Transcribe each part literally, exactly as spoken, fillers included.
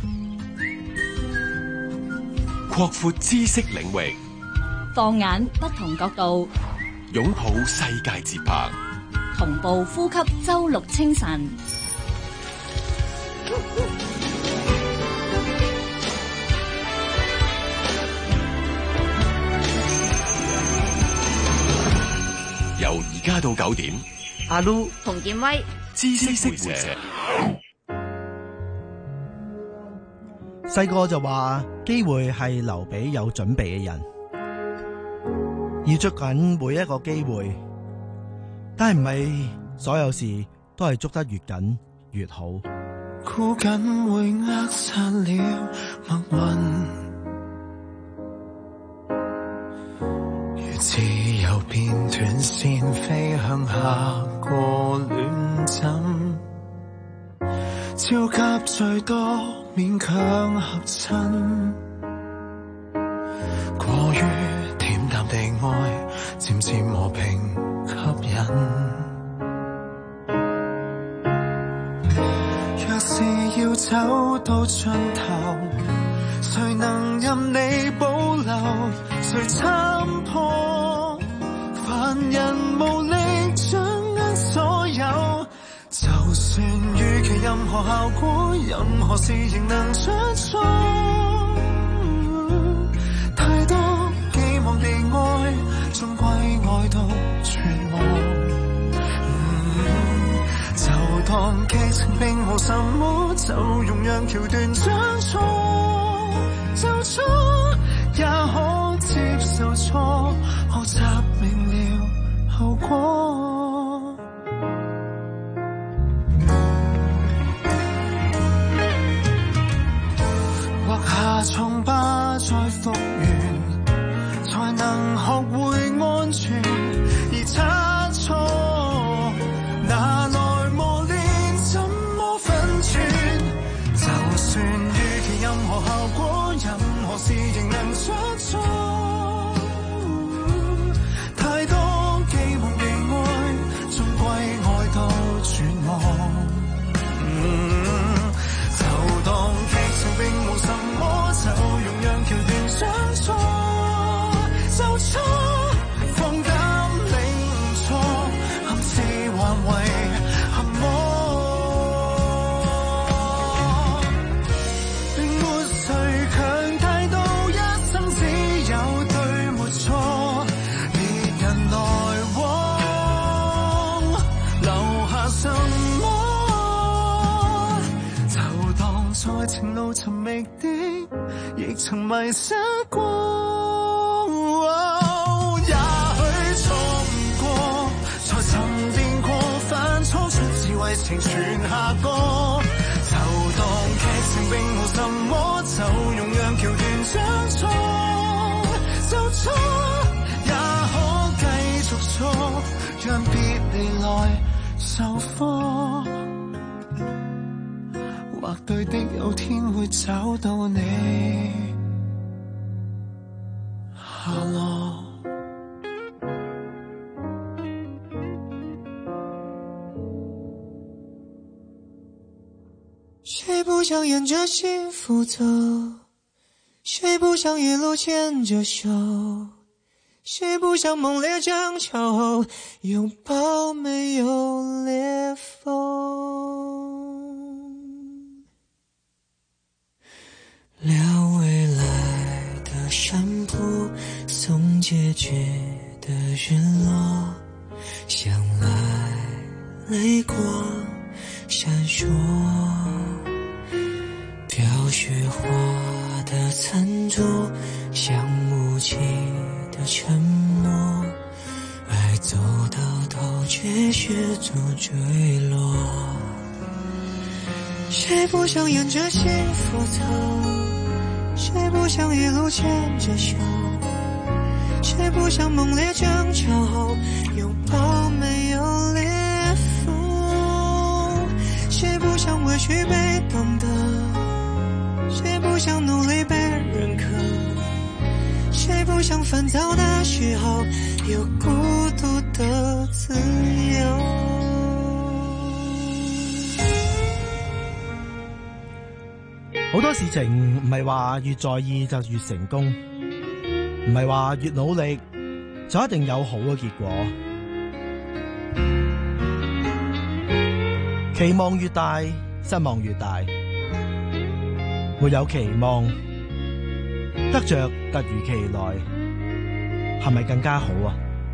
擴闊知識領域， 放眼不同角度， 擁抱世界節拍， 同步呼吸周六清晨。 由而家到九點， 阿 Lu 洪建威， 知識會社。 細個就話機會係留俾有準備嘅人，要捉緊每一個機會，但係唔係所有事都係捉得越緊越好。 箍緊會扼殺了密雲，如自由片斷線飛向下過亂枕，焦急最多勉強合襯，過於恬淡地愛，漸漸磨平吸引。若是要走到盡頭，誰能任你保留？誰參破？凡人無力掌握所有。就算預期任何效果，任何事仍能出錯。太多寄望地愛，終歸愛到絕望。嗯，就當劇情並無什麼，就容讓橋段將錯就錯，也可接受錯，學習明了後果。下從不再復原，才能學會安全。而差錯拿來磨練，怎麼分寸？就算預期任何效果，任何事仍能出錯。太多寄望被愛，終歸愛到絕望。嗯，就當劇情並無什麼，就容讓橋段相錯就錯，放膽領錯，含事還為含我，並沒誰強大到一生只有對沒錯，別人來往留下什麼，就當在情路尋覓的亦曾迷失過。哦，也許錯誤過才沉澱過，犯錯出自為情傳下歌，就當劇情並無什麼，就容讓橋段將錯就錯，也可繼續錯，讓別離來受科，或對的有天會找到你下落。 誰不想沿着幸福走，誰不想一路牽着手，誰不想猛烈爭吵後擁抱沒有裂縫，聊未來的山坡，送結局的日落，想來淚光閃爍，飄雪花的餐桌，像無情的沉默，愛走到頭卻學着墜落，誰不想沿着幸福走，誰不想一路牽着手，誰不想猛烈爭吵後擁抱沒有裂縫，誰不想委屈被懂得，誰不想努力被認可，誰不想煩躁的時候有孤獨的自由。 好多事情唔係話越在意就越成功，唔係話越努力就一定有好嘅結果。期望越大，失望越大。沒有期望，得着突如其來，係咪更加好啊？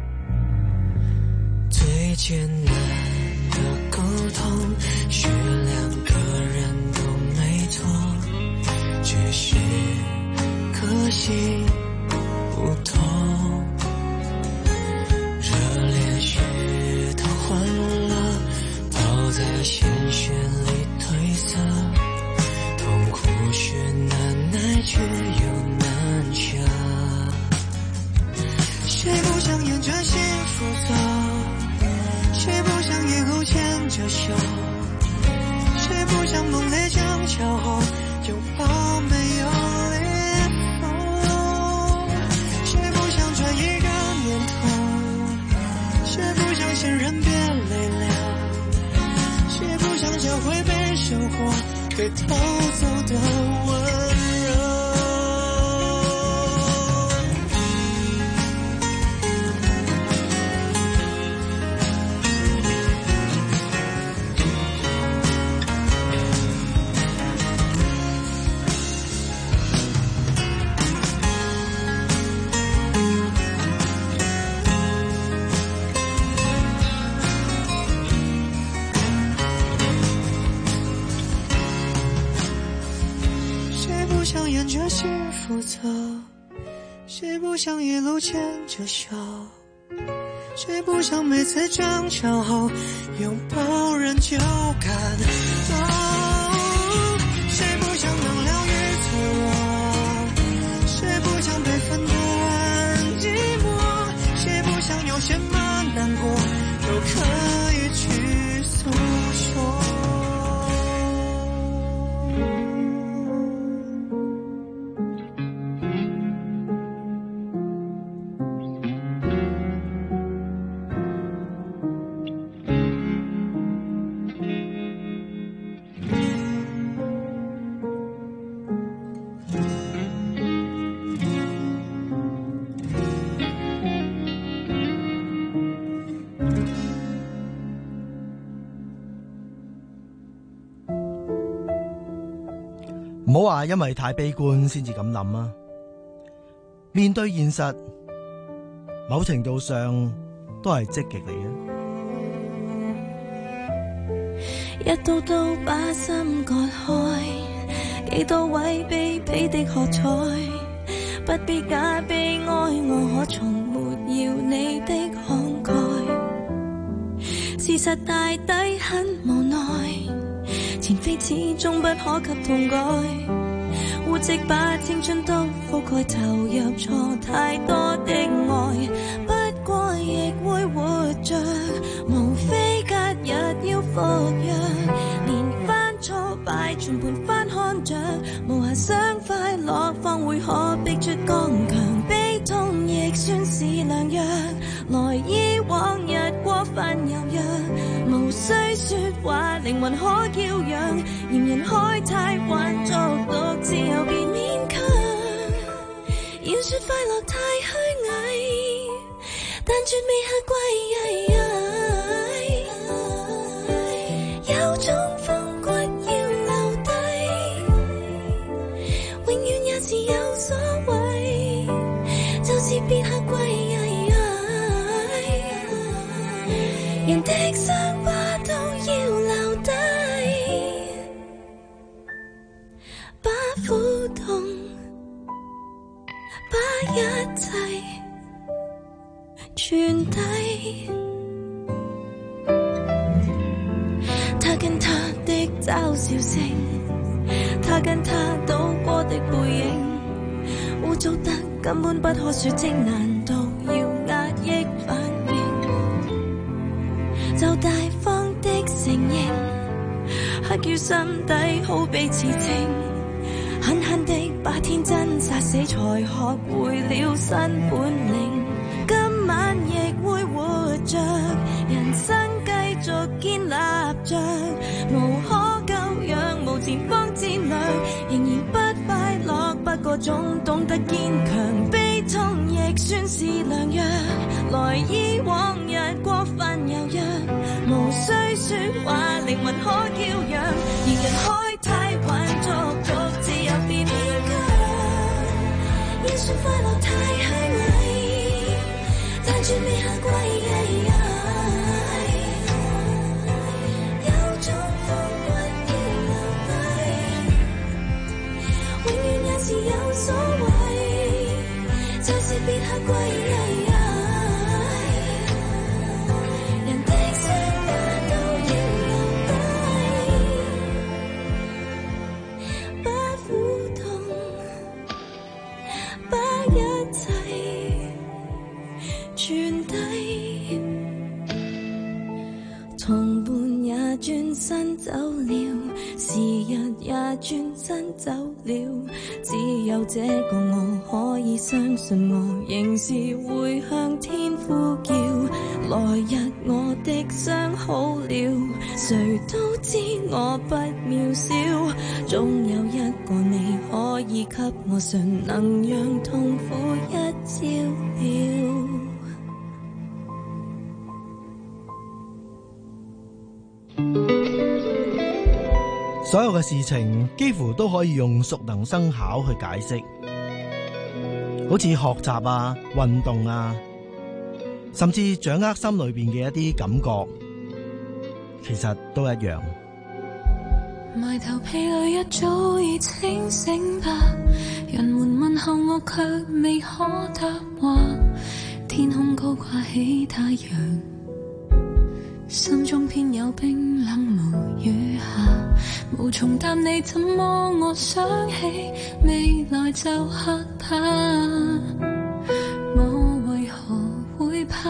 最艱難的溝通是兩個人都沒錯，只是可惜不同。熱戀時的歡樂倒在鮮血裏褪色，痛苦是難耐卻又難捨。誰不想沿着幸福走，誰不想以後牽着手，誰不想猛烈爭吵後擁抱沒有裂縫，誰不想轉一個念頭，誰不想先人別淚流，誰不想學會被生活給偷走的溫柔。沿着幸福走，誰不想一路牽着手，誰不想每次爭吵後擁抱仍舊感動，誰不想能療癒脆弱，誰不想被分擔寂寞，誰不想有什麼難過都可以去訴說。 唔好話因為太悲觀先至咁諗啊！面對現實，某程度上都係積極嚟嘅。 一刀刀把心割開，幾多位卑鄙的喝彩，不必假悲哀，我可從沒要你的慷慨。事實大抵很無奈，前非始終不可給痛改，污跡把青春都覆蓋，投入錯太多的愛，不過亦會活着，無非隔日要服藥，連番挫敗全盤翻看着，無限想快樂方會可逼出剛強，悲痛亦算是良藥，來醫往日過分柔弱，無需說話靈魂可驕陽，嫌人開太慣作獨自由別勉強，要說快樂太虛偽，但絕未下跪，有種風骨要留低，永遠也是有所謂，就是別下跪，人的傷疤都要留低，把苦痛，把一切傳遞。他跟他的嘲笑聲，他跟他倒過的背影，污糟得根本不可說清，難道要壓抑反應？就大方的承認，刻於心底好比刺青，狠狠的把天真殺死，才學會了新本領。今晚亦會活着，人生繼續建立着，無可救藥，無前方戰略，仍然個總懂得堅強，悲痛亦算是良藥，來醫往日過分柔弱，無需說話，靈魂可嬌養，而人海太混濁，獨自由別勉強，也算快樂太虛偽，但轉未下跪。是有所謂，就是別下跪，人的傷疤都應留低，不苦痛，把一切傳遞，同伴也轉身走了，時日也轉身走了，只有這個我可以相信，我仍是會向天呼叫，來日我的傷好了，誰都知我不渺小，總有一個你可以給我信，能讓痛苦一朝了。 所有嘅事情幾乎都可以用熟能生巧去解釋，好似學習啊、運動啊，甚至掌握心裏邊嘅一啲感覺，其實都一樣。 埋頭疲累一早已清醒吧，人們問候我卻未可答話，天空高掛起太陽，心中偏有冰冷無雨下，無從答你怎麼我想起未來就害怕，我為何會怕，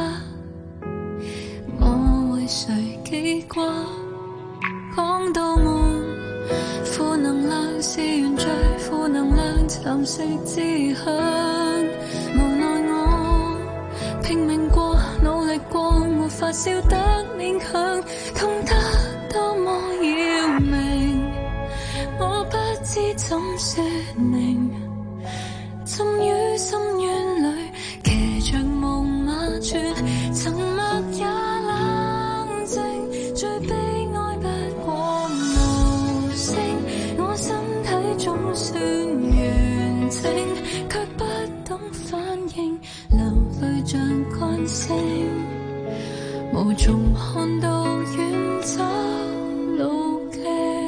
我為誰記掛，講到我負能量是原罪，負能量蠶食志向，無奈我拼命過努力過，沒法笑得勉強，痛得多麼要命，我不知怎說明，浸於深淵裏騎着木馬轉，沉默也冷靜，最悲哀不過無聲，我身體總算完整，卻不懂反應，流淚像慣性，無從看到遠走路徑。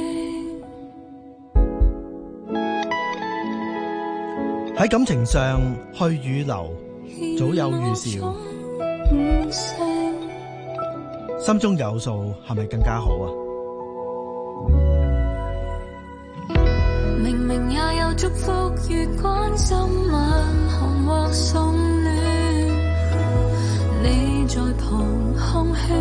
喺感情上去與留，早有預兆，心中有數係咪更加好啊？ 明明也有祝福與關心，問候或送暖，你在旁空勸，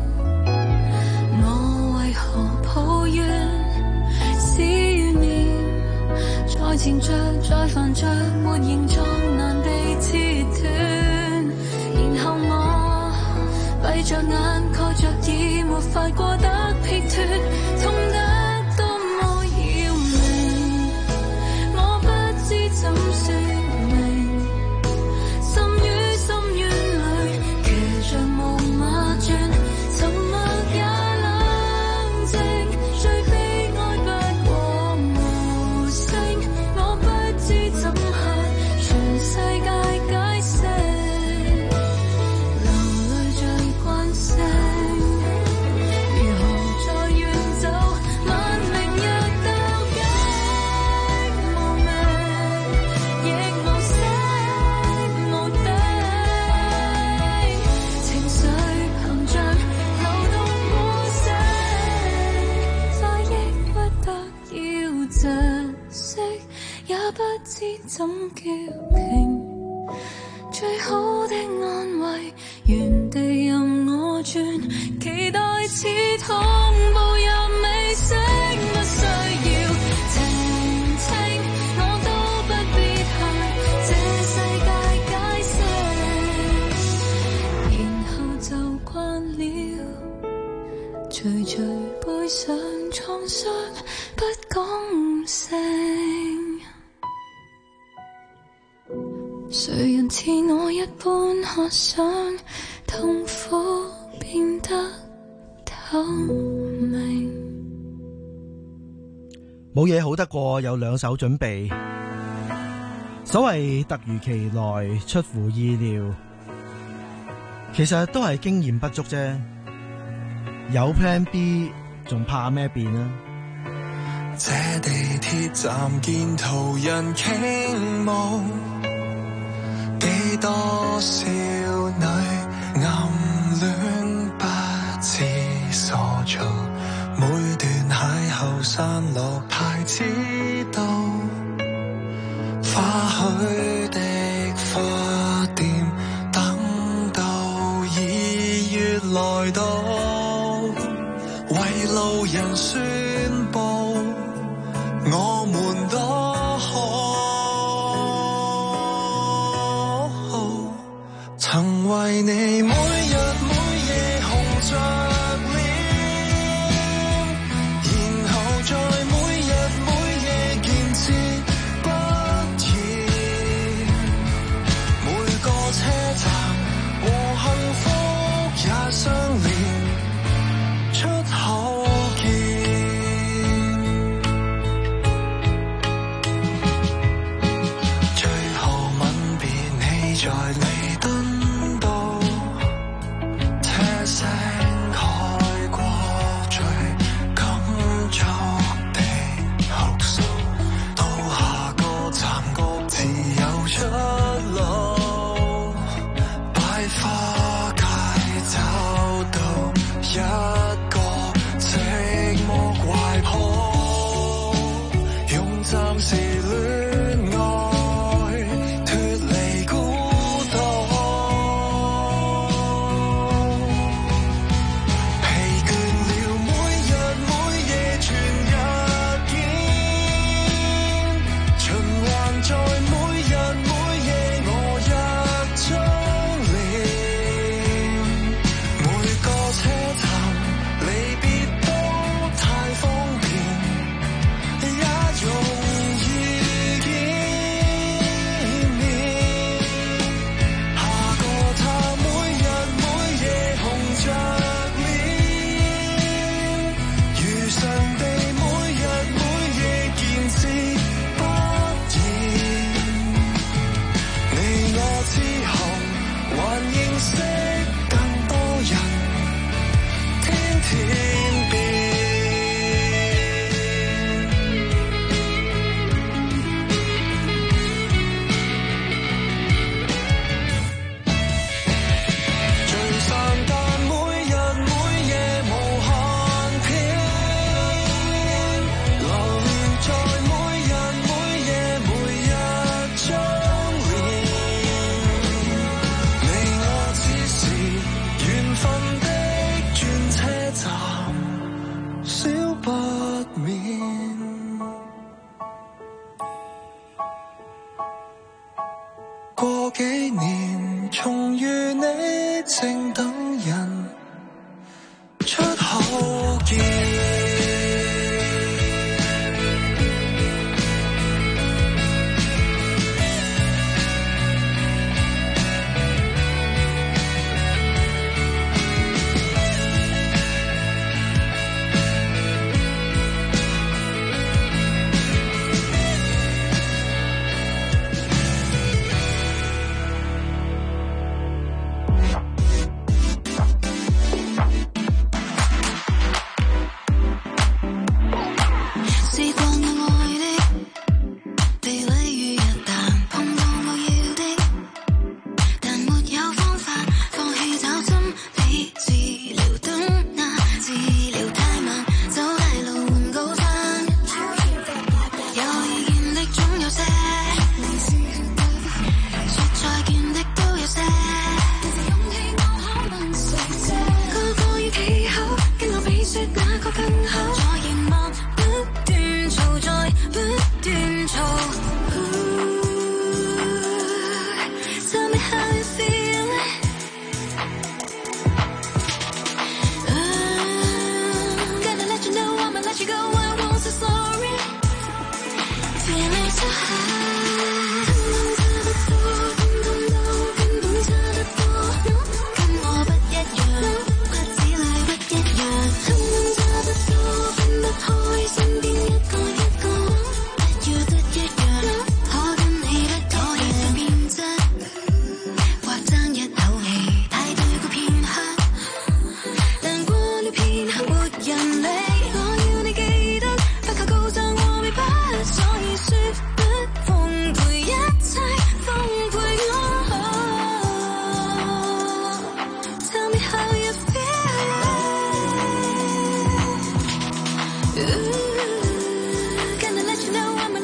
我為何抱怨？思念再纏着，再煩着，沒形狀難被切斷，然後我閉着眼蓋着耳，沒法過得撇脫，痛得多麼要命，我不知怎說明，深於深淵裏騎着木馬轉，沉默也冷靜，最悲哀不過無聲，我不知怎向全世界解釋，流淚像慣性，如何再遠走，萬明日鬥擊無名，亦無聲無定，情緒膨脹流動呼聲，再抑鬱得要窒息，也不知怎叫停，最好的安慰原地任我轉，期待似同步入尾聲，不需要澄清，我都不必向這世界解釋，然後就慣了，徐徐背上創傷不講聲。 誰人似我一般渴想痛苦變得透明。 冇嘢好得過有兩手準備，所謂突如其來出乎意料，其實都係經驗不足啫。有 plan B 仲怕咩變啊？ 這地鐵站見途人傾慕，幾多少女暗戀不知所措，每段邂逅散落牌子度，花墟的花店等到二月來到，為路人宣佈我們多好，曾為你每日每夜紅着臉，然後在每日每夜見之不易，每個車站和幸福也相連，出口見。在彌敦道，車聲蓋過最感觸的哭訴，到下個站各自有出路，擺花街找到一個寂寞懷抱，用暫時戀愛脫離孤容易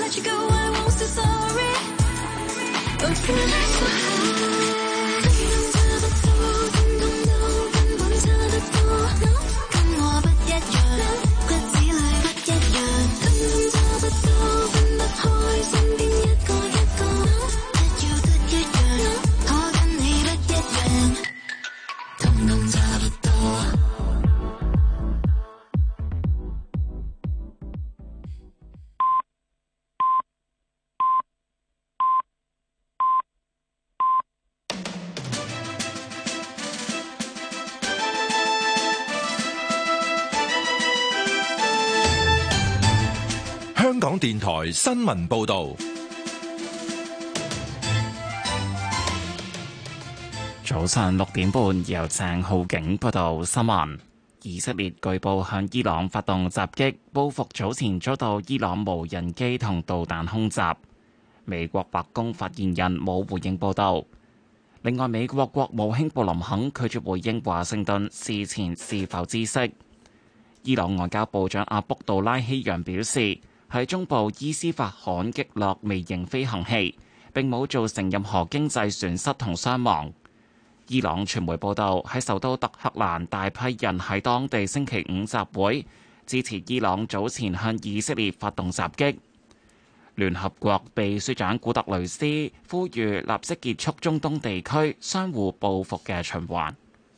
let you go, I won't say sorry. But when I saw her,怎樣找不到，怎懂到，根本差得多。跟我不一樣，骨子裏不一樣，根本找不到，分不開身邊一個一個，一要得一樣，可跟你不一樣，通通差不多。 香港電台新聞報道。 早上六點半，由鄭浩景報道新聞。以色列據報向伊朗發動襲擊，報復早前遭到伊朗無人機同導彈空襲。美國白宮發言人冇回應報道。另外，美國國務卿布林肯拒絕回應華盛頓事前是否知悉。伊朗外交部長阿卜杜拉希揚表示，喺中部伊斯法罕擊落微型飛行器，並冇造成任何經濟損失同傷亡。伊朗傳媒報道，喺首都德黑蘭，大批人喺當地星期五集會，支持伊朗早前向以色列發動襲擊。聯合國秘書長古特雷斯呼籲立即結束中東地區相互報復嘅循環。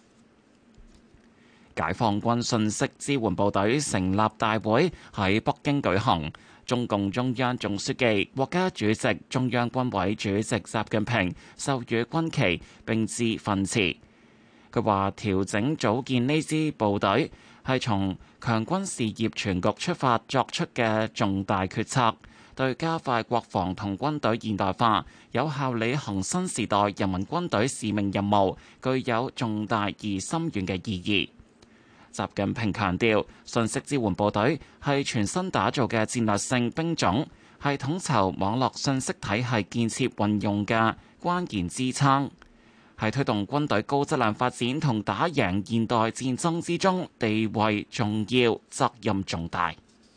解放軍信息支援部隊成立大會喺北京舉行，中共中央總書記、國家主席、中央軍委主席習近平授予軍旗並致訓詞。佢話調整組建呢支部隊係從強軍事業全局出發作出嘅重大決策，對加快國防同軍隊現代化、有效履行新時代人民軍隊使命任務具有重大而深遠嘅意義。習近平強調，信息支援部隊係全新打造嘅戰略性兵種，係統籌網絡信息體系建設運用嘅關鍵支撐，係推動軍隊高質量發展同打贏現代戰爭之中地位重要、責任重大。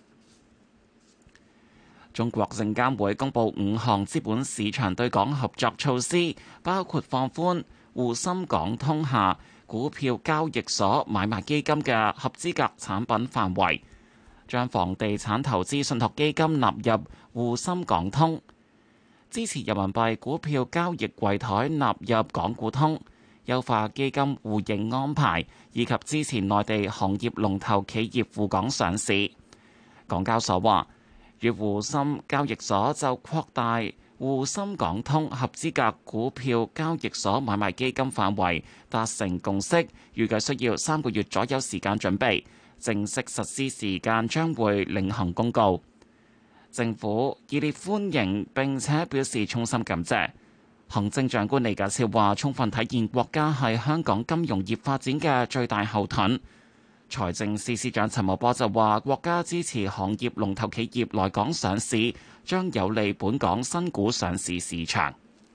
中國證監會公布五項資本市場對港合作措施，包括放寬滬深港通下股票交易所買賣基金嘅合資格產品範圍，將房地產投資信託基金納入滬深港通，支持人民幣股票交易櫃台納入港股通，優化基金互認安排，以及支持內地行業龍頭企業赴港上市。港交所話，與滬深交易所就擴大滬深港通合資格股票交易所買賣基金範圍達成共識，預計需要三個月左右時間準備，正式實施時間將會另行公告。政府熱烈歡迎並且表示衷心感謝。行政長官李家超話，充分體現國家係香港金融業發展嘅最大後盾。財政司司長陳茂波就話，國家支持行業龍頭企業來港上市，將有利本港新股上市市場。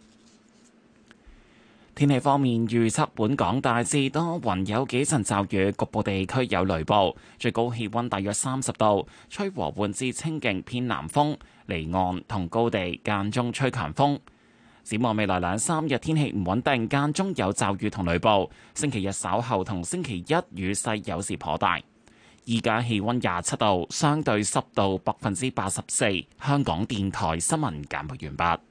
天氣方面，預測本港大致多雲，有幾陣驟雨，局部地區有雷暴，最高氣溫大約三十度，吹和緩至清勁偏南風，離岸同高地間中吹強風。展望未來兩三日天氣唔穩定，間中有驟雨同雷暴。星期日稍後同星期一雨勢有時頗大。依家氣溫廿七度，相對濕度百分之八十四。香港電台新聞簡報完畢。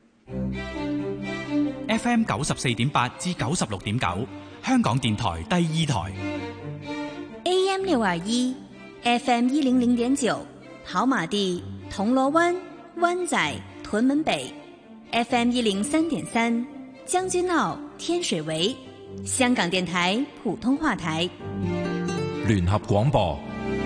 F M 九十四點八至九十六點九，香港電台第二台。 A M 六二一，F M 一零零點九，跑馬地、銅鑼灣、灣仔、屯門北。F M 一零三點三，將軍澳、天水圍，香港電台普通話台。 聯合廣播。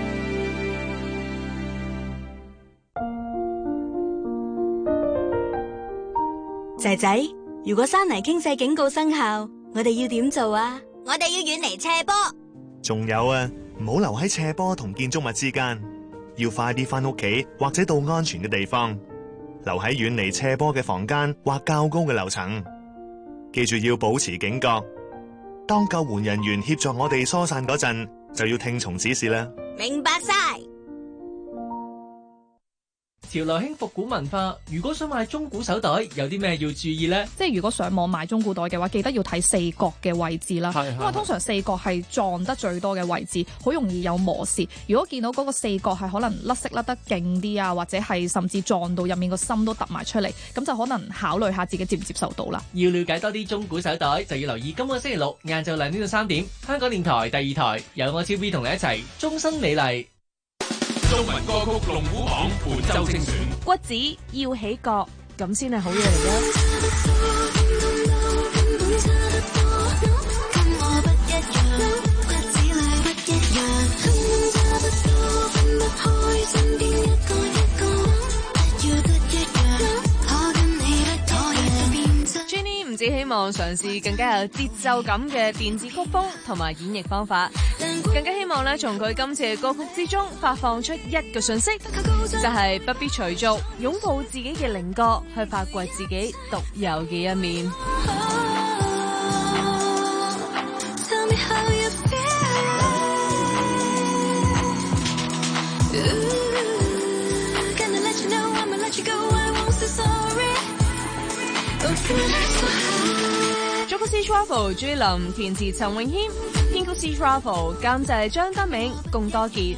仔仔，如果山泥傾瀉警告生效，我哋要點做啊？ 我哋要遠離斜坡。 仲有啊，唔好留喺斜坡同建築物之間，要快啲返屋企或者到安全嘅地方。留喺遠離斜坡嘅房間或較高嘅樓層，記住要保持警覺。當救援人員協助我哋疏散嗰陣，就要聽從指示啦。 明白晒。 潮流興復古文化，如果想買中古手袋，有啲咩要注意呢？ 即係如果上網買中古袋嘅話，記得要睇四角嘅位置啦，因為通常四角係撞得最多嘅位置，好容易有磨蝕。如果見到嗰個四角係可能甩色甩得勁啲啊，或者係甚至撞到入面個心都凸埋出嚟，咁就可能考慮下自己接唔接受到啦。 要了解多啲中古手袋，就要留意今個星期六晏晝兩點到三點，香港電台第二台有我超 B 同你一齊終身美麗。 中文歌曲龍虎榜本周精選， 骨子要起角，咁先係好嘢嚟㗎。Jenny 唔止希望嘗試更加有節奏感嘅電子曲風同埋演繹方法，更加希望咧從佢今次嘅歌曲之中發放出一個訊息，就係不必隨俗，擁抱自己嘅稜角，去發掘自己獨有嘅一面。作曲 C Travel 朱琳，填詞陳詠謙，編曲 C Travel， 監製張德銘、龔多傑。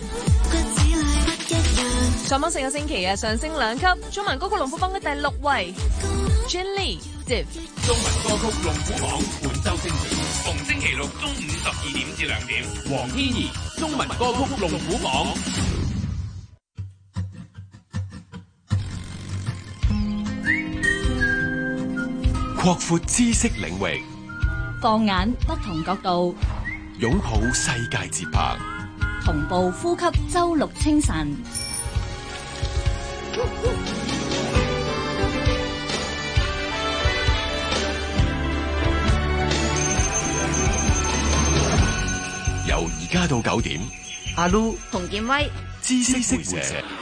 上榜四個星期啊，上升兩級，中文歌曲龍虎榜嘅第六位 Jin Lee Div。 中文歌曲龍虎榜本周精選，逢星期六中午十二點至兩點，黃天怡中文歌曲龍虎榜。擴闊知識領域， 放眼不同角度， 擁抱世界節拍， 同步呼吸周六清晨。 由而家到九點， 阿 Lu 洪建威， 知識會社。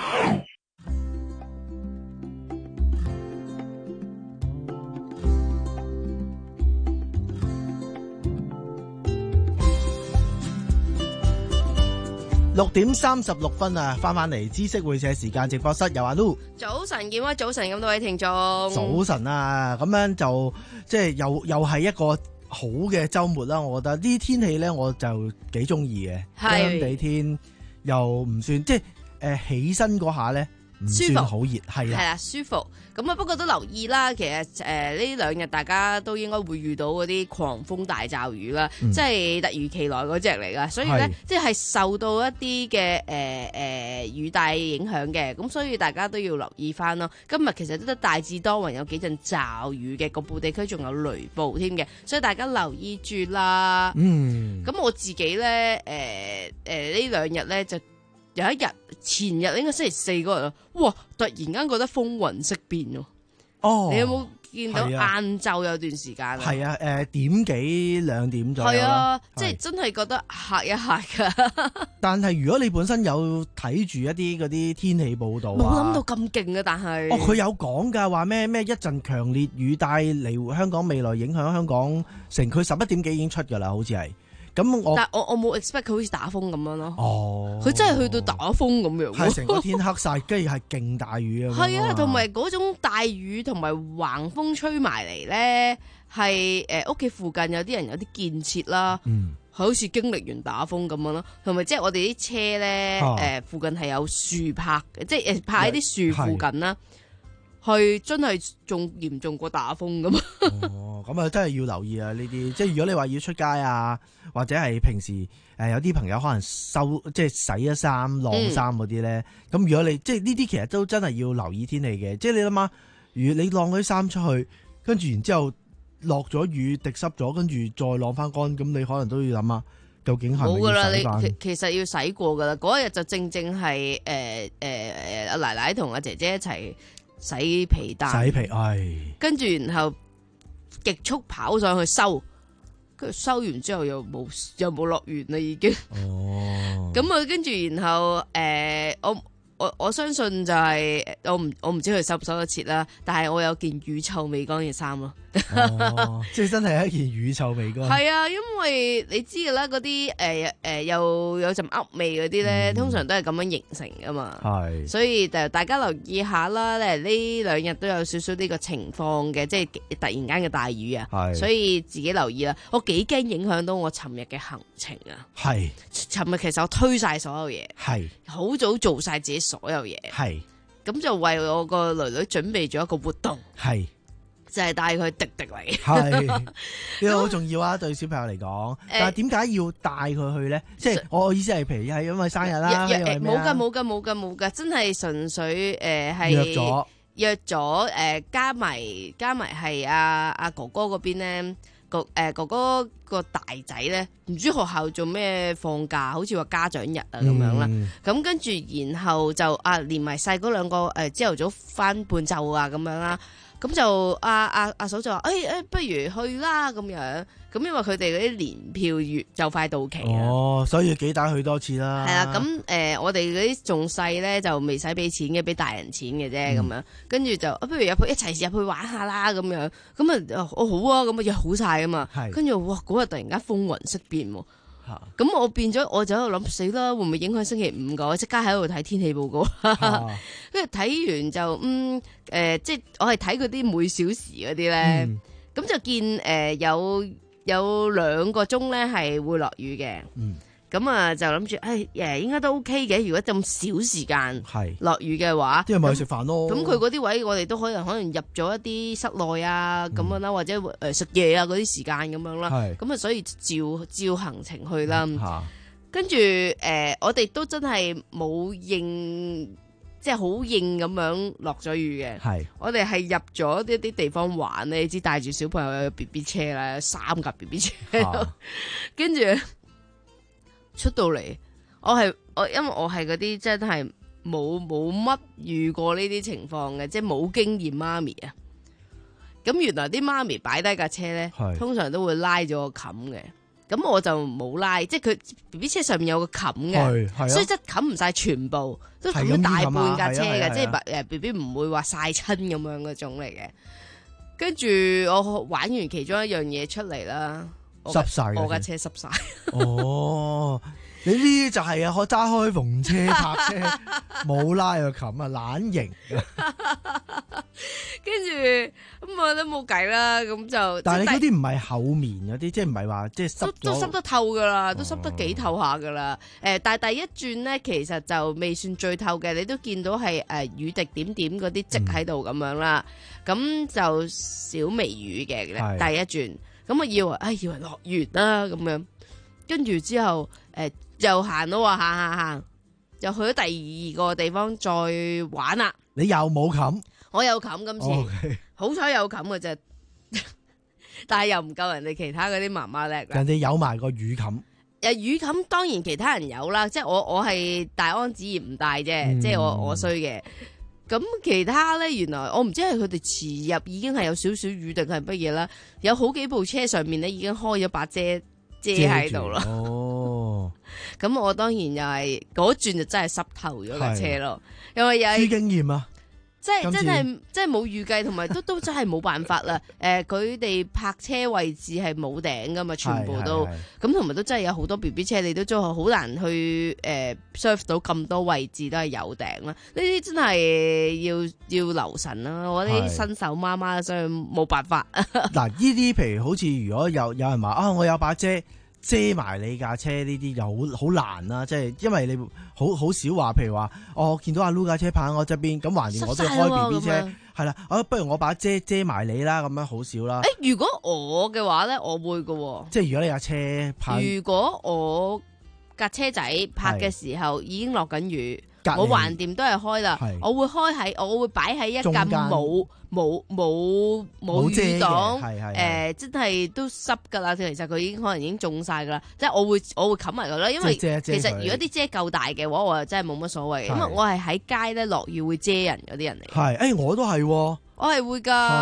六點三十六分啊，翻返嚟知識會社時間直播室，有阿 Lu。 早晨，建威，早晨，咁多位聽眾。 早晨啊，咁樣就即係又又係一個好嘅週末啦。我覺得呢啲天氣咧，我就幾中意嘅。香地天又唔算，即係誒、呃、起身嗰下咧唔算好熱，係啦， 係啦，舒服。咁啊，不過都留意啦。其實誒呢兩日大家都應該會遇到嗰啲狂風大驟雨啦，嗯、即係突如其來嗰隻嚟噶。所以咧，即係受到一啲嘅誒誒雨帶影響嘅。咁所以大家都要留意翻咯。今日其實都得大致多雲，有幾陣驟雨嘅，局部地區仲有雷暴添嘅。所以大家留意住啦。嗯。咁我自己咧，誒誒呢兩日咧就。有一日前日應該星期四嗰日咯，哇！突然間覺得風雲色變喎。哦，你有冇見到晏晝有段時間啊？ 係啊，誒、呃、點幾兩點左右啦。係啊， 即係真係覺得嚇一嚇㗎。 但係如果你本身有睇住一啲嗰啲天氣報導，冇諗到咁勁嘅，但係哦，佢有講㗎，話咩咩一陣強烈雨帶嚟香港，未來影響香港城區十一點幾已經出㗎啦，好似係。咁我但我我冇 expect 佢好似打風咁樣咯。哦，佢真係去到打風咁樣， 係成個天黑晒，跟住係勁大雨啊。 係啊，同埋嗰種大雨同埋橫風吹埋嚟咧，係誒屋企附近有啲人有啲建設啦，嗯，好似經歷完打風咁樣咯。同埋即係我哋啲車咧，誒、啊呃、附近係有樹泊嘅，即係誒泊喺啲樹附近啦。係真係仲嚴重過打風咁。 哦，咁啊真係要留意啊呢啲，即係如果你話要出街啊，或者係平時誒、呃、有啲朋友可能收即係洗咗衫晾衫嗰啲咧，咁、嗯、如果你即係呢啲其實都真係要留意天氣嘅，即係你諗下，如果你晾嗰啲衫出去，跟住然之後落咗雨滴濕咗，跟住再晾翻乾，咁你可能都要諗下，究竟係咪要洗？冇噶啦， 你其其實要洗過噶啦，嗰一日就正正係誒誒誒阿奶奶同阿姐姐一齊。洗皮帶， 洗皮，唉， 跟住然後極速跑上去收，跟住收完之後又冇又冇落完啦已經。哦，咁啊跟住然後誒、呃，我我我相信就係、是、我唔我唔知佢收唔收得切啦，但係我有件乳臭未乾嘅衫咯， 哦，即係真係一件乳臭未乾。 係啊，因為你知㗎啦，嗰啲誒誒又有陣噏味嗰啲咧，通常都係咁樣形成㗎嘛。係，所以就大家留意下啦。咧呢兩日都有少少呢個情況嘅，即係突然間嘅大雨啊。係，所以自己留意啦。我幾驚影響到我尋日嘅行程啊。係，尋日其實我推晒所有嘢。係，好早做晒自己所有嘢。係，咁就為我個女女準備咗一個活動。係。就係帶佢滴滴嚟， 係呢個好重要啊！對小朋友嚟講，但係點解要帶佢去咧？即係我意思係，譬如係因為生日啦， 冇㗎冇㗎冇㗎冇㗎，真係純粹誒係約咗約咗誒，加埋加埋係阿阿哥哥嗰邊咧，個誒哥哥個大仔咧，唔知學校做咩放假，好似話家長日啊咁樣啦。咁跟住然後就啊連埋細嗰兩個誒朝頭早返半晝啊咁樣啦。咁就阿阿阿嫂就話：誒、哎、誒，不如去啦咁樣。咁因為佢哋嗰啲年票月就快到期啊。哦， 所以幾打去多次啦。 係啊，咁誒、呃，我哋嗰啲仲細咧就未使俾錢嘅，俾大人錢嘅啫咁樣。跟住就啊，不如入去一齊入去玩下啦咁樣。咁啊，哦好啊，咁啊約好晒啊嘛。跟住哇，嗰日突然間風雲色變喎。咁、啊、我變咗，我就喺度諗死啦，會唔會影響星期五㗎？我即刻喺度睇天氣報告，跟住睇完就嗯誒、呃，即係我係睇嗰啲每小時嗰啲咧，咁、嗯、就見誒、呃、有有兩個鐘咧係會落雨嘅。嗯咁啊，就諗住，誒，誒，應該都 OK 嘅。如果咁少時間落雨嘅話， 啲人咪去食飯咯。 咁佢嗰啲位，我哋都可能可能入咗一啲室內啊，咁、嗯、樣啦，或者誒食嘢啊嗰啲時間咁樣啦。咁啊，所以照照行程去啦。嗯、跟住誒、呃，我哋都真係冇應，即係好應咁樣落咗雨嘅。係，我哋係入咗一啲地方玩咧，你知帶住小朋友有 B B 車啦，三架 B B 車，跟住。出到嚟，我係我，因為我係嗰啲真係冇冇乜遇過呢啲情況嘅，即係冇經驗媽咪啊。咁原來啲媽咪擺低架車咧，通常都會拉咗個冚嘅。咁我就冇拉，即係佢 B B 車上面有個冚嘅，啊、所以即係冚唔晒全部，都冚咗大半架車嘅，即係誒 B B 唔會話曬親咁樣嗰種嚟嘅。跟住我玩完其中一樣嘢出嚟啦。 濕晒， 我架車濕晒。 哦，你呢啲就係啊，可揸開篷車泊車，冇拉個冚啊，懶型。 跟住咁我都冇計啦，咁就。 但係你嗰啲唔係厚棉嗰啲，即係唔係話即係濕咗。 都濕得透噶啦，都濕得幾透下噶啦。誒、呃，但係第一轉咧，其實就未算最透嘅，你都見到係誒、呃、雨滴點點嗰啲積喺度咁樣啦。咁、嗯、就小微雨嘅第一轉。咁我以為，哎，以為落雨啦咁樣，跟住之後，誒、呃，又行咯，行行行，又去咗第二個地方再玩啦。 你又冇冚？ 我有冚今次， okay. 好彩有冚嘅啫，但係又唔夠人哋其他嗰啲媽媽叻。 人哋有埋個雨冚。 誒，雨冚當然其他人有啦，即係我我係大安旨意唔帶啫，嗯、即係我我衰嘅。咁其他咧，原來我唔知係佢哋遲入已經係有少少雨定係乜嘢啦。有好幾部車上面咧已經開咗把遮遮喺度啦。哦，咁我當然又係嗰轉就真係濕透咗架車咯，因為有啲經驗啊。 即係真係，即係冇預計，同埋都都真係冇辦法啦。誒、呃，佢哋泊車位置係冇頂噶嘛，全部都咁，同埋都真係有好多 B B 車，你都真係好難去誒 serve 到咁多位置都係有頂啦。呢啲真係要要留神啦。我啲新手媽媽所以冇辦法。 嗱，呢啲譬如好似如果有有人話啊，我有把遮遮埋你架車，呢啲又好好難啦。即係因為你好好少話，譬如話我見到阿 Lu 架車泊喺我側邊，咁橫掂我都要開 B B 車，係啦，啊不如我把遮遮埋你啦，咁樣好少啦。 誒，如果我嘅話咧，我會嘅。 即係如果你架車泊， 如果我架車仔泊嘅時候已經落緊雨。我橫掂都係開啦，我會開喺，我會擺喺一間冇冇冇冇雨擋，誒、呃，真係都濕噶啦。其實佢已經可能已經中晒噶啦，即係我會我會冚埋佢啦。因為遮遮其實如果啲遮夠大嘅話，我又真係冇乜所謂，因為我係喺街咧落雨會遮人嗰啲人嚟。 係，誒、欸，我都係，我係會噶，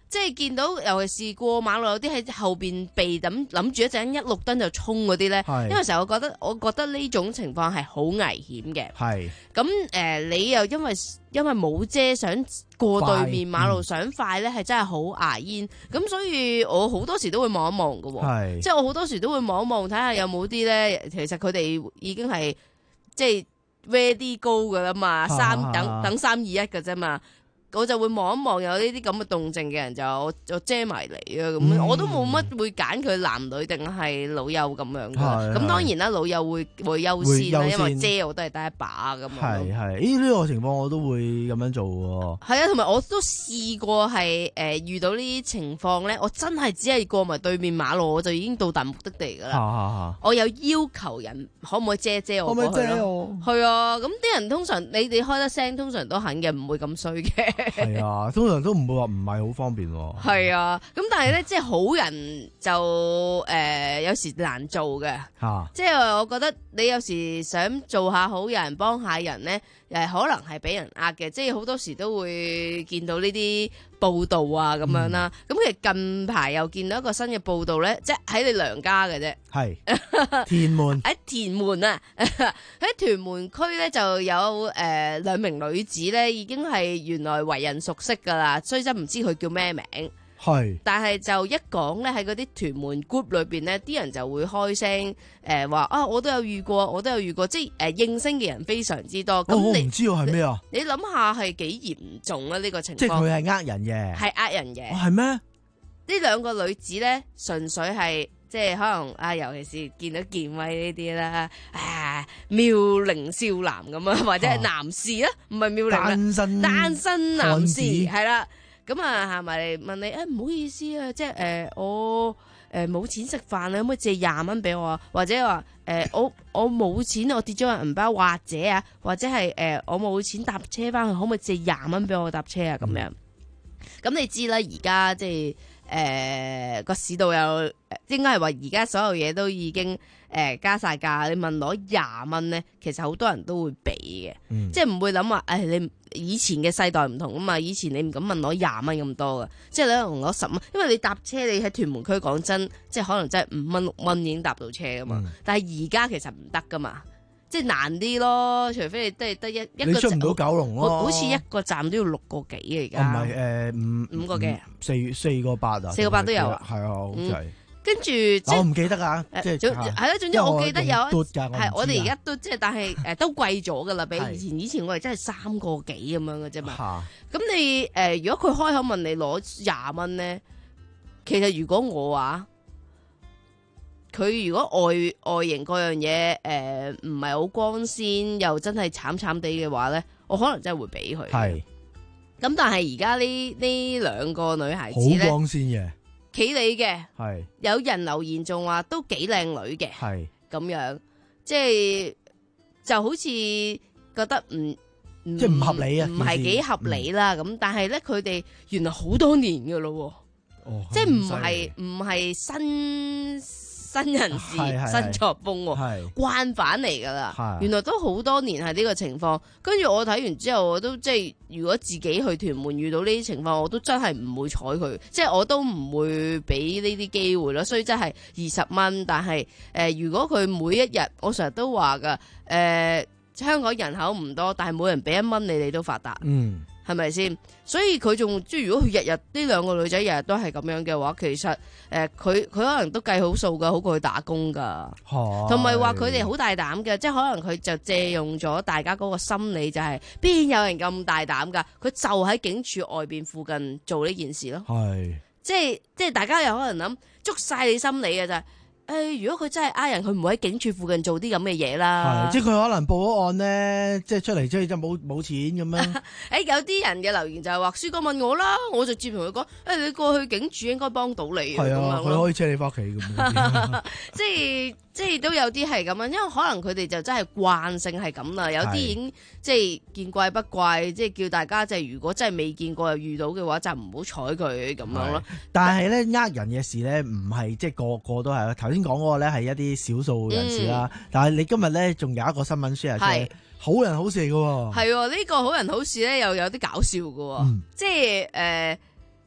即係見到，尤其是過馬路有啲喺後邊避諗諗住一陣一綠燈就衝嗰啲咧，因為成日我覺得我覺得呢種情況係好危險嘅。係咁誒，你又因為因為冇遮想過對面馬路想快咧，係、嗯、真係好牙煙。咁所以我好多時都會望一望㗎，即係我好多時都會望一望睇下有冇啲咧，其實佢哋已經係即係 ready go 㗎啦嘛，三等等三二一㗎啫嘛。我就會望一望有呢啲咁嘅動靜嘅人就我就遮埋嚟啊咁，嗯、我都冇乜會揀佢男女定係老幼咁樣嘅。咁當然啦，老幼會會優先啦，因為遮我都係得一把咁。係係，咦呢個情況我都會咁樣做喎。係啊，同埋我都試過係誒、呃、遇到呢啲情況咧，我真係只係過埋對面馬路我就已經到達目的地㗎啦。啊啊、我有要求人可唔可以遮遮我過去咯？係啊，咁啲人通常你哋開得聲，通常都肯嘅，唔會咁衰嘅。係啊，通常都唔會話唔係好方便喎。係啊，咁但係咧，即係好人就誒、呃、有時難做嘅。嚇、啊，即係我覺得你有時想做下好人，幫下人咧，誒可能係俾人呃嘅。即係好多時都會見到呢啲報道啊咁樣啦。咁、嗯、其實近排又見到一個新嘅報道咧，即係喺你娘家嘅啫。係屯門喺屯門啊，喺屯門區咧就有誒、呃、兩名女子咧，已經係原來為人熟悉噶啦，雖則唔知佢叫咩名。係，但係就一講咧喺嗰啲屯門 group 裏邊咧，啲人就會開聲誒話啊，我都有遇過，我都有遇過，即係誒、呃、應聲嘅人非常之多。咁、哦、你我唔知道係咩啊？你諗下係幾嚴重啊？呢、呢個情況即係佢係呃人嘅，係呃人嘅。係咩、哦？呢兩個女子咧，純粹係。即係可能啊，尤其是見到健威呢啲啦，啊妙齡少男咁啊，或者係男士啊，唔係妙齡單身單身男士係啦，咁啊行埋嚟問你誒，唔好意思啊，即係誒我誒冇錢食飯啊，可唔可以借廿蚊俾我啊？或者話誒我我冇錢，我跌咗個銀包，或者啊，或者係誒我冇錢搭車翻去，可唔可以借廿蚊俾我搭車啊？咁樣，咁你知啦，而家即係。誒個、呃、市道又應該係話而家所有嘢都已經誒、呃、加晒價，你問攞廿蚊咧，其實好多人都會俾嘅，嗯、即係唔會諗話誒你以前嘅世代唔同啊嘛，以前你唔敢問攞廿蚊咁多㗎，即係你可能攞十蚊，因為你搭車你喺屯門區講真，即係可能真係五蚊六蚊已經搭到車㗎嘛，嗯、但係而家其實唔得㗎嘛。即係難啲咯，除非你都係得一一個站，你出唔到九龍咯，好似一個站都要六個幾啊而家。唔係誒五五個幾，四四個八啊，四個八都有啊，係啊，好滯。跟住即係我唔記得啊，即係係咯，總之我記得有係我哋而家都即係，但係誒都貴咗噶啦，比以前以前我哋真係三個幾咁樣嘅啫嘛。咁你誒如果佢開口問你攞廿蚊咧，其實如果我話。佢如果外外形嗰樣嘢誒唔係好光鮮，又真係慘慘地嘅話咧，我可能真係會俾佢。係。咁但係而家呢呢兩個女孩子咧，好光鮮嘅，企理嘅，係。有人留言仲話都幾靚女嘅，係咁樣，即係就好似覺得唔唔即係唔合理啊，唔係幾合理啦。咁、嗯、但係咧，佢哋原來好多年㗎咯喎，哦、即係唔係唔係新。新人士新作風喎，慣犯嚟㗎啦。原來都好多年係呢個情況。跟住我睇完之後，我都即係如果自己去屯門遇到呢啲情況，我都真係唔會睬佢，即係我都唔會俾呢啲機會咯。所以真係二十蚊，但係誒、呃，如果佢每一日，我成日都話㗎，誒、呃、香港人口唔多，但係每人俾一蚊你，你都發達。嗯。係咪先？所以佢仲即係如果佢日日呢兩個女仔日日都係咁樣嘅話，其實誒佢佢可能都計好數噶，好過去打工噶。同埋話佢哋好大膽嘅，即係可能佢就借用咗大家嗰個心理，就係，就係邊有人咁大膽噶？佢就喺警署外邊附近做呢件事咯。係即係即係大家有可能諗捉晒你心理嘅咋？誒、哎，如果佢真係呃人，佢唔會喺警署附近做啲咁嘅嘢啦。係，即係佢可能報咗案咧，即係出嚟即係就冇冇錢咁樣。誒、哎，有啲人嘅留言就係話，書哥問我啦，我就直接同佢講，誒、哎，你過去警署應該幫到你。係啊，佢可以車你翻屋企咁。即係即係都有啲係咁樣，因為可能佢哋就真係慣性係咁啦。有啲已經即係見怪不怪，即係叫大家即係如果真係未見過又遇到嘅話，就唔好睬佢咁樣咯。但係咧，呃人嘅事咧，唔係即係個個都係。頭先講嗰個咧係一啲少數人士啦，嗯、但係你今日咧仲有一個新聞 share 係好人好事嚟嘅。係呢、呢個好人好事咧又有啲搞笑嘅，嗯、即係誒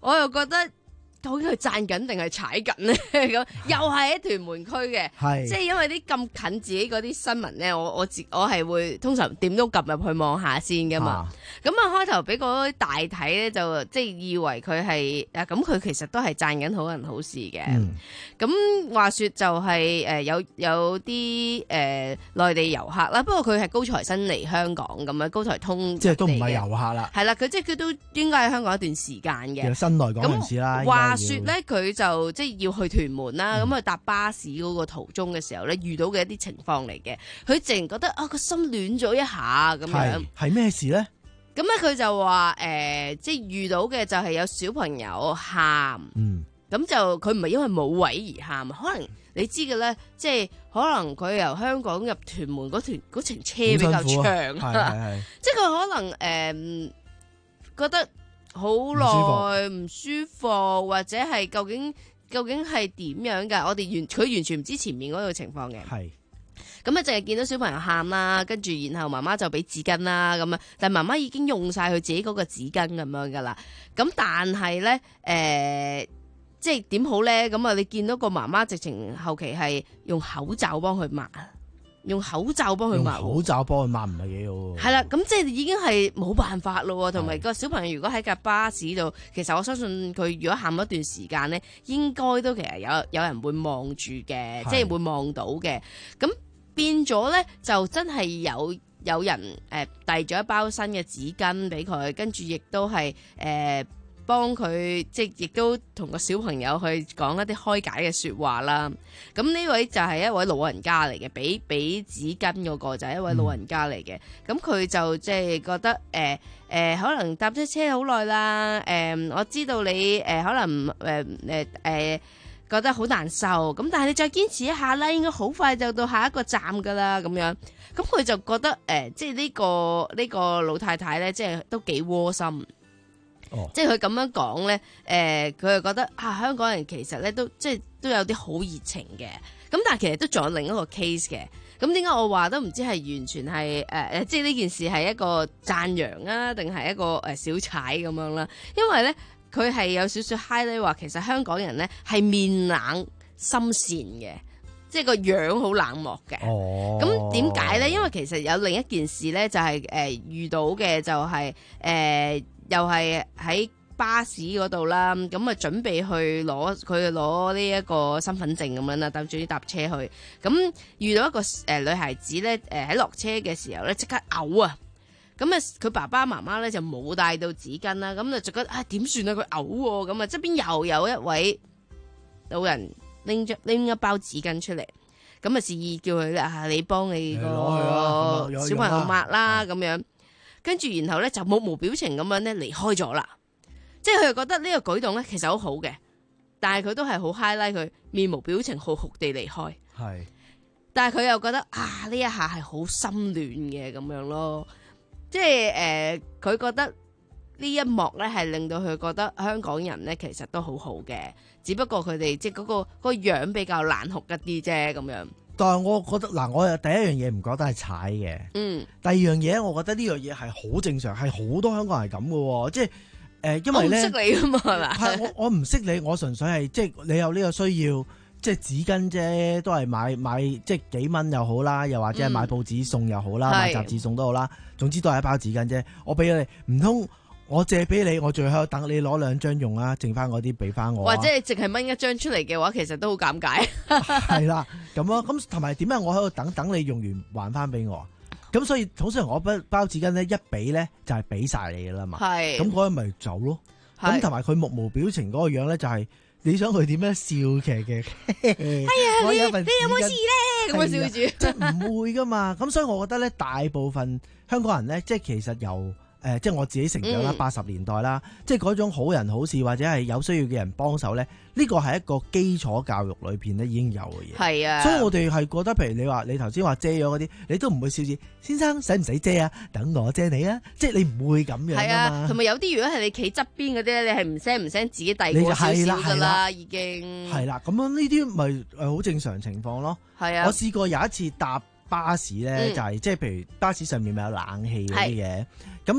我又覺得。究竟佢讚緊定係踩緊咧？咁又係喺屯門區嘅，即係因為啲咁近自己嗰啲新聞咧，我我自我係會通常點都撳入去望下先噶嘛。咁啊開頭俾嗰啲大體咧，就即係以為佢係啊，咁佢其實都係讚緊好人好事嘅。咁、嗯、話說就係誒有有啲誒內地遊客啦，不過佢係高材生嚟香港咁樣，高才通即係都唔係遊客啦。 係啦，佢即係佢都應該喺香港一段時間嘅。 其實新來港人士啦。 話說咧，佢就即係要去屯門啦，咁啊搭巴士嗰個途中嘅時候咧，遇到嘅一啲情況嚟嘅，佢淨係覺得啊個心暖咗一下咁樣。 係咩事咧？ 咁咧佢就話誒、呃，即係遇到嘅就係有小朋友喊，咁、嗯、就佢唔係因為冇位而喊，可能你知嘅咧，即係可能佢由香港入屯門嗰段嗰程車比較長，啊、即係佢可能誒、呃、覺得。好耐唔舒服，或者係究竟究竟係點樣㗎？我哋完佢完全唔知前面嗰個情況嘅。係咁啊，淨係見到小朋友喊啦，跟住然後媽媽就俾紙巾啦咁啊，但係媽媽已經用晒佢自己嗰個紙巾咁樣㗎啦。咁但係咧誒，即係點好咧？咁啊，你見到個媽媽直情後期係用口罩幫佢抹。用口罩幫佢抹， 口罩幫佢抹唔係幾好。 係啦，咁即係已經係冇辦法咯，同埋個小朋友如果喺架巴士度，其實我相信佢如果喊一段時間咧，應該都其實有有人會望住嘅，即係會望到嘅。咁變咗咧，就真係有有人誒遞咗一包新嘅紙巾俾佢，跟住亦都係誒。呃幫佢即係亦都同個小朋友去講一啲開解嘅說話啦。咁呢位就係一位老人家嚟嘅，俾俾紙巾嗰個就係一位老人家嚟嘅。咁佢、嗯、就即係覺得誒誒、呃呃，可能搭咗車好耐啦。誒、呃，我知道你誒、呃、可能誒誒誒覺得好難受。咁但係你再堅持一下啦，應該好快就到下一個站噶啦。咁樣，咁佢就覺得誒、呃，即係呢、這個呢、這個老太太咧，即係都幾窩心。哦、即係佢咁樣講咧，誒、呃，佢就覺得啊，香港人其實咧都即係都有啲好熱情嘅，咁但係其實都仲有另一個 case 嘅。咁點解我話都唔知係完全係誒誒，即係呢件事係一個讚揚啊，定係一個誒小踩咁樣啦？因為咧佢係有少少 highlight 話，其實香港人咧係面冷心善嘅，即係個樣好冷漠嘅。哦，咁點解咧？因為其實有另一件事咧，就係、是、誒、呃、遇到嘅就係、是、誒。呃又係喺巴士嗰度啦，咁啊準備去攞佢攞呢一個身份證咁樣啦，等住啲搭車去，咁遇到一個誒、呃、女孩子咧，誒喺落車嘅時候咧即刻嘔啊，咁啊佢爸爸媽媽咧就冇帶到紙巾啦，咁就就覺得啊點算啊佢嘔喎，咁啊側邊又有一位老人拎咗拎一包紙巾出嚟，咁啊示意叫佢啊你幫你個小朋友抹啦咁樣。跟住然後咧就冇無表情咁樣咧離開咗啦，即係佢又覺得呢個舉動咧其實好好嘅，但係佢都係好 highlight 佢面無表情好酷地離開。係，但係佢又覺得啊呢一下係好心暖嘅咁樣咯，即係誒佢覺得呢一幕咧係令到佢覺得香港人咧其實都好好嘅，只不過佢哋即係嗰個嗰個樣比較冷酷一啲啫咁樣。 但係我覺得嗱，我第一樣嘢唔覺得係踩嘅，嗯，第二樣嘢我覺得呢樣嘢係好正常，係好多香港人係咁嘅，即係誒、呃，因為咧，我唔識你啊嘛，係嘛？係我我唔識你，我純粹係即係你有呢個需要，即係紙巾啫，都係買買即係幾蚊又好啦，又或者係買報紙送又好啦，嗯、買雜誌送都好啦，總之都係一包紙巾啫。我俾咗你，唔通我借俾你，我最後等你攞兩張用啊，剩翻嗰啲俾翻我、啊。或者你淨係掹一張出嚟嘅話，其實都好尷尬。係啦，咁咯，咁同埋點解我喺度等等你用完還翻俾我？咁所以通常我包包紙巾咧一俾咧就係俾晒你噶啦嘛。係。咁嗰日咪走咯。咁同埋佢目無表情嗰個樣咧，就係你想佢點樣笑騎騎。係啊，你你有冇事咧？咁樣笑住。即係唔會噶嘛。咁所以我覺得咧，大部分香港人咧，即係其實由誒、呃，即係我自己成長啦，八十年代啦，嗯、即係嗰種好人好事或者係有需要嘅人幫手咧，呢個係一個基礎教育裏邊咧已經有嘅嘢。係啊，所以我哋係覺得，譬如你話你頭先話遮咗嗰啲，你都唔會笑住，先生使唔使遮啊？等我遮你啊！即係你唔會咁樣㗎嘛。同埋有啲如果係你企側邊嗰啲咧，你係唔聲唔聲自己遞過少少㗎啦，已經。係啦，咁樣呢啲咪誒好正常情況咯。係啊，我試過有一次搭巴士咧，嗯、就係即係譬如巴士上面咪有冷氣嗰啲嘅，咁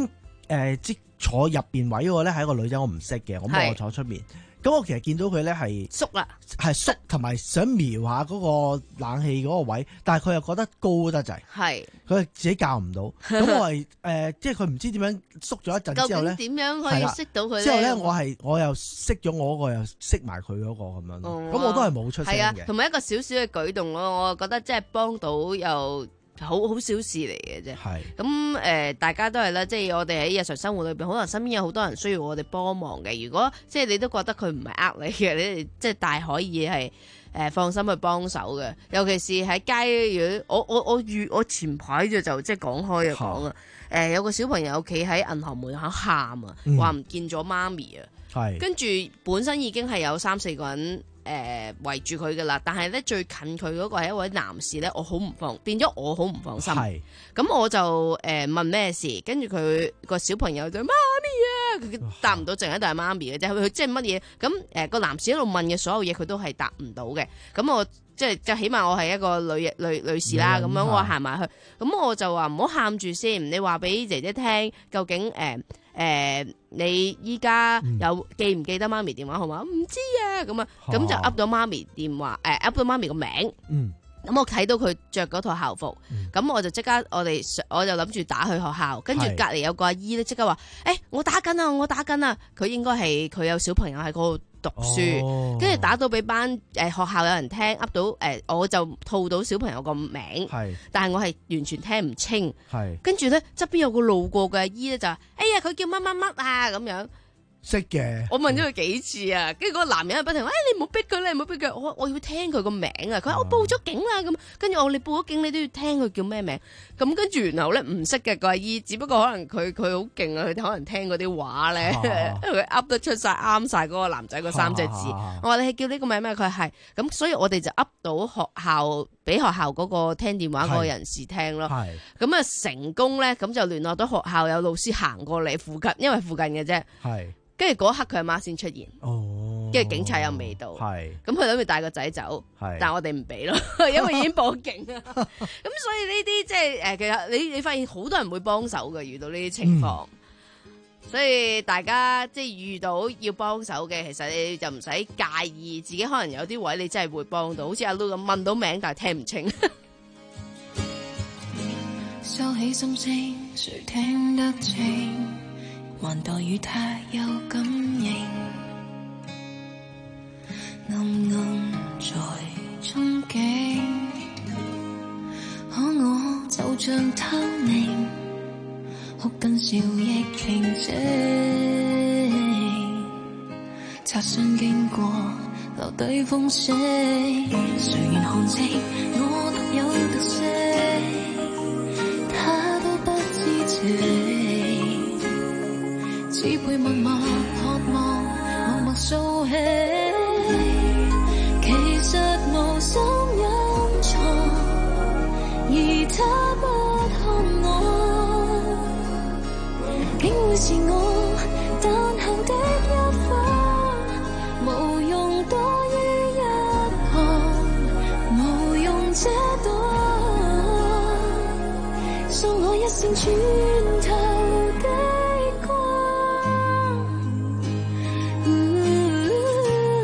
誒即坐入邊位嗰個咧係一個女仔，我唔識嘅，咁我坐出面。咁我其實見到佢咧係縮啦， 係縮同埋想瞄下嗰個冷氣嗰個位，但係佢又覺得高得滯，係佢自己校唔到。咁我係誒、呃，即係佢唔知點樣縮咗一陣之後咧， 究竟點樣可以熄到佢咧？ 之後咧，我係我又熄咗我嗰個，又熄埋佢嗰個咁樣。咁、哦、我都係冇出聲嘅。 同埋一個少少嘅舉動咯，我覺得即係幫到又。好好小事嚟嘅啫，咁誒、呃，大家都係啦，即係我哋喺日常生活裏邊，可能身邊有好多人需要我哋幫忙嘅。如果即係你都覺得佢唔係呃你嘅，你哋即係大可以係誒、呃、放心去幫手嘅。尤其是喺街，如果我我我遇我前排就就即係講開就講啊，誒、呃、有個小朋友企喺銀行門口喊啊，話唔見咗媽咪啊，跟住本身已經係有三四個人。誒、呃、圍住佢噶啦，但係咧最近佢嗰個係一位男士咧，我好唔放，變咗我好唔放心。咁我就誒、呃、問咩事，跟住佢個小朋友就媽咪啊，佢答唔到，淨係都係媽咪嘅啫。佢即係乜嘢？咁誒個男士一路問嘅所有嘢，佢都係答唔到嘅。咁我即係就起碼我係一個女女女士啦，咁樣我行埋去，咁我就話唔好喊住先，你話俾姐姐聽，究竟誒。呃誒、呃，你依家有記唔記得媽咪電話號碼？唔知啊，咁啊，咁就噏到媽咪電話，誒、呃，噏到媽咪個名。嗯，咁我睇到佢着嗰套校服，咁、嗯、我就即刻，我哋我就諗住打去學校，跟住隔籬有個阿姨咧，即刻話，誒、欸，我打緊啊，我打緊啊，佢應該係佢有小朋友喺嗰度讀書，跟、哦、住打到俾班誒、呃、學校有人聽，噏到誒、呃，我就套到小朋友個名，但係我係完全聽唔清，跟住咧側邊有個路過嘅阿姨咧就話，哎呀，佢叫乜乜乜啊咁樣。 識嘅， 我問咗佢幾次啊，跟住嗰個男人係不停話，誒、哎、你唔好逼佢，你唔好逼佢，我我要聽佢個名啊！佢話我報咗警啦，咁跟住我你報咗警，你都要聽佢叫咩名？咁跟住然後咧唔識嘅個阿姨，只不過可能佢佢好勁啊，佢可能聽嗰啲話咧，因為佢噏得出晒啱晒嗰個男仔嗰三隻字。我話你係叫呢個名咩？佢係咁，所以我哋就噏到學校俾學校嗰個聽電話嗰個人士聽咯。咁啊成功咧，咁就聯絡到學校有老師行過嚟附近，因為附近嘅啫。跟住嗰刻佢阿媽先出現，跟住警察又未到，咁佢諗住帶個仔走，但係我哋唔俾咯，因為已經報警啦。咁所以呢啲即係誒，其實你你發現好多人會幫手嘅，遇到呢啲情況，嗯、所以大家即係遇到要幫手嘅，其實你就唔使介意自己可能有啲位你真係會幫到，好似阿 Lu 咁問到名但係聽唔清。 收起心聲，誰聽得清？還待與他有感應，暗暗在憧憬，可我就像透明，哭跟笑亦平靜。擦身經過，留低風聲，誰願看清我獨有特色，他都不知情。只配默默渴望，默默掃起。其實無心隱藏，而他不看我，竟會是我誕後的一花，無用多於一旁，無用這朵，送我一線穿透的。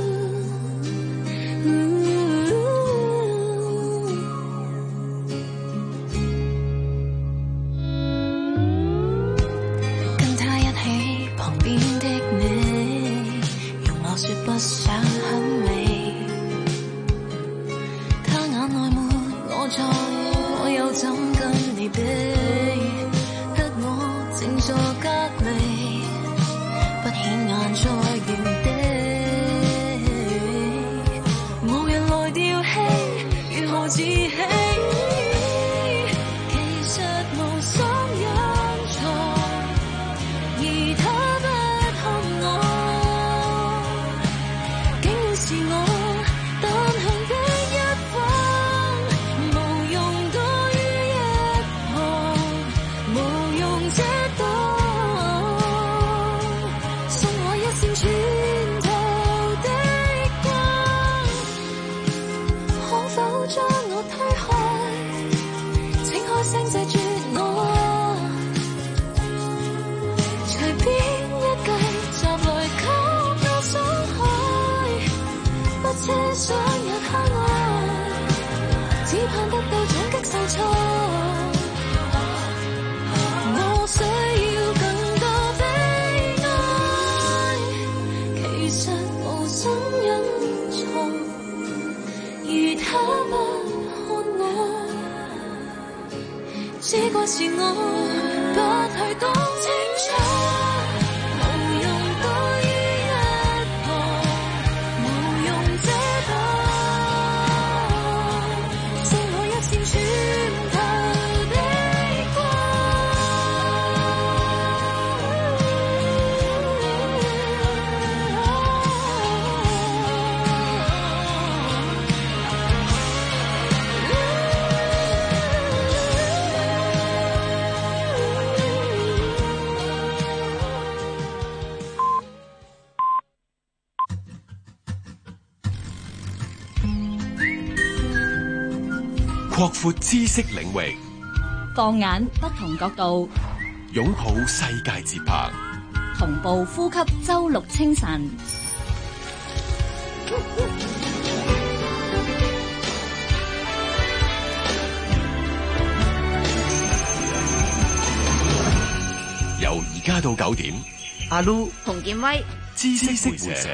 邊一計集來給我傷害，不奢想日下愛，只盼得到總擊受挫。我需要更多悲哀，其實無心隱藏，如他不看我，只怪是我不去當清楚，無用躲於一旁，無用遮擋，剩我一線穿透的光。 擴闊知識領域， 放眼不同角度， 擁抱世界節拍， 同步呼吸周六清晨。 由而家到九點， 阿 Lu、 洪建威、 知識會社。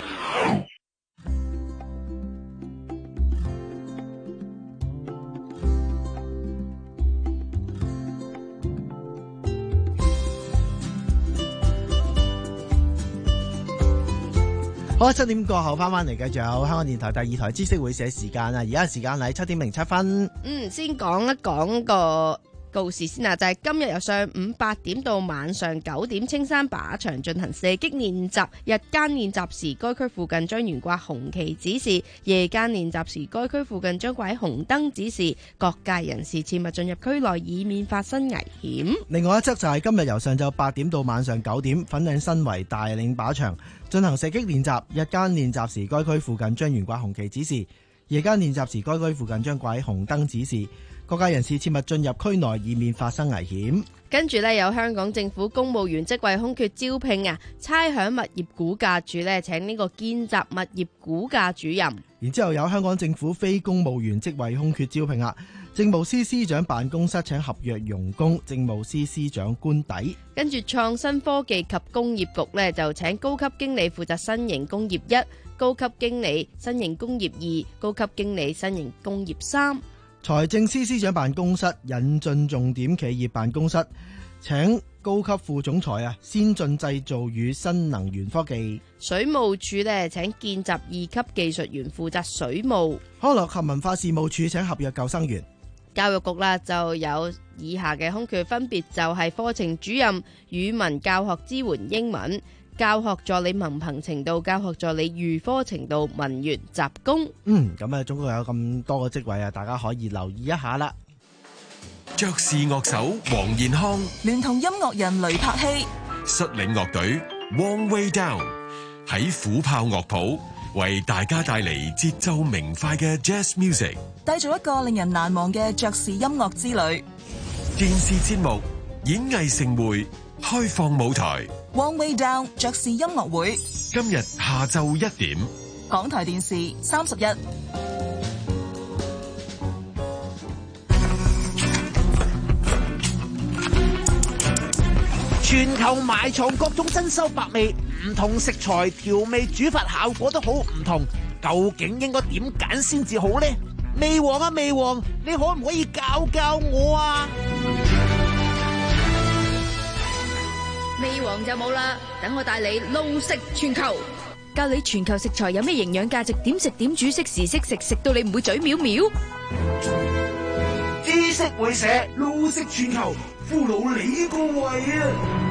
好，七點過後翻翻嚟，繼續有香港電台第二台知識會社時間啊！而家時間係七點零七分。 嗯，先講一講個告示先啊，就係、是、今日由上午八點到晚上九點，青山靶場進行射擊練習。日間練習時，該區附近將懸掛紅旗指示；夜間練習時，該區附近將掛喺紅燈指示。各界人士切勿進入區內，以免發生危險。 另外一則就係今日由上晝八點到晚上九點，粉嶺新圍大嶺靶場進行射擊練習。日間練習時，該區附近將懸掛紅旗指示；夜間練習時，該區附近將掛喺紅燈指示。各界人士切勿進入區內，以免發生危險。 跟住呢，有香港政府公務員職位空缺招聘啊，差餉物業估價署呢請呢個見習物業估價主任。 然之後有香港政府非公務員職位空缺招聘啊，政務司司長辦公室請合約傭工，政務司司長官邸。 跟住創新科技及工業局呢就請高級經理負責新型工業一、高級經理新型工業二、高級經理新型工業三。 財政司司長辦公室引進重點企業辦公室請高級副總裁啊，先進製造與新能源科技。 水務署呢請見習二級技術員負責水務。 康樂及文化事務署請合約救生員。 教育局啦就有以下嘅空缺，分別就係課程主任、語文教學支援英文、教學助理文憑程度、教學助理預科程度、文員雜工。 嗯，咁啊，總共有咁多個職位啊，大家可以留意一下啦。 爵士樂手黃燕康聯同音樂人雷柏希率領樂隊 One Way Down 喺虎豹樂譜為大家帶嚟節奏明快嘅 Jazz Music， 締造一個令人難忘嘅爵士音樂之旅。 電視節目演藝盛會開放舞台 One Way Down 爵士音樂會， 今日下晝一點， 港台電視三十一。 全球埋藏各種珍饈百味，唔同食材調味煮法效果都好唔同，究竟應該點揀先至好呢？味王啊味王，你可唔可以教教我啊？ 味王就冇啦，等我帶你路食全球，教你全球食材有咩營養價值，點食點煮，適時適食，食到你唔會嘴藐藐。 知識會社路食全球，俘虜你個胃啊！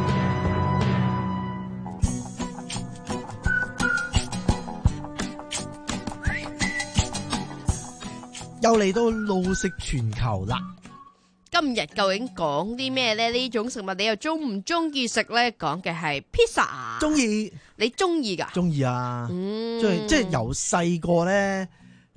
又嚟到路食全球啦！ 今日究竟講啲咩呢？呢種食物你又中唔中意食呢？講嘅係 pizza。 中意， 你中意噶？ 中意啊！ 嗯， 即係即係由細個咧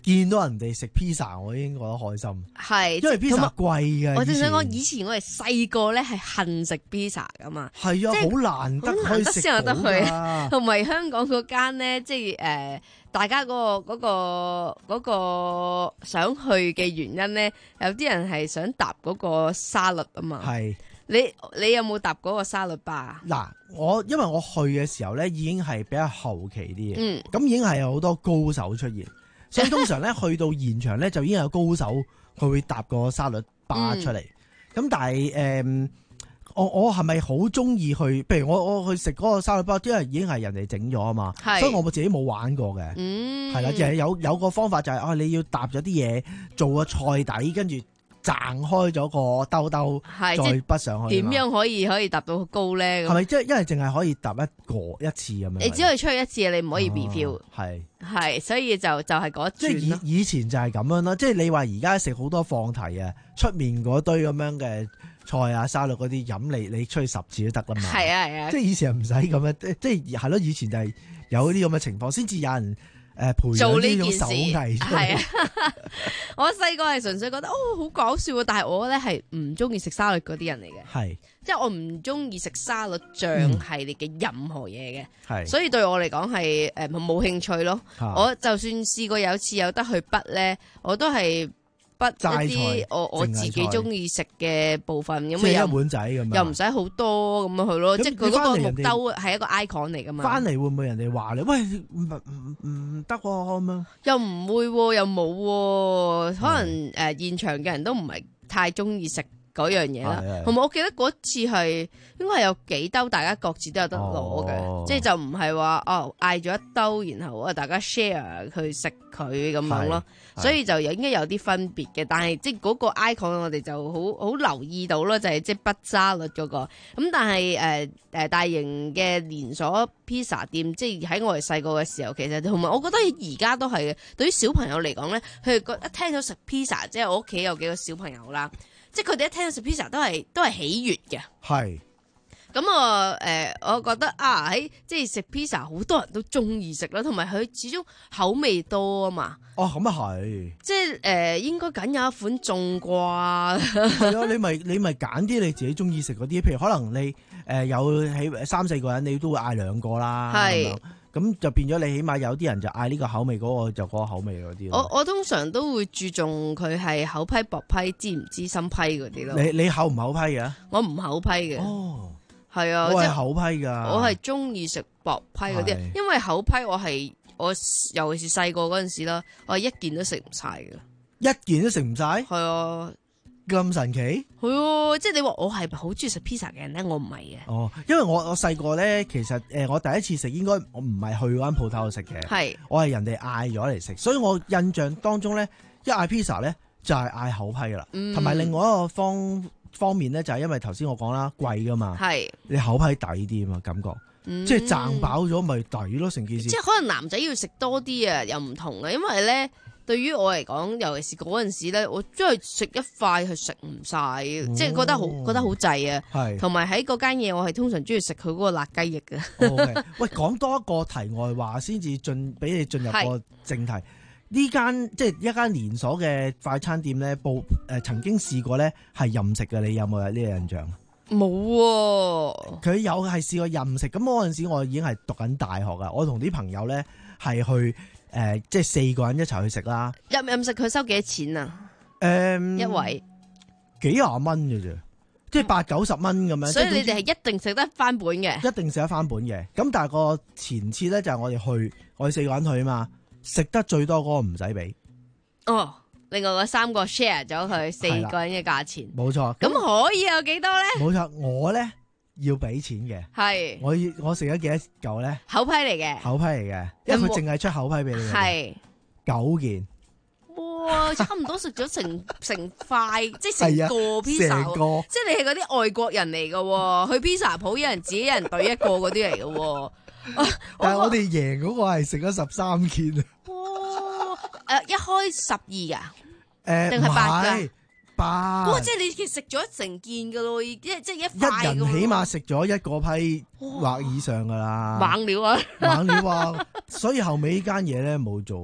見到人哋食 pizza，我已經覺得開心。 係， 因為 pizza 貴嘅。 我正想講，以前我哋細個咧係恨食 pizza 噶嘛。 係啊，好難得可以食到㗎。 同埋香港嗰間咧，即係誒，大家嗰個嗰個嗰個想去嘅原因咧，有啲人係想搭嗰個沙律啊嘛。 係。 你你有冇搭嗰個沙律吧？ 嗱，我因為我去嘅時候咧，已經係比較後期啲嘅， 嗯， 咁已經係有好多高手出現，所以通常咧去到現場咧就已經有高手佢會搭個沙律吧出嚟。咁、嗯、但係誒、呃，我我係咪好中意去？譬如我我去食嗰個沙律吧，因為已經係人哋整咗啊嘛，所以我自己冇玩過嘅， 嗯， 係啦，就係有有個方法就係、是、啊，你要搭咗啲嘢做個菜底，跟住。撐開咗個兜兜，再筆上去。 點樣可以可以搭到高咧？ 係咪即係因為淨係可以搭一個一次咁樣？ 你只可以出去一次，你唔可以 refill。 係係，所以就就係嗰一轉咯。 即係以以前就係咁樣啦。即係你話而家食好多放題啊，出面嗰堆咁樣嘅菜啊、沙律嗰啲飲你你出去十次都得啦嘛。 係啊係啊。即係以前唔使咁樣，即係係咯。以前就係有啲咁嘅情況，先至有人。誒，培養呢種手藝係啊！我細個係純粹覺得哦好搞笑啊，但係我咧係唔中意食沙律嗰啲人嚟嘅， 係即係我唔中意食沙律醬系列嘅任何嘢嘅，係、 嗯、 所以對我嚟講係誒冇興趣咯。我就算試過有次有得去筆咧，我都係。不一啲我我自己中意食嘅部分咁啊，一碗仔咁又唔使好多咁樣去咯，即係佢嗰個木兜係一個 icon 嚟噶嘛。 翻嚟會唔會人哋話你喂唔唔唔得咁樣？ 又唔會，又冇，可能誒、呃、現場嘅人都唔係太中意食嗰樣嘢啦。同埋我記得嗰次係應該係有幾兜，大家各自都有得攞嘅、哦，即係就唔係話哦嗌咗一兜，然後啊大家 share 去食佢咁樣咯。所以就應該有啲分別嘅，但係即係嗰個 icon 我哋就好好留意到咯，就係即係筆沙律嗰個。咁但係誒誒大型嘅連鎖 pizza 店，即係喺我哋細個嘅時候，其實同埋我覺得而家都係嘅。對於小朋友嚟講咧，佢哋覺一聽到食 pizza， 即係我屋企有幾個小朋友啦，即係佢哋一聽到食 pizza 都係都係喜悅嘅。 係。 咁我誒，我覺得啊，喺即係食 pizza 好多人都中意食啦，同埋佢始終口味多啊嘛。 哦，咁啊係。 即係誒、呃，應該梗有一款中啩。 係啊，你咪你咪揀啲你自己中意食嗰啲，譬如可能你誒、呃、有起三四個人，你都會嗌兩個啦。係。咁就變咗你起碼有啲人就嗌呢個口味，嗰、嗰個就嗰個口味嗰啲。 我我通常都會注重佢係厚批薄批、知唔知心批嗰啲咯。 你你厚唔厚批嘅？ 我唔厚批嘅。哦。係啊， 我係厚批噶， 我係中意食薄批嗰啲，因為厚批我係我尤其是細個嗰陣時啦，我係一件都食唔晒嘅， 一件都食唔晒， 係啊， 咁神奇， 係啊，即係你話我係好中意食 pizza 嘅人咧，我唔係嘅。 哦，因為我我細個咧，其實誒，我第一次食應該我唔係去嗰間鋪頭度食嘅，係我係人哋嗌咗嚟食，所以我印象當中咧，一嗌 pizza 咧就係嗌厚批噶啦，同、嗯、埋另外一個方。方面咧就係因為頭先我講啦，貴噶嘛，係你口批抵啲啊嘛，感覺，嗯、即係賺飽咗咪抵咯，成件事。 即係可能男仔要食多啲啊，又唔同啊，因為咧對於我嚟講，尤其是嗰陣時咧，我真係食一塊係食唔晒，即係覺得好覺得好滯啊。係，同埋喺嗰間嘢，我係通常中意食佢嗰個辣雞翼嘅。 Okay. 喂，講多一個題外話先至進，俾你進入個正題。呢間即係一間連鎖嘅快餐店咧，報誒、呃、曾經試過咧係任食嘅，你有冇有呢個印象？ 冇、啊， 佢有係試過任食。咁嗰陣時我已經係讀緊大學噶，我同啲朋友咧係去誒、呃，即係四個人一齊去食啦。 任任食佢收幾多錢啊？誒、 嗯， 一位幾廿蚊嘅啫，即係八九十蚊咁樣。 所以你哋係一定食得翻本嘅， 一定食得翻本嘅。咁但係個前設咧就係我哋去，我哋四個人去啊嘛。食得最多嗰個唔使俾哦，另外嗰三個 share 咗佢四個人嘅價錢， 冇錯。 咁可以有幾多咧？ 冇錯，我咧要俾錢嘅，係我我食咗幾多嚿咧？口批嚟嘅， 口批嚟嘅，因為佢淨係出口批俾你，係九件。 哇，差唔多食咗成成塊，即係成個 pizza，即係你係嗰啲外國人嚟嘅，去 pizza 鋪有人自己一人懟一個嗰啲嚟嘅。 但係我哋贏嗰個係食咗十三件啊！ 哇，誒，一開十二啊？ 誒， 定係八噶？ 八。 哇，即係你其實食咗一成件噶咯，即係即係一塊。 一人起碼食咗一個批或以上噶啦。 猛料啊！ 猛料啊！所以後尾呢間嘢咧冇做。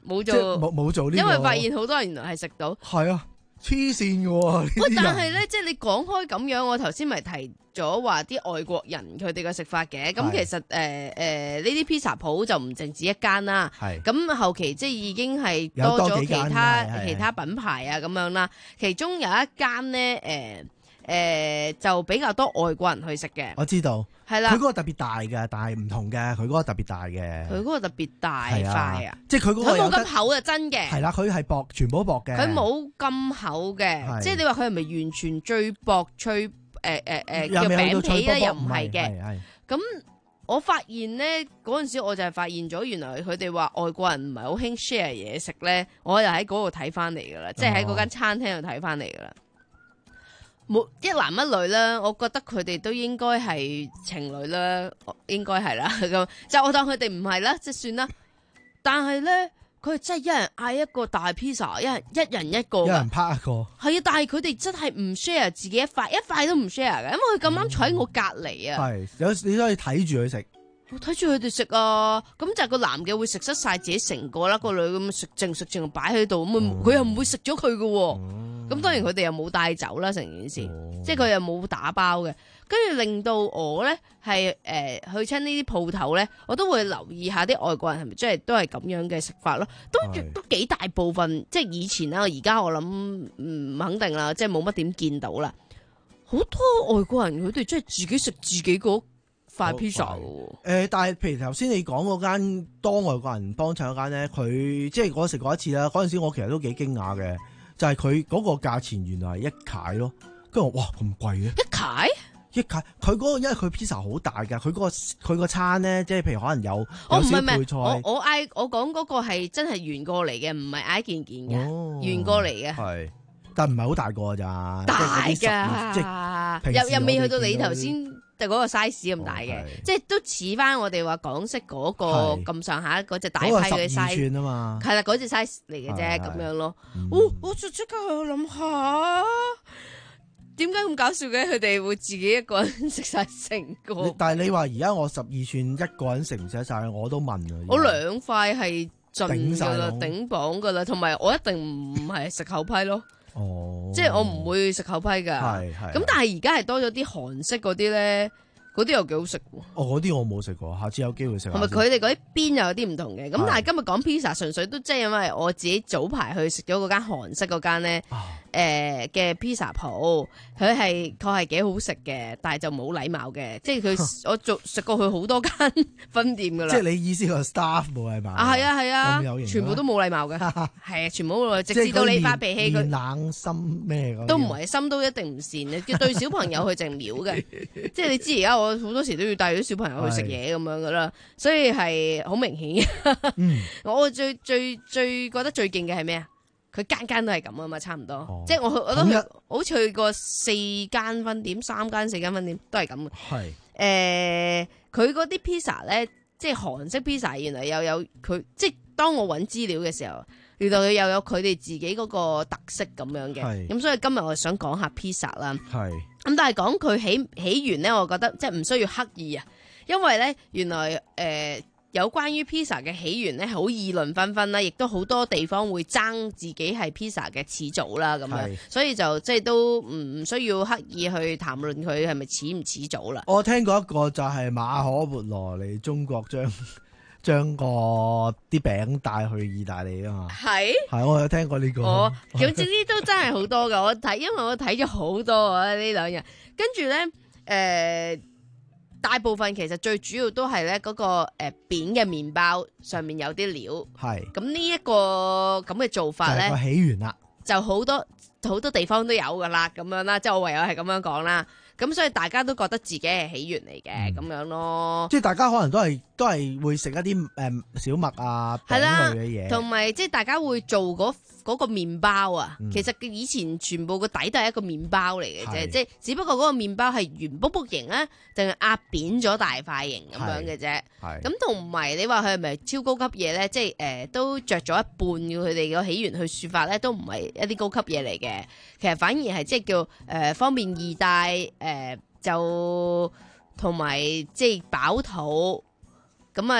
冇做冇冇做呢個， 因為發現好多人原來係食到。 係啊，黐線嘅喎。 喂，但係咧，即係你講開咁樣，我頭先咪提咗話啲外國人佢哋嘅食法嘅。咁其實誒誒呢啲披薩鋪就唔淨止一間啦。係。咁後期即係已經係多咗其他其他品牌啊咁樣啦。其中有一間咧誒。呃誒、呃、就比較多外國人去食嘅， 我知道， 係啦， 佢嗰個特別大嘅，但係唔同嘅，佢嗰個特別大嘅， 佢嗰個特別大塊啊， 即係佢嗰個佢冇咁厚啊，真嘅， 係啦，佢係薄，全部都薄嘅， 佢冇咁厚嘅，即係你話佢係咪完全最薄脆誒誒誒嘅餅皮咧？又唔係嘅，咁我發現咧嗰陣時我就係發現咗，原來佢哋話外國人唔係好興 share 嘢食咧，我就喺嗰度睇翻嚟噶啦，即係喺嗰間餐廳度睇翻嚟噶啦。冇一男一女啦，我覺得佢哋都應該係情侶啦，應該係啦咁，就我當佢哋唔係啦，即係算啦。但係咧，佢哋真係一人嗌一個大 pizza，一人一人一個， 一人拍一個。 係啊，但係佢哋真係唔 share 自己一塊，一塊都唔 share 嘅，因為佢咁啱坐喺我隔離啊。係、嗯， 有你都可以睇住佢食。 我睇住佢哋食啊，咁就係個男嘅會食失晒自己成個啦，個女咁食淨食淨擺喺度，咁佢又唔會食咗佢嘅喎。咁、嗯、當然佢哋又冇帶走啦，成件事，嗯、即係佢又冇打包嘅，跟住令到我咧係誒去親呢啲鋪頭咧，我都會留意下啲外國人係咪即係都係咁樣嘅食法咯，都都幾大部分，即係以前啦，而家我諗唔肯定啦，即係冇乜點見到啦，好多外國人佢哋即係自己食自己嗰塊 pizza 嘅喎， 但係譬如頭先你講嗰間多外國人幫襯嗰間咧，佢即係我食過一次啦。嗰陣時我其實都幾驚訝嘅，就係佢嗰個價錢原來係一塊咯。跟住我哇咁貴嘅一塊一塊，佢嗰、嗰個因為佢 pizza 好大㗎，佢嗰、嗰個佢個餐咧，即係譬如可能有有少配菜。 我我嗌我講嗰個係真係原過嚟嘅，唔係嗌一件件嘅、哦、原過嚟嘅。係， 但唔係好大個咋？ 大㗎， 即係又又未去到你頭先。就嗰個 size 咁大嘅，okay. 即係都似翻我哋話港式嗰個咁上下嗰隻大批嘅 size 啊嘛， 係啦，嗰隻 size 嚟嘅啫，咁樣咯。嗯、哦，我就即刻去諗下，點解咁搞笑嘅？佢哋會自己一個人食晒成個。 但係你話而家我十二寸一個人食唔食晒，我都問啊。 我兩塊係盡㗎啦，頂磅㗎啦，同埋我一定唔係食厚批咯。哦，即係我唔會食厚批噶，咁但係而家係多咗啲韓式嗰啲咧，嗰啲又幾好食喎。 哦，嗰啲我冇食過，下次有機會食。 同埋佢哋嗰啲邊又有啲唔同嘅，咁但係今日講 pizza 純粹都即係因為我自己早排去食咗嗰間韓式嗰間咧，誒嘅 pizza 鋪，佢係確係幾好食嘅，但係就冇禮貌嘅，即係佢我做食過佢好多間分店噶啦。 即係你意思個 staff 冇禮貌啊？係啊係啊，全部都冇禮貌嘅，係啊，全部冇，直至到你發脾氣佢冷心咩都唔係，心都一定唔善嘅，叫對小朋友去淨秒嘅，即係你知而家我好多時都要帶啲小朋友去食嘢咁樣噶啦，所以係好明顯嘅。嗯、我最最最覺得最勁嘅係咩啊？佢間間都係咁啊嘛，差唔多，哦、即係我我都去好似去過四間分店、三間四間分店都係咁嘅。係誒，佢嗰啲 pizza 咧，即係韓式 pizza，原來又有佢，即係當我揾資料嘅時候，原來佢又有佢哋自己嗰個特色咁樣嘅。咁所以今日我想講下 pizza 啦。係咁，但係講佢起起源咧，我覺得即係唔需要刻意啊，因為咧原來誒。呃有關於 pizza 嘅起源咧，係好議論紛紛啦，亦都好多地方會爭自己係 pizza 嘅始祖啦，咁樣，所以就即係都唔需要刻意去談論佢係咪始唔始祖啦。 我聽過一個就係馬可孛羅嚟中國將將個啲餅帶去意大利啊嘛，係係我有聽過呢、呢個。 哦，總之呢都真係好多噶，我睇因為我睇咗好多啊呢兩日，跟住咧誒。呃大部分其實最主要都係咧嗰個誒、呃、扁嘅麵包上面有啲料，係咁呢一個咁嘅做法咧，就係個起源啦，就好多好多地方都有噶啦，咁樣啦，即係我唯有係咁樣講啦。咁所以大家都覺得自己係起源嚟嘅，咁、嗯、樣咯。即係大家可能都係都係會食一啲誒、嗯、小麥啊餅類嘅嘢，同埋即係大家會做嗰嗰個麵包啊。嗯、其實以前全部個底都係一個麵包嚟嘅啫，即係只不過嗰個麵包係圓卜卜形咧，定係壓扁咗大塊形咁樣嘅啫。咁同埋你話佢係咪超高級嘢咧？即係誒、呃、都着咗一半嘅佢哋個起源去説法咧，都唔係一啲高級嘢嚟嘅。其實反而係即係叫誒、呃、方便易帶誒。呃誒，就同埋即係飽肚，咁啊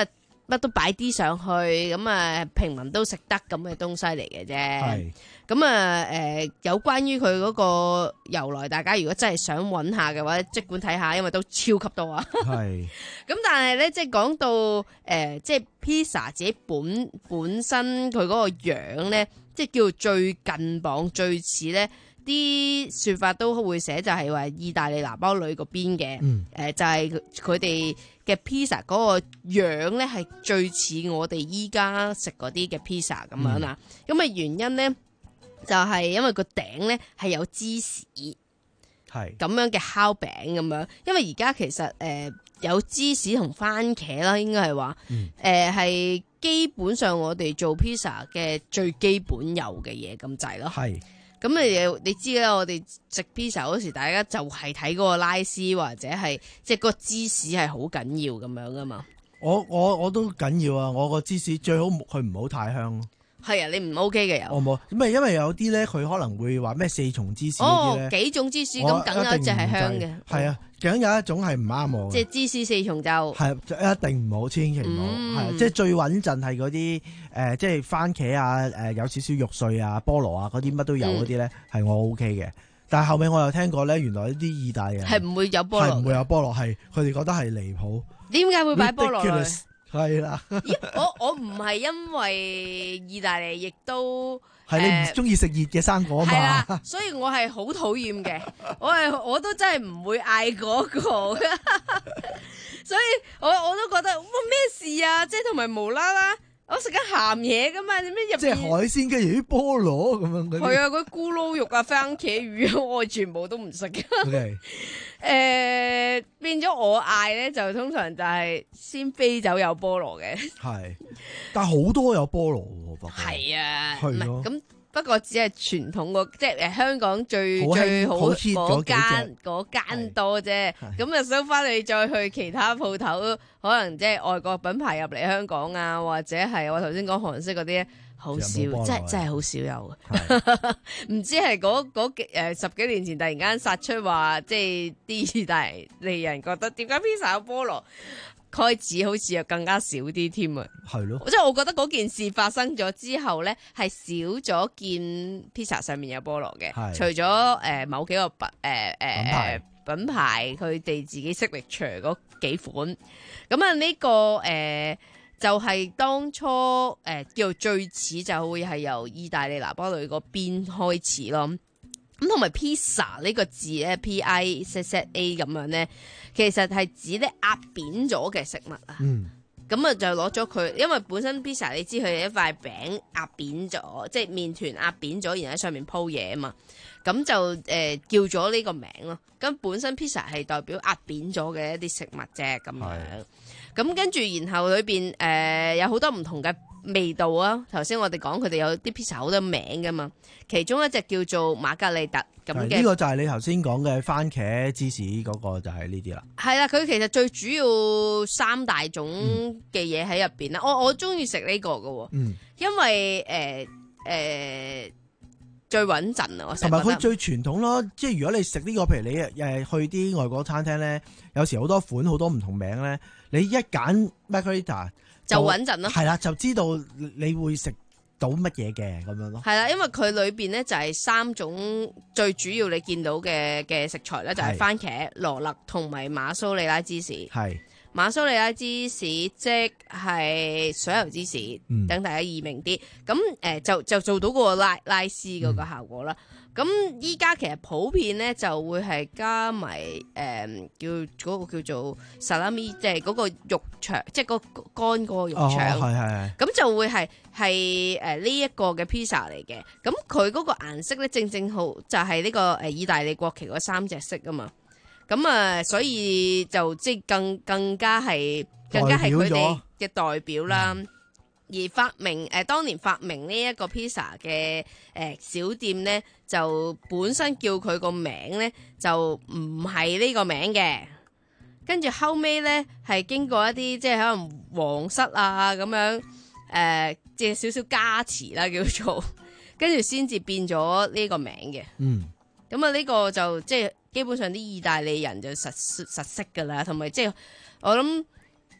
乜都擺啲上去，咁啊平民都食得咁嘅東西嚟嘅啫。咁啊誒，有關於佢嗰個由來，大家如果真係想揾下嘅話，即管睇下，因為都超級多啊。係。咁但係咧，即係講到誒、呃，即係 pizza 自己本本身佢嗰個樣咧，即係叫最近磅最似咧，啲説法都會寫就係話意大利拿包裏嗰邊嘅，誒、嗯呃、就係佢哋嘅 pizza 嗰個樣咧係最似我哋依家食嗰啲嘅 pizza 咁樣啦。咁啊、嗯、原因咧就係、是、因為個頂咧係有芝士，係咁樣嘅烤餅咁樣。因為而家其實誒、呃、有芝士同番茄啦，應該係話誒係基本上我哋做 pizza 嘅最基本有嘅嘢咁滯咯。係。咁你你知啦，我哋食 pizza 嗰時，大家就係睇嗰個拉絲或者係即係個芝士係好緊要咁樣噶嘛。 我我我都緊要啊！我個芝士最好佢唔好太香咯。係啊，你唔 OK 嘅有。 我冇，咁啊，因為有啲咧，佢可能會話咩四重芝士嗰啲咧。 哦，幾種芝士咁，梗有一隻係香嘅。 係啊，梗有一種係唔啱我。 即係芝士四重奏。 係一定唔好，千祈唔好。係、嗯、即係最穩陣係嗰啲誒，即係番茄啊，誒、呃、有少少肉碎啊、菠蘿啊嗰啲乜都有嗰啲咧，係、嗯、我 OK 嘅。但係後尾我又聽過咧，原來呢啲意大利人係唔會有菠蘿， 係唔會有菠蘿，係佢哋覺得係離譜。 點解會擺菠蘿落去？ 係啦， 咦？我我唔係因為意大利，亦都係你唔中意食熱嘅生果嘛？ 係啦，所以我係好討厭嘅。我係我都真係唔會嗌嗰個，所以我我都覺得哇咩事啊！即係同埋無啦啦，我食緊鹹嘢噶嘛？點解入即係海鮮跟住啲菠蘿咁樣嗰啲？ 係啊，嗰啲咕嚕肉啊、番茄魚，我全部都唔食嘅。 Okay. 誒、呃，變咗我嗌咧，就通常就係先飛走有菠蘿嘅。係， 但係好多有菠蘿喎。 係啊， 係咯。 咁不過只係傳統個，即係誒香港最好最好嗰間嗰間多啫。咁啊，收翻你再去其他鋪頭，可能即係外國品牌入嚟香港啊，或者係我頭先講韓式嗰啲。好少，真係真係好少有嘅。唔知係嗰嗰幾誒十幾年前突然間殺出話，即係啲意大利人覺得點解 pizza 有菠蘿，開始好似又更加少啲添啊。係咯，即係我覺得嗰件事發生咗之後咧，係少咗見 pizza 上面有菠蘿嘅。除咗誒、呃、某幾個品誒誒品牌佢哋自己識力除嗰幾款，咁啊呢個誒。呃就係當初誒、呃、叫最似就會係由意大利拿波里嗰邊開始咯，咁同埋 pizza 呢個字咧 P I Z Z A 咁樣咧，其實係指咧壓扁咗嘅食物啊。嗯，咁啊就攞咗佢，因為本身 pizza 你知佢係一塊餅壓扁咗，即係麵團壓扁咗，然後喺上面鋪嘢啊嘛。咁就誒、呃、叫咗呢個名咯。咁本身 pizza 係代表壓扁咗嘅一啲食物啫，咁樣。咁跟住，然後裏邊誒、呃、有好多唔同嘅味道啊！頭先我哋講佢哋有啲 pizza 好多名噶嘛，其中一隻叫做瑪格麗特咁嘅。 呢個就係你頭先講嘅番茄芝士嗰個就係呢啲啦。係啦，佢其實最主要三大種嘅嘢喺入邊啦。我我中意食呢個嘅，嗯，因為誒誒、呃呃、最穩陣啊！我同埋佢最傳統咯，即係如果你食呢個，譬如你誒去啲外國餐廳咧，有時好多款好多唔同名咧。你一揀 Margherita 就穩陣咯， 係啦，就知道你會食到乜嘢嘅咁樣咯。 係啦，因為佢裏邊咧就係三種最主要你見到嘅嘅食材咧，就係番茄、羅勒同埋馬蘇里拉芝士。係馬蘇里拉芝士，即係水油芝士，等、嗯、大家易明啲。咁誒、呃、就就做到嗰個拉拉絲嗰個效果啦。咁依家其實普遍咧就會係加埋誒、呃、叫嗰、那個叫做 salami，即係嗰個肉腸，即係嗰個乾嗰個肉腸。係係係。咁就會係係誒呢一個嘅 pizza 嚟嘅。咁佢嗰個顏色咧正正好就係呢個誒意大利國旗嗰三隻色啊嘛。咁啊，所以就即係更更加係更加係佢哋嘅代表啦。而發明誒、呃、當年發明呢一個 pizza 嘅誒、呃、小店咧，就本身叫佢個名咧就唔係呢個名嘅，跟住後尾咧係經過一啲即係可能皇室啊咁樣誒，即係少少加持啦叫做，跟住先至變咗呢個名嘅。嗯，咁啊呢個就即係基本上啲意大利人就實實識㗎啦，同埋即係我諗。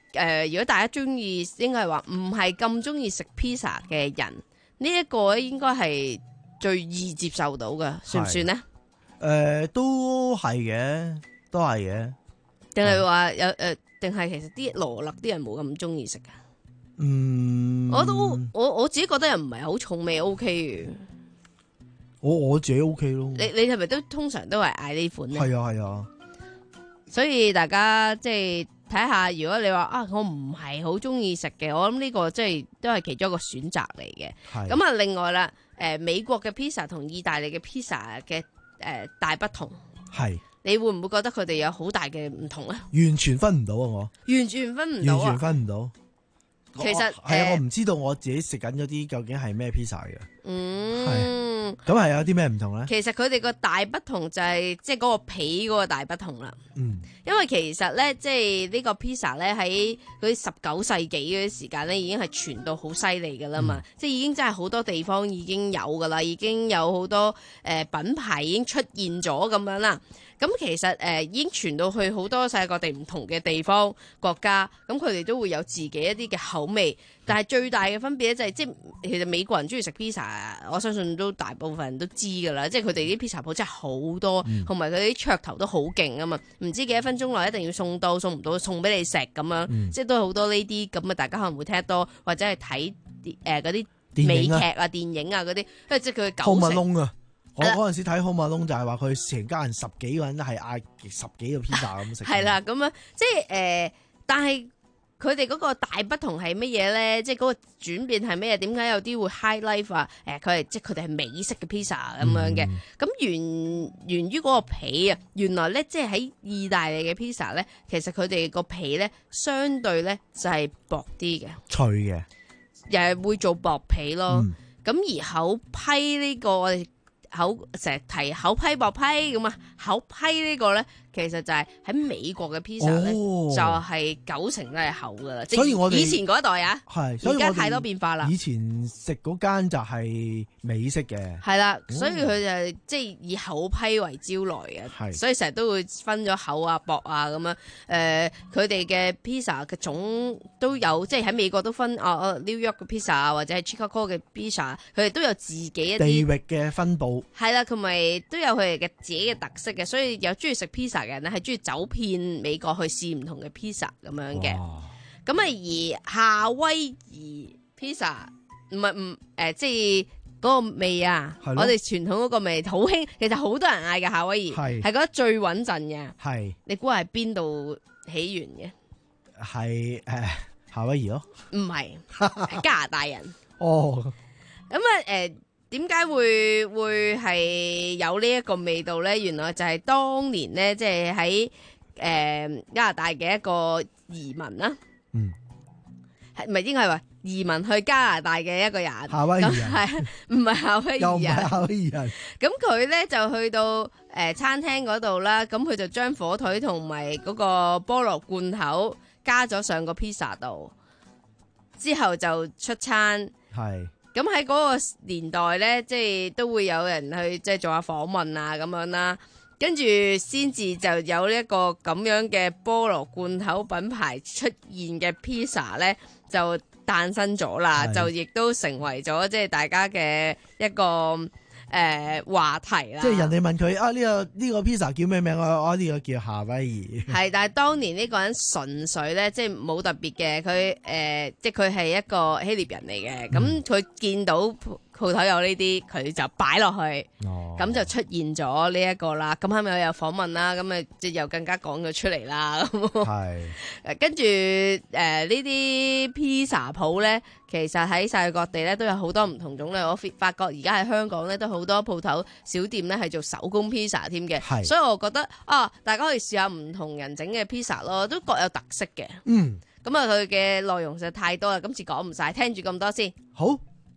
誒，如果大家中意，應該係話唔係咁中意食 pizza 嘅人，呢、這、一個咧應該係最易接受到嘅，算唔算呢？ 誒、呃，都係嘅，都係嘅。 定係話有誒，定、呃、係其實啲羅勒啲人冇咁中意食噶？ 嗯， 我都我我自己覺得又唔係好重味 ，O K 嘅。 我我自己 O K 咯。 你你係咪都通常都係嗌呢款咧？ 係啊係啊。 所以大家即係睇下，如果你話啊，我唔係好中意食嘅，我諗呢個即係都係其中一個選擇嚟嘅。咁啊，另外啦，誒、呃、美國嘅 pizza 同意大利嘅 pizza 嘅誒大不同係，你會唔會覺得佢哋有好大嘅唔同咧？ 完全分唔到啊！我完全分唔到啊！ 完全分唔到。 其實係啊、 呃，我唔知道我自己食緊嗰啲究竟係咩 pizza 嘅。 嗯， 咁係有啲咩唔同咧？ 其實佢哋個大不同就係即係嗰個皮嗰個大不同啦。 嗯，因為其實咧，即係呢個 pizza 咧喺嗰啲十九世紀嗰啲時間咧，已經係傳到好犀利噶啦嘛。嗯、即係已經真係好多地方已經有噶啦，已經有好多誒、呃、品牌已經出現咗咁樣啦。咁其實誒、呃、已經傳到去好多世界各地唔同嘅地方國家，咁佢哋都會有自己一啲嘅口味。但係最大嘅分別咧就係、是，即係其實美國人中意食 pizza，我相信都大部分人都知㗎啦。即係佢哋啲 pizza 鋪真係好多，同埋佢啲噱頭都好勁啊嘛。唔知幾多分鐘內一定要送到，送唔到送俾你食咁樣，嗯、即係都好多呢啲咁啊。大家可能會聽得多，或者係睇誒嗰啲美劇啊、電影啊嗰啲，因為即係佢九成。 我嗰陣時睇 Home Alone 就係話佢成家人十幾個人都係嗌十幾個 pizza 咁食。 係啦，咁樣即係誒、呃，但係佢哋嗰個大不同係乜嘢咧？即係嗰個轉變係乜嘢？點解有啲會 high life 啊？誒、呃，佢係即係佢哋係美式嘅 pizza 咁樣嘅。咁、嗯、源源於嗰個皮啊，原來咧即係喺意大利嘅 pizza 咧，其實佢哋個皮咧相對咧就係薄啲嘅， 脆嘅， 又係會做薄皮咯。咁、嗯、而口批呢、這個我哋。口成日提口批薄批咁啊，口批呢個咧，其實就係喺美國嘅 pizza 咧，就係九成都係厚噶啦。 所以我哋以前嗰一代啊， 係， 而家太多變化啦。 以前食嗰間就係美式嘅， 係啦，所以佢就係即係以口批為招來嘅，所以成日都會分咗厚啊、薄啊咁樣。誒、呃，佢哋嘅 pizza 嘅種都有，即係喺美國都分啊啊 New York 嘅 pizza 啊，或者係 Chicago 嘅 pizza， 佢哋都有自己一啲地域嘅分佈。 係啦，同埋都有佢哋嘅自己嘅特色嘅，所以有中意食 pizza 嘅人咧，係中意走遍美國去試唔同嘅 pizza 咁樣嘅。咁啊，而夏威夷 pizza 唔係唔誒，即係嗰個味啊，我哋傳統嗰個味好興，其實好多人嗌嘅夏威夷係覺得最穩陣嘅。係你估係邊度起源嘅？係誒、呃、夏威夷咯？唔係加拿大人。哦，咁啊誒。呃點解會會係有呢一個味道咧？原來就係當年咧，即係喺誒加拿大嘅一個移民啦。嗯，係唔係應該係話移民去加拿大嘅一個人？夏威夷人係唔係夏威夷人？又唔係夏威夷人？咁佢咧就去到誒、呃、餐廳嗰度啦。咁佢就將火腿同埋嗰個菠蘿罐頭加咗上個 pizza 度，之後就出餐。係。咁喺嗰個年代咧，即係都會有人去即係做下訪問啊咁樣啦，跟住先至就有呢一個咁樣嘅菠蘿罐頭品牌出現嘅 pizza 咧，就誕生咗啦，就亦都成為咗即係大家嘅一個誒、呃、話題啦。即係人哋問佢啊，呢、呢個呢、呢個 pizza 叫咩名啊？我呢個叫夏威夷。係，但係當年呢個人純粹咧，即係冇特別嘅，佢誒、呃、即係佢係一個希臘人嚟嘅。咁佢、嗯、見到鋪頭有呢啲，佢就擺落去，咁、哦、就出現咗呢一個啦。咁後尾又有訪問啦，咁啊即係又更加講咗出嚟啦。係誒，跟住誒呢啲 pizza 鋪咧，其實喺世界各地咧都有好多唔同種類。我發覺而家喺香港咧都好多鋪頭小店咧係做手工 pizza 添嘅，所以我覺得啊，大家可以試下唔同人整嘅 pizza 咯，都各有特色嘅。嗯，咁啊佢嘅內容實在太多啦，今次講唔晒，聽住咁多先。好。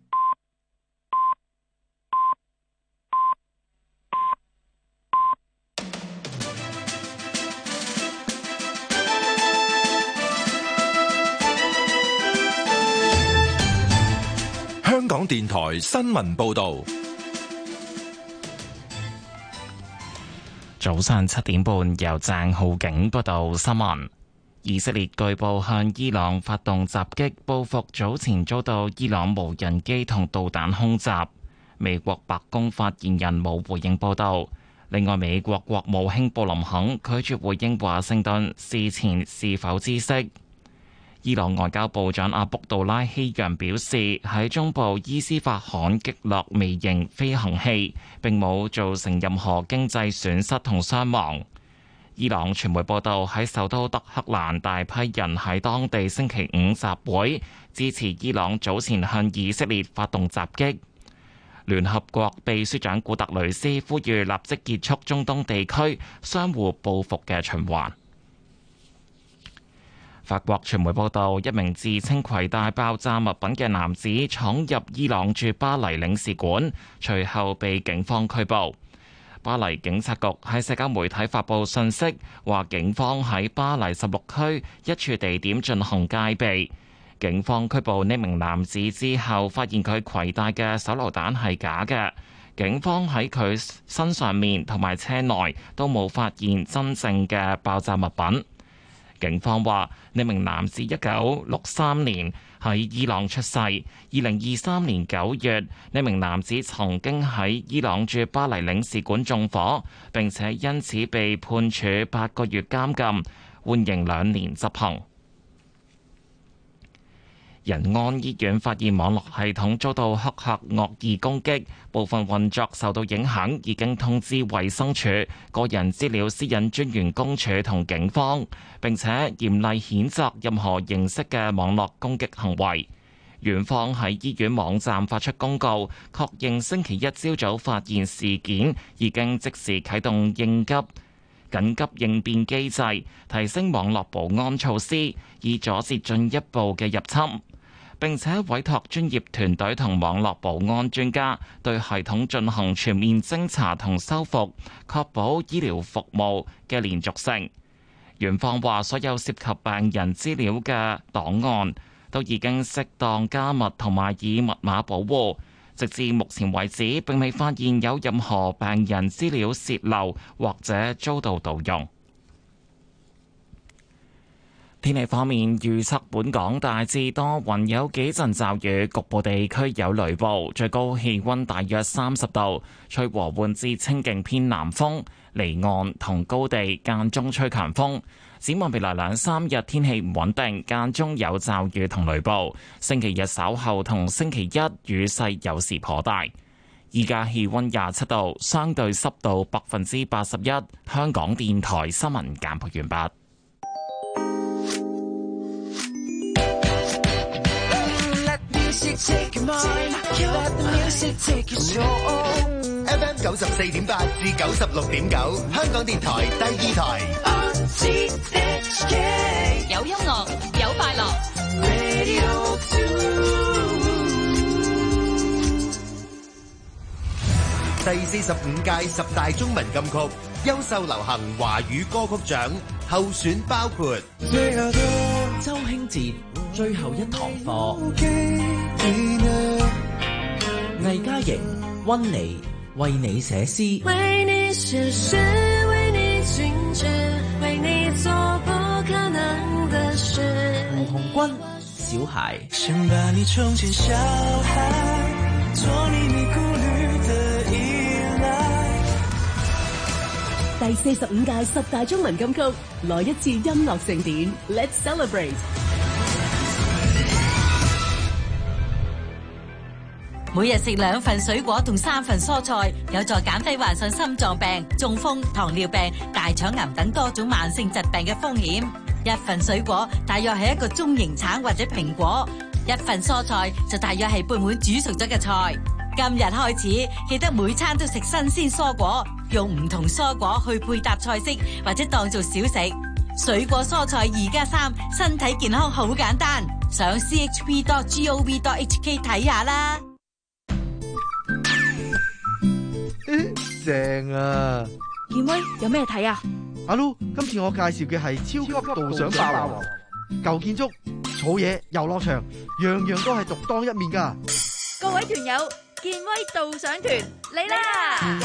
香港電台新聞報道， 早上七點半由鄭浩景報道新聞。 以色列據報向伊朗發動襲擊，報復早前遭到伊朗無人機同導彈空襲。美國白宮發言人冇回應報導。另外，美國國務卿布林肯拒絕回應華盛頓事前是否知悉。伊朗外交部長阿卜杜拉希揚表示，喺中部伊斯法罕擊落微型飛行器，並冇造成任何經濟損失同傷亡。伊朗傳媒報道，喺首都德黑蘭，大批人喺當地星期五集會，支持伊朗早前向以色列發動襲擊。聯合國秘書長古特雷斯呼籲立即結束中東地區相互報復嘅循環。法國傳媒報道，一名自稱攜帶爆炸物品嘅男子闖入伊朗駐巴黎領事館，隨後被警方拘捕。巴黎警察局喺社交媒體發布信息，話警方喺巴黎十六區一處地點進行戒備。警方拘捕呢名男子之後，發現佢攜帶嘅手榴彈係假嘅。警方喺佢身上面同埋車內都冇發現真正嘅爆炸物品。警方話，呢名男子一九六三年喺伊朗出世，二零二三年九月，呢名男子曾經喺伊朗駐巴黎領事館縱火，並且因此被判處八個月監禁，緩刑兩年執行。仁安醫院發現網絡系統遭到黑客惡意攻擊，部分運作受到影響，已經通知衛生署、個人資料私隱專員公署同警方，並且嚴厲譴責任何形式嘅網絡攻擊行為。院方喺醫院網站發出公告，確認星期一朝早發現事件，已經即時啟動應急緊急應變機制，提升網絡保安措施，以阻截進一步嘅入侵。並且委託專業團隊同網絡保安專家對系統進行全面偵查同修復，確保醫療服務嘅連續性。院方話，所有涉及病人資料嘅檔案都已經適當加密同埋以密碼保護。直至目前為止，並未發現有任何病人資料洩漏或者遭到盜用。天氣方面，預測本港大致多雲，有幾陣驟雨，局部地區有雷暴，最高氣溫大約三十度，吹和緩至清勁偏南風，離岸同高地間中吹強風。展望未來兩三日天氣唔穩定，間中有驟雨同雷暴。星期日稍後同星期一雨勢有時頗大。依家氣溫廿七度，相對濕度百分之八十一。香港電台新聞簡報完畢。 F M 九十四點八至九十六點九，香港電台第二台。 有音樂，有快樂。 第四十五屆十大中文金曲優秀流行華語歌曲獎候選包括周興哲最後一堂課，魏嘉瑩、溫妮為你寫詩， 為你寫詩，為你靜止，為你做不可能的事。 胡鴻鈞小孩， 想把你從前小孩，做你沒顧慮的依賴。 第四十五屆十大中文金曲，來一次音樂盛典 ，Let's celebrate！ 每日食兩份水果同三份蔬菜，有助減低患上心臟病、中風、糖尿病、大腸癌等多種慢性疾病嘅風險。一份水果大約係一個中型橙或者蘋果，一份蔬菜就大約係半碗煮熟咗嘅菜。今日開始，記得每餐都食新鮮蔬果，用唔同蔬果去配搭菜式或者當做小食。水果蔬菜二加三，身體健康好簡單。上 c h p dot gov dot h k 睇下啦。 正啊！ 健威有咩睇啊？ 阿 Lu，今次我介紹嘅係超級導賞霸王，舊建築、草野、遊樂場，樣樣都係獨當一面噶。 各位團友，健威導賞團嚟啦！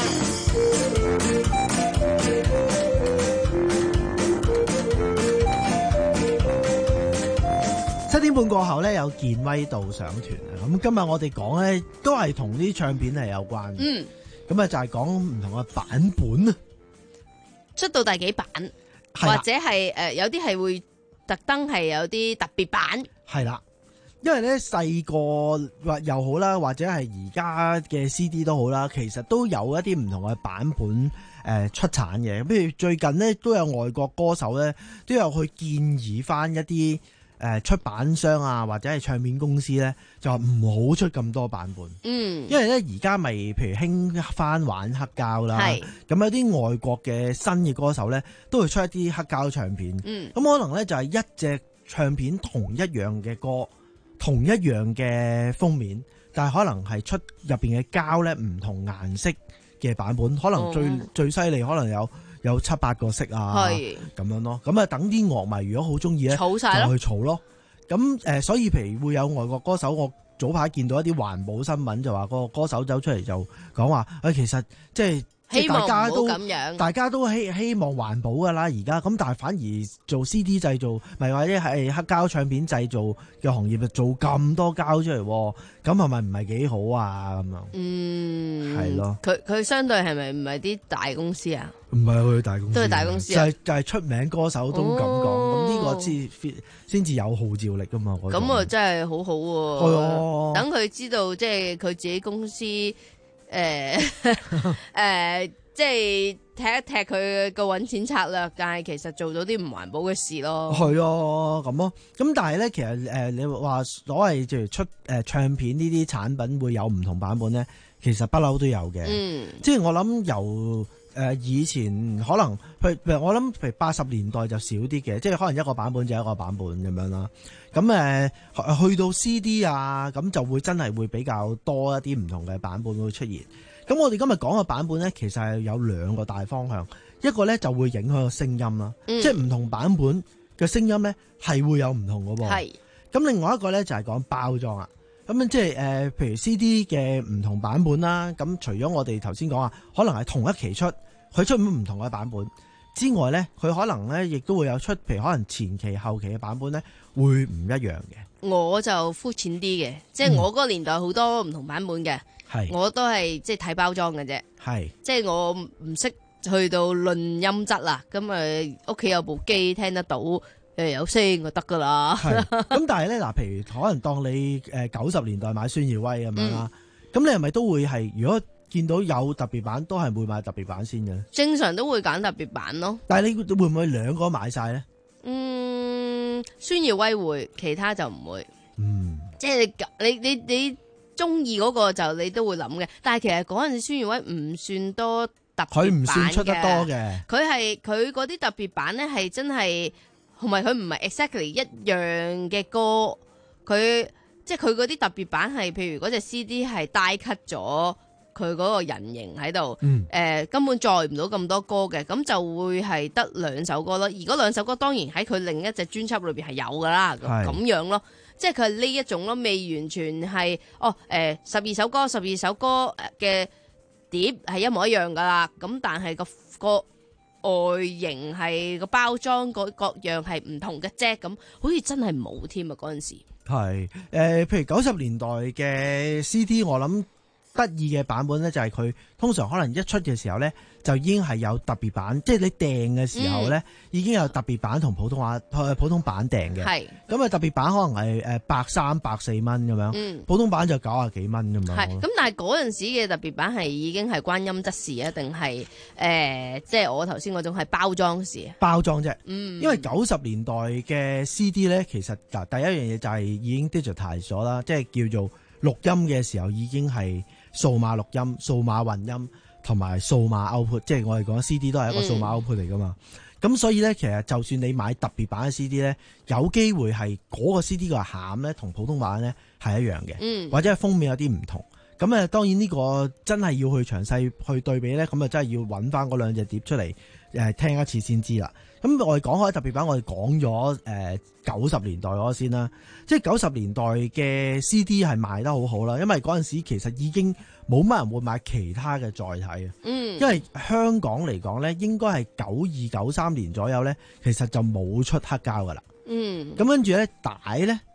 七點半過後咧，有健威導賞團啊！咁今日我哋講咧，都係同啲唱片係有關。 嗯， 咁啊就係講唔同嘅版本啊， 出到第幾版，或者係誒、呃、有啲係會特登係有啲特別版。 係啦，因為咧細個或又好啦，或者係而家嘅 C D 都好啦，其實都有一啲唔同嘅版本誒、呃、出產嘅。譬如最近咧都有外國歌手咧都有去建議翻一啲誒、呃、出版商啊或者係唱片公司咧，就話唔好出咁多版本。嗯，因為咧而家咪譬如興翻玩黑膠啦，咁有啲外國嘅新嘅歌手咧都會出一啲黑膠唱片。嗯，咁可能咧就係一隻唱片同一樣嘅歌，同一樣嘅封面，但係可能係出入邊嘅膠咧唔同顏色嘅版本，可能最、哦、最犀利可能有有七八個色啊，咁樣咯。咁啊等啲樂迷如果好中意咧，就去儲咯。咁誒、呃，所以譬如會有外國歌手，我早排見到一啲環保新聞，就話個歌手走出嚟就講話，誒、呃、其實即係。即係大家都咁樣，大家都希希望環保噶啦，而家咁，但係反而做 C D 製造，咪或者係黑膠唱片製造嘅行業，就做咁多膠出嚟，咁係咪唔係幾好啊？咁樣，嗯，係咯。佢佢相對係咪唔係啲大公司啊？ 唔係佢大公司， 都係大公司， 就係就係出名歌手都咁講，咁呢個先先至有號召力噶嘛。 咁啊，真係好好喎。等佢知道，即係佢自己公司。誒誒、呃呃，即係踢一踢佢個搵錢策略，但係其實做到啲唔環保嘅事咯。係啊，咁咯。咁但係咧，其實誒、呃，你話所謂即係出誒、呃、唱片呢啲產品會有唔同版本咧，其實不嬲都有嘅。嗯，即係我諗由誒、呃、以前可能譬如我諗譬如八十年代就少啲嘅，即係可能一個版本就一個版本咁樣啦。咁誒、呃、去到 C D 啊，咁就會真係會比較多一啲唔同嘅版本會出現。咁我哋今日講嘅版本咧，其實係有兩個大方向，一個咧就會影響個聲音啦，嗯、即係唔同版本嘅聲音咧係會有唔同嘅噃。係。咁另外一個咧就係講包裝啦。咁樣即係誒，譬如 C D 嘅唔同版本啦。咁除咗我哋頭先講啊，可能係同一期出，佢出唔同嘅版本之外咧，佢可能咧亦都會有出，譬如可能前期後期嘅版本咧會唔一樣嘅。 我就膚淺啲嘅，即係我嗰個年代好多唔同版本嘅，嗯、我都係即係睇包裝嘅啫，係即係我唔識去到論音質啦。咁誒屋企有部機聽得到，誒有聲就得噶啦。咁但係咧嗱，譬如可能當你誒九十年代買孫耀威咁樣啦，咁、嗯、你係咪都會係如果見到有特別版，都係會買特別版先嘅？正常都會揀特別版咯。但係你會唔會兩個買晒咧？嗯，孫耀威會，其他就唔會。嗯，即係你你你你中意嗰個就你都會諗嘅。但係其實嗰陣時孫耀威唔算多特別版嘅，佢唔算出得多嘅。佢係佢嗰啲特別版咧係真係，同埋佢唔係 exactly 一樣嘅歌。佢即係佢嗰啲特別版係，譬如嗰隻 C D 係 die cut 咗。佢嗰個人形喺度，誒、嗯呃、根本載唔到咁多歌嘅，咁就會係得兩首歌咯。而嗰兩首歌當然喺佢另一隻專輯裏邊係有噶啦，咁樣咯，即係佢係呢一種咯，未完全係哦誒十二首歌，十二首歌嘅碟係一模一樣噶啦，咁但係個個外形係個包裝各各樣係唔同嘅啫，咁好似真係冇添啊嗰陣時。係誒、呃，譬如九十年代嘅 C D， 我諗。得意嘅版本咧，就係佢通常可能一出嘅時候咧，就已經係有特別版，即係你訂嘅時候咧，嗯、已經有特別版同普通話普通版訂嘅。係咁啊，特別版可能係誒百三百四蚊咁樣，嗯、普通版就九啊幾蚊咁樣。係咁，但係嗰陣時嘅特別版係已經係關音質事啊，定係誒即係我頭先嗰種係包裝事啊？包裝啫，嗯，因為九十年代嘅 C D 咧，其實嗱第一樣嘢就係已經 digitize 咗啦，即係叫做錄音嘅時候已經係。數碼錄音、數碼混音同埋數碼 output， 即係我哋講 C D 都係一個數碼 output 嚟噶嘛。咁、嗯、所以咧，其實就算你買特別版嘅 C D 咧，有機會係嗰個 C D 個餡咧同普通版咧係一樣嘅，嗯、或者係封面有啲唔同。咁誒，當然呢個真係要去詳細去對比咧，咁啊真係要揾翻嗰兩隻碟出嚟誒聽一次先知啦。咁我哋講開特別版，我哋講咗誒九十年代嗰個先啦，即係九十年代嘅 C D 係賣得好好啦，因為嗰陣時其實已經冇乜人會買其他嘅載體啊。嗯，因為香港嚟講咧，應該係九二九三年左右咧，其實就冇出黑膠噶啦。嗯，咁跟住咧帶咧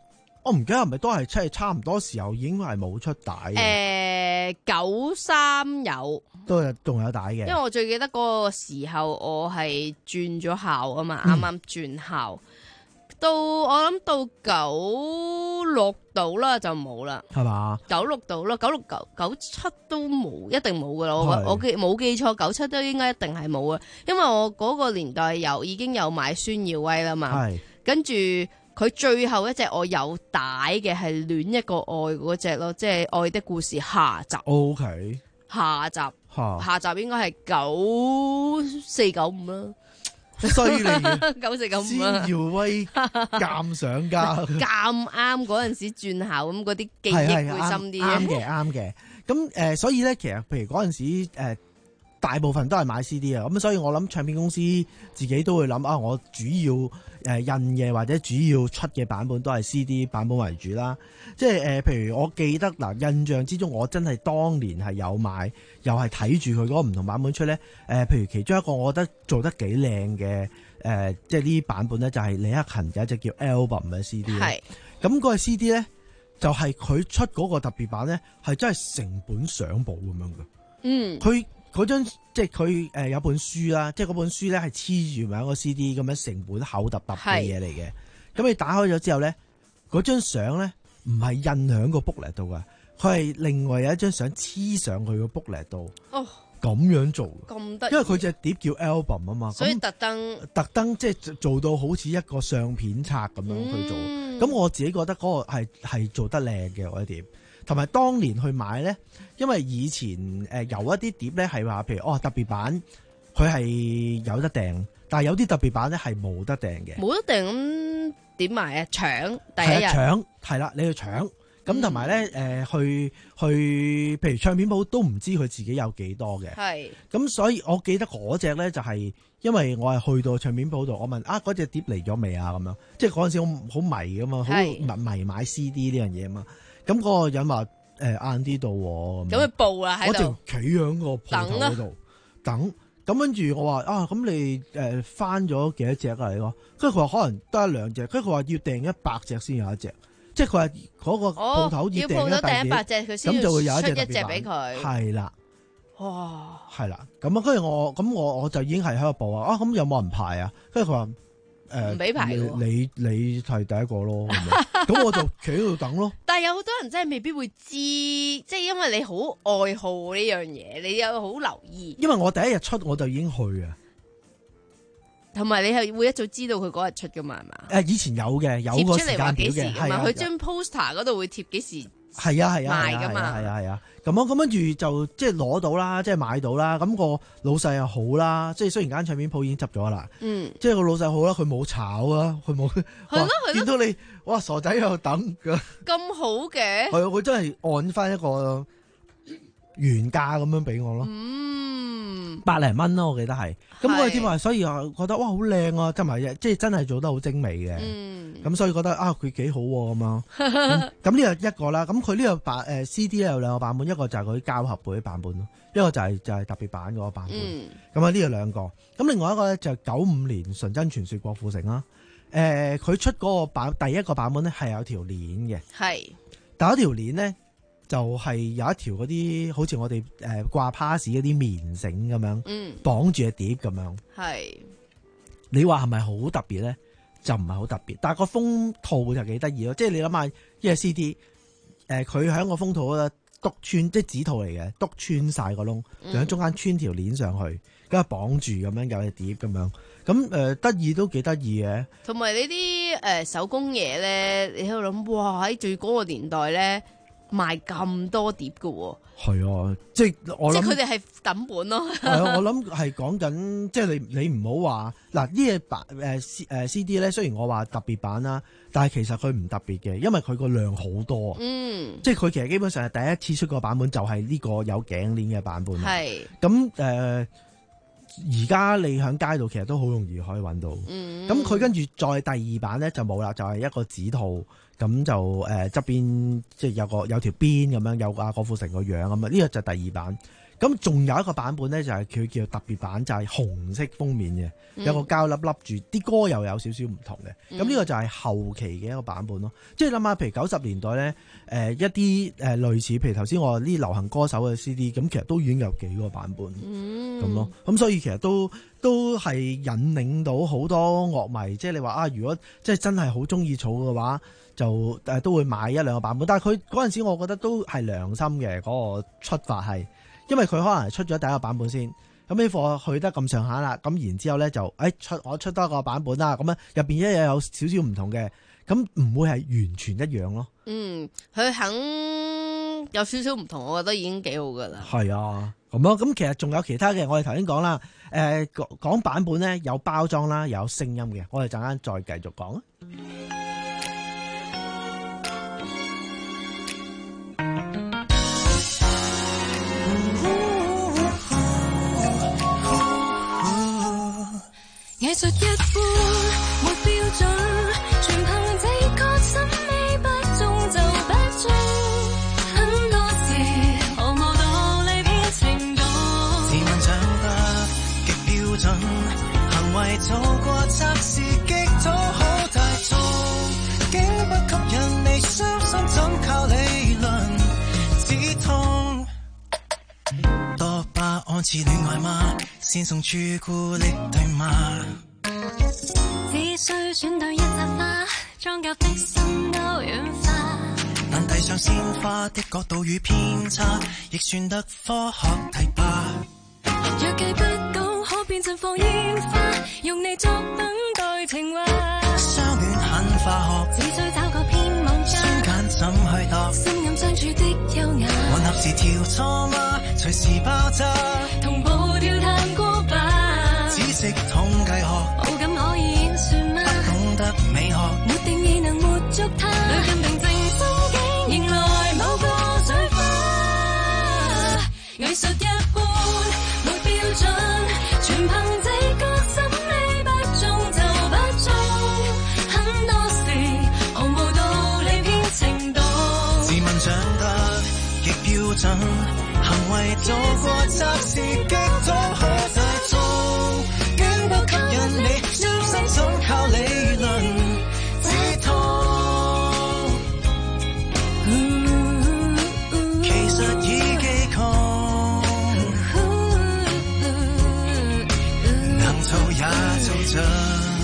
我唔記得係咪都係即係差唔多時候已經係冇出帶嘅。 誒九三有， 都有仲有帶嘅。因為我最記得嗰個時候我係轉咗校啊嘛，啱啱轉校。嗯到我諗到九六度啦就冇啦， 係嘛？ 九六度啦，九六九九七都冇，一定冇噶啦。我我記冇記錯，九七都應該一定係冇啊。因為我嗰個年代有已經有買孫耀威啦嘛，跟住佢最後一隻我有帶嘅係戀一個愛嗰隻咯，即係愛的故事下集。 O K， 下集下集應該係九四九五啦。 犀利嘅， 九四九五啊！ 孫耀威鑑賞家， 咁啱嗰陣時轉校，咁嗰啲記憶會深啲。 啱嘅，啱嘅。咁誒、呃，所以咧，其實譬如嗰陣時誒、呃，大部分都係買 C D 啊。咁所以我諗唱片公司自己都會諗啊，我主要誒、呃、印嘅或者主要出嘅版本都係 C D 版本為主啦。即係誒、呃，譬如我記得嗱、呃，印象之中，我真係當年係有買。又係睇住佢嗰個唔同版本出咧，誒、呃，譬如其中一個我覺得做得幾靚嘅，誒、呃，即係呢啲版本咧，就係李克勤有一隻叫 album 嘅 C D。係。咁嗰個 C D 咧，就係、是、佢出嗰個特別版咧，係真係成本相簿咁樣嘅。嗯。佢嗰張即係佢誒有本書啦，即係嗰本書咧係黐住埋一個 C D 咁樣成本厚揼揼嘅嘢嚟嘅。咁你打開咗之後咧，嗰張相咧唔係印響個 booklet 度㗎。佢係另外有一張相黐上去個 booklet 度，哦，咁樣做， 咁得意， 因為佢隻碟叫 album 啊嘛， 所以特登特登即係做到好似一個相片冊咁樣去做。咁、嗯、我自己覺得嗰個係係做得靚嘅嗰啲碟，同埋當年去買咧，因為以前誒有一啲碟咧係話，譬如哦特別版，佢係有得訂，但係有啲特別版咧係冇得訂嘅， 冇得訂咁點買啊？搶第一日搶係啦，你去搶。咁同埋咧，誒、呃、去去，譬如唱片鋪都唔知佢自己有幾多嘅。係。咁所以我記得嗰隻咧就係、是，因為我係去到唱片鋪度，我問啊嗰隻碟嚟咗未啊咁樣，即係嗰陣時好好迷噶嘛，好迷迷買 C D 呢樣嘢啊嘛。咁、那、嗰個人話誒晏啲到喎。咁、呃、 佢報啦喺度。 我淨企喺個鋪頭嗰度等。咁跟住我話啊，咁你誒翻咗幾多隻啊？你講，跟住佢話可能得一兩隻，跟住佢話要訂一百隻先有一隻。即係佢話嗰個鋪頭要訂一百隻，咁就會有一隻特別版。係啦，哇，係啦，咁啊，跟住我咁我我就已經係喺度報啊，啊咁有冇人排啊？跟住佢話誒唔俾排，你你係第一個咯，咁我就企喺度等咯。但係有好多人真係未必會知，即係因為你好愛好呢樣嘢，你又好留意。因為我第一日出我就已經去啊。同埋你係會一早知道佢嗰日出噶嘛？係嘛？誒，以前有嘅，有個時間表嘅，係啊。佢張 poster 嗰度會貼幾時？係啊係啊賣噶嘛？係啊係啊。咁啊咁跟住就即係攞到啦，即係買到啦。咁個老細又好啦，即係雖然間唱片鋪已經執咗啦。嗯。即係個老細好啦，佢冇炒啊，佢冇。係咯係咯。見到你，哇傻仔喺度等噶。咁好嘅。係啊，佢真係按翻一個原價咁樣俾我咯。嗯，百零蚊咯，我記得係。咁嗰個店話，所以啊覺得哇好靚啊，同埋即係真係做得好精美嘅。嗯，咁所以覺得啊佢幾好咁樣。咁呢個一個啦，咁佢呢個版誒 C D 咧有兩個版本，一個就係嗰啲膠盒嗰啲版本咯，一個就係就係特別版嗰個版本。咁啊呢個兩個，咁另外一個咧就係九五年純真傳說郭富城啦。誒、呃，佢出嗰個版第一個版本咧係有條鏈嘅，係，但係嗰條鏈咧。就係、是、有一條嗰啲好似我哋誒掛 pass 嗰啲棉繩咁樣，嗯，綁住隻碟咁樣。係，你話係咪好特別咧？就唔係好特別，但係個封套就幾得意咯。即係你諗下，一隻 C D，誒佢喺個封套嗰度篤穿，即係紙套嚟嘅，篤穿晒個窿，就喺中間穿條鏈上去，跟住綁住咁樣有隻碟咁樣。咁誒得意都幾得意嘅。同埋呢啲誒手工嘢咧，你喺度諗，哇！喺最嗰個年代咧。賣咁多碟嘅喎，係啊，即係我諗，即係佢哋係抌本咯。係啊，我諗係講緊，即係你你唔好話嗱呢隻版誒 C 誒 C D 咧，雖然我話特別版啦，但係其實佢唔特別嘅，因為佢個量好多。嗯，即係佢其實基本上係第一次出個版本就係呢個有頸鏈嘅版本。係咁誒，而家你喺街度其實都好容易可以揾到。嗯，咁佢跟住再第二版咧就冇啦，就係、是、一個紙套。咁就誒側邊即係有個有條邊咁樣有阿郭富城個樣咁啊，呢個就第二版。 咁仲有一個版本咧，就係佢叫特別版，就係紅色封面嘅，有個膠粒粒住，啲歌又有少少唔同嘅。咁呢個就係後期嘅一個版本咯。即係諗下，譬如九十年代咧，誒一啲誒類似，譬如頭先我話啲流行歌手嘅 C D，咁其實都已經有幾個版本咁咯。咁所以其實都都係引領到好多樂迷，即係你話啊，如果即係真係好中意儲嘅話，就誒都會買一兩個版本。但係佢嗰陣時，我覺得都係良心嘅嗰個出發係。因為佢可能係出咗第一個版本先，咁呢貨去得咁上下啦，咁然之後咧就誒出我出多個版本啦，咁樣入邊一嘢有少少唔同嘅，咁唔會係完全一樣咯。嗯， 佢肯有少少唔同，我覺得已經幾好噶啦。 係啊，咁咯，咁其實仲有其他嘅，我哋頭先講啦，誒講講版本咧有包裝啦，有聲音嘅，我哋陣間再繼續講啊。 藝術一般沒標準，全憑直覺審美不中就不中，很多時毫無道理偏程度。 自問長得極標準，行為做過測試極討好大眾，竟不吸引你相信，怎靠理論止痛？多巴胺似戀愛嗎？先送朱古力對嗎？ 只需選對一扎花，裝甲的心都軟化。 但遞上鮮花的角度與偏差，亦算得科學題吧。 若計不到，可變陣放煙花，用你作等待情話。 相戀很化學， 只需找個偏網家， 專揀怎去度？ 深暗相處的優雅， 混合時調錯嗎？隨時爆炸， 同步跳探過吧。 只識統計學， 好感可以演算嗎？ 不懂得美學， 沒定義能活捉它。女禁定靜心境，迎來某個水花。藝術一般沒標準，全憑直覺審美不中就不中，很多時毫無道理偏程度。 自問長得極標準，行為做過測試極討好大眾，竟不吸引你，相信怎靠理論止痛？其實已技窮，能做也做盡，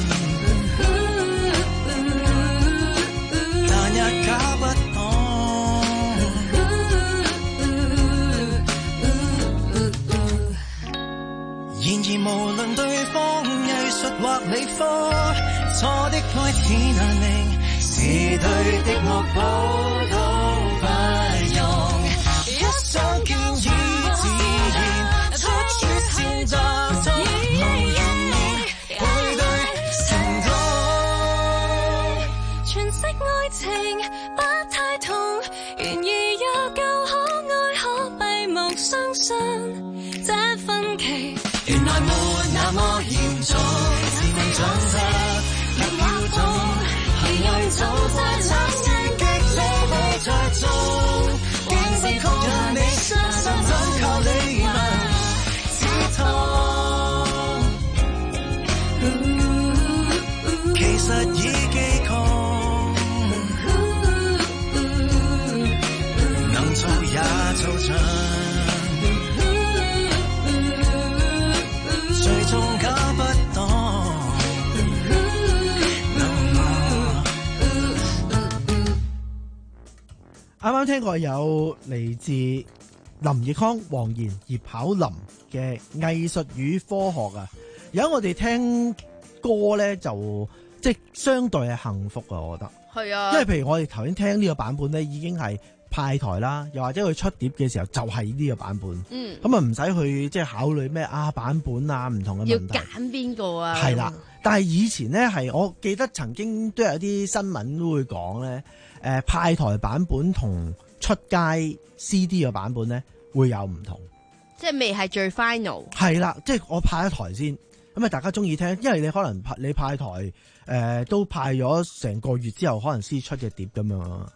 但也搞不懂。然而無論對方藝術或理科，錯的開始難明，是對的我普通不用。一想建議自然出於善作，都無人面配對成功。 詮釋愛情不太同，然而又夠可愛，可閉目相信這分歧。 原來沒那麼嚴重，自問長得極標準，行為做過測試極討好大眾，竟不吸引你，相信怎靠理論止痛？其實已技窮，能做也做盡，最終搞不懂。 啱啱聽過有嚟自林奕匡、黃妍、葉巧琳嘅藝術與科學啊！而家我哋聽歌咧，就即係相對係幸福啊！我覺得係啊， 因為譬如我哋頭先聽呢個版本咧，已經係派台啦，又或者佢出碟嘅時候就係呢個版本，嗯，咁啊唔使去即係考慮咩啊版本啊唔同嘅問題， 要揀邊個啊？ 係啦，但係以前咧係我記得曾經都有啲新聞都會講咧。誒、呃、派台版本同出街 C D 嘅版本咧會有唔同， 即係未係最 final。 係啦，即係我派一台先，咁啊大家中意聽，因為你可能派你派台誒、呃、都派咗成個月之後，可能先出嘅碟咁樣，咁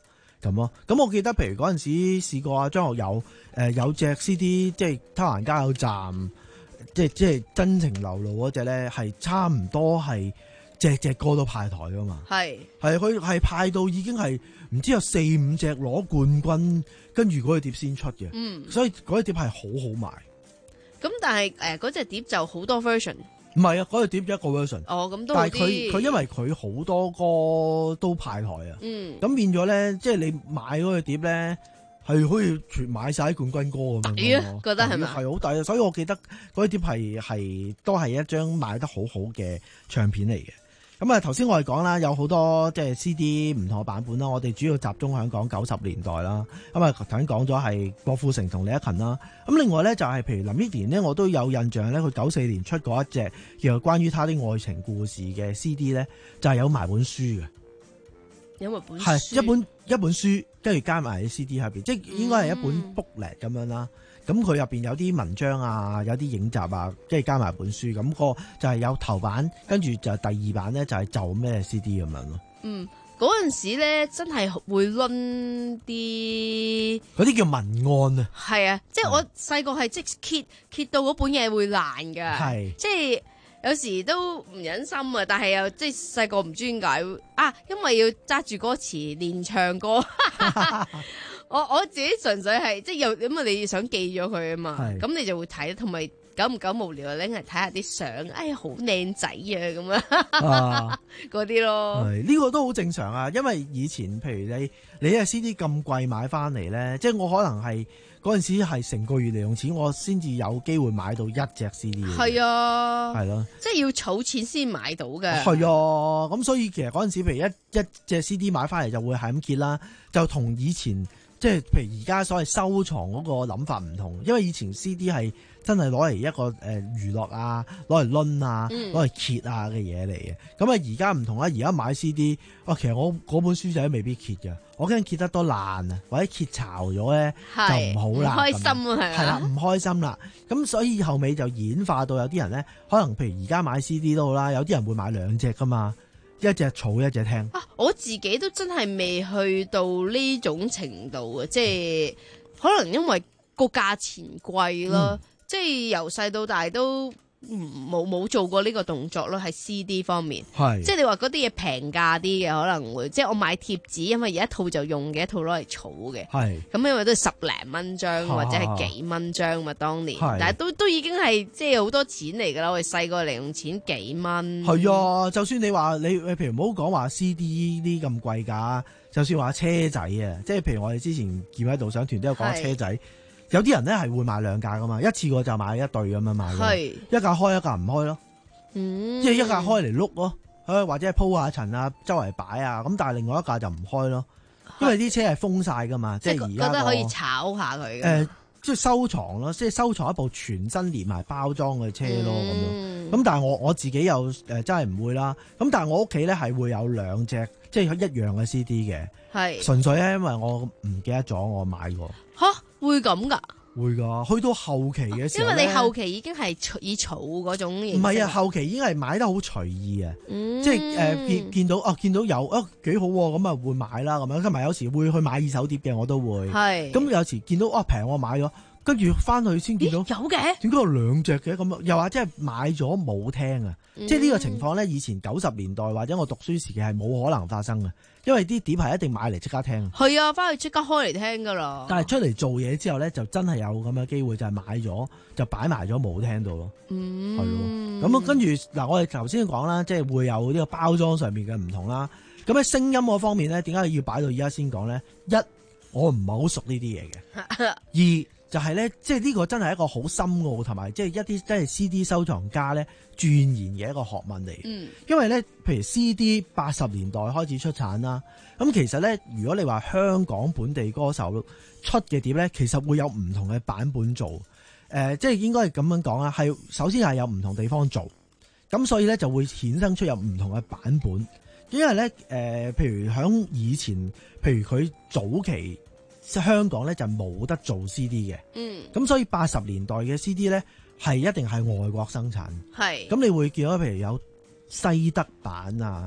咁咯。咁我記得譬如嗰陣時試過啊，張學友誒、呃、有隻 C D 即係偷閒加油站，即係即係真情流露嗰隻咧，係差唔多係隻隻歌都派台噶嘛。係係佢係派到已經係唔知有四五隻攞冠軍，跟住嗰隻碟先出嘅。嗯，所以嗰隻碟係好好賣。 咁但係誒嗰隻碟就好多 version。 唔係啊，嗰隻碟一個 version。 哦，咁都但係佢佢因為佢好多歌都派台啊。嗯。咁變咗咧，即係你買嗰隻碟咧，係可以全買晒冠軍歌咁樣。 抵啊，覺得係咪？ 係好抵啊！所以我記得嗰隻碟係係都係一張賣得好好嘅唱片嚟嘅。咁啊，頭先我哋講啦，有好多即係 C D 唔同嘅版本啦。我哋主要集中喺講九十年代啦。咁啊，頭先講咗係郭富城同李克勤啦。咁另外咧就係譬如林憶蓮呢，我都有印象咧，佢九四年出過一隻叫做關於他的愛情故事嘅 C D 咧，就係有埋本書嘅。 有埋本書係一本一本書，跟住加埋喺 C D 下邊，即係應該係一本 booklet 咁樣啦。咁佢入邊有啲文章啊，有啲影集啊，跟住加埋本書，咁、那個就係有頭版，跟住就第二版咧就係就咩 C D 咁樣咯。嗯， 嗰陣時咧真係會掄啲嗰啲叫文案啊。 係啊，即係我細個係即揭揭到嗰本嘢會爛噶，係即係有時都唔忍心啊，但係又即係細個唔知點解啊，因為要揸住歌詞練唱歌。我我自己純粹係即係又咁啊！你想記咗佢啊嘛，咁你就會睇，同埋久唔久無聊拎嚟睇下啲相，哎呀好靚仔啊咁啊，嗰啲咯。 係呢個都好正常啊，因為以前譬如你你係 C D 咁貴買翻嚟咧，即係我可能係嗰陣時係成個月零用錢，我先至有機會買到一隻 C D。 係啊， 係咯， 即係要儲錢先買到嘅。 係啊，咁所以其實嗰陣時譬如一一隻 C D 買翻嚟就會係咁揭啦，就同以前。即係譬如而家所謂收藏嗰個諗法唔同，因為以前 C D 係真係攞嚟一個誒娛樂啊，攞嚟掄啊，攞嚟揭啊嘅嘢嚟嘅。咁啊而家唔同啦，而家買 C D，哇，其實我嗰本書仔未必揭嘅，我驚揭得多爛啊，或者揭巢咗咧就唔好啦， 唔開心啊，係係啦，唔開心啦。咁所以後尾就演化到有啲人咧，可能譬如而家買 C D 都好啦，有啲人會買兩隻噶嘛。一隻儲一隻聽啊！我自己都真係未去到呢種程度啊，即係可能因為個價錢貴咯，嗯、即係由細到大都冇冇做過呢個動作咯，喺 C D 方面，係即係你話嗰啲嘢平價啲嘅可能會，即係我買貼紙，因為有一套就用嘅，一套攞嚟儲嘅，係咁因為都係十零蚊張或者係幾蚊張嘛，當年，但係都都已經係即係好多錢嚟噶啦，我哋細個零用錢幾蚊，係啊，就算你話你譬如唔好講話 C D 呢咁貴㗎，就算話車仔啊，即係譬如我哋之前見喺導賞團都有講車仔。有啲人咧係會買兩架噶嘛，一次過就買一對咁樣買，係一架開一架唔開咯，嗯，即係一架開嚟碌咯，或者係鋪下塵啊，周圍擺啊，咁但係另外一架就唔開咯，因為啲車係封晒噶嘛，即係而家覺得可以炒下佢，誒、 呃，即係收藏咯，即係收藏一部全新連埋包裝嘅車咯，咁、嗯、樣，咁但係我我自己又誒、呃、真係唔會啦，咁但係我屋企咧係會有兩隻即係一樣嘅 C D 嘅，係純粹咧因為我唔記得咗我買過， 吓。會咁噶？ 會噶，去到後期嘅時候， 因為你後期已經係以儲嗰種形式， 唔係啊，後期已經係買得好隨意啊，嗯、即係誒、呃、見見到啊見到有啊幾好咁啊會買啦咁樣，同埋有時會去買二手碟嘅我都會，係咁有時見到啊平我買咗，跟住翻去先見到有嘅， 點解有兩隻嘅咁？又話即係買咗冇聽啊？嗯、即係呢個情況咧，以前九十年代或者我讀書時期係冇可能發生嘅。因為啲碟係一定買嚟即刻聽， 係啊，翻去即刻開嚟聽噶啦。 但係出嚟做嘢之後咧，就真係有咁嘅機會，就係、是、買咗就擺埋咗冇聽到咯。嗯，係咯。咁跟住嗱，我哋頭先講啦，即係會有呢個包裝上面嘅唔同啦。咁喺聲音嗰方面咧，點解要擺到而家先講咧？一，我唔係好熟呢啲嘢嘅。二就係、是、咧，即係呢個真係一個好深奧同埋，即係一啲真係 C D 收藏家咧鑽研嘅一個學問嚟。嗯，因為咧，譬如 C D 八十年代開始出產啦，咁其實咧，如果你話香港本地歌手出嘅碟咧，其實會有唔同嘅版本做。誒、呃，即係應該係咁樣講啦，係首先係有唔同地方做，咁所以咧就會衍生出有唔同嘅版本。因為咧，誒、呃，譬如響以前，譬如佢早期。香港咧就冇得做 C D 嘅，嗯，咁所以八十年代嘅 C D 咧係一定係外國生產，係，咁你會見到譬如有西德版啊，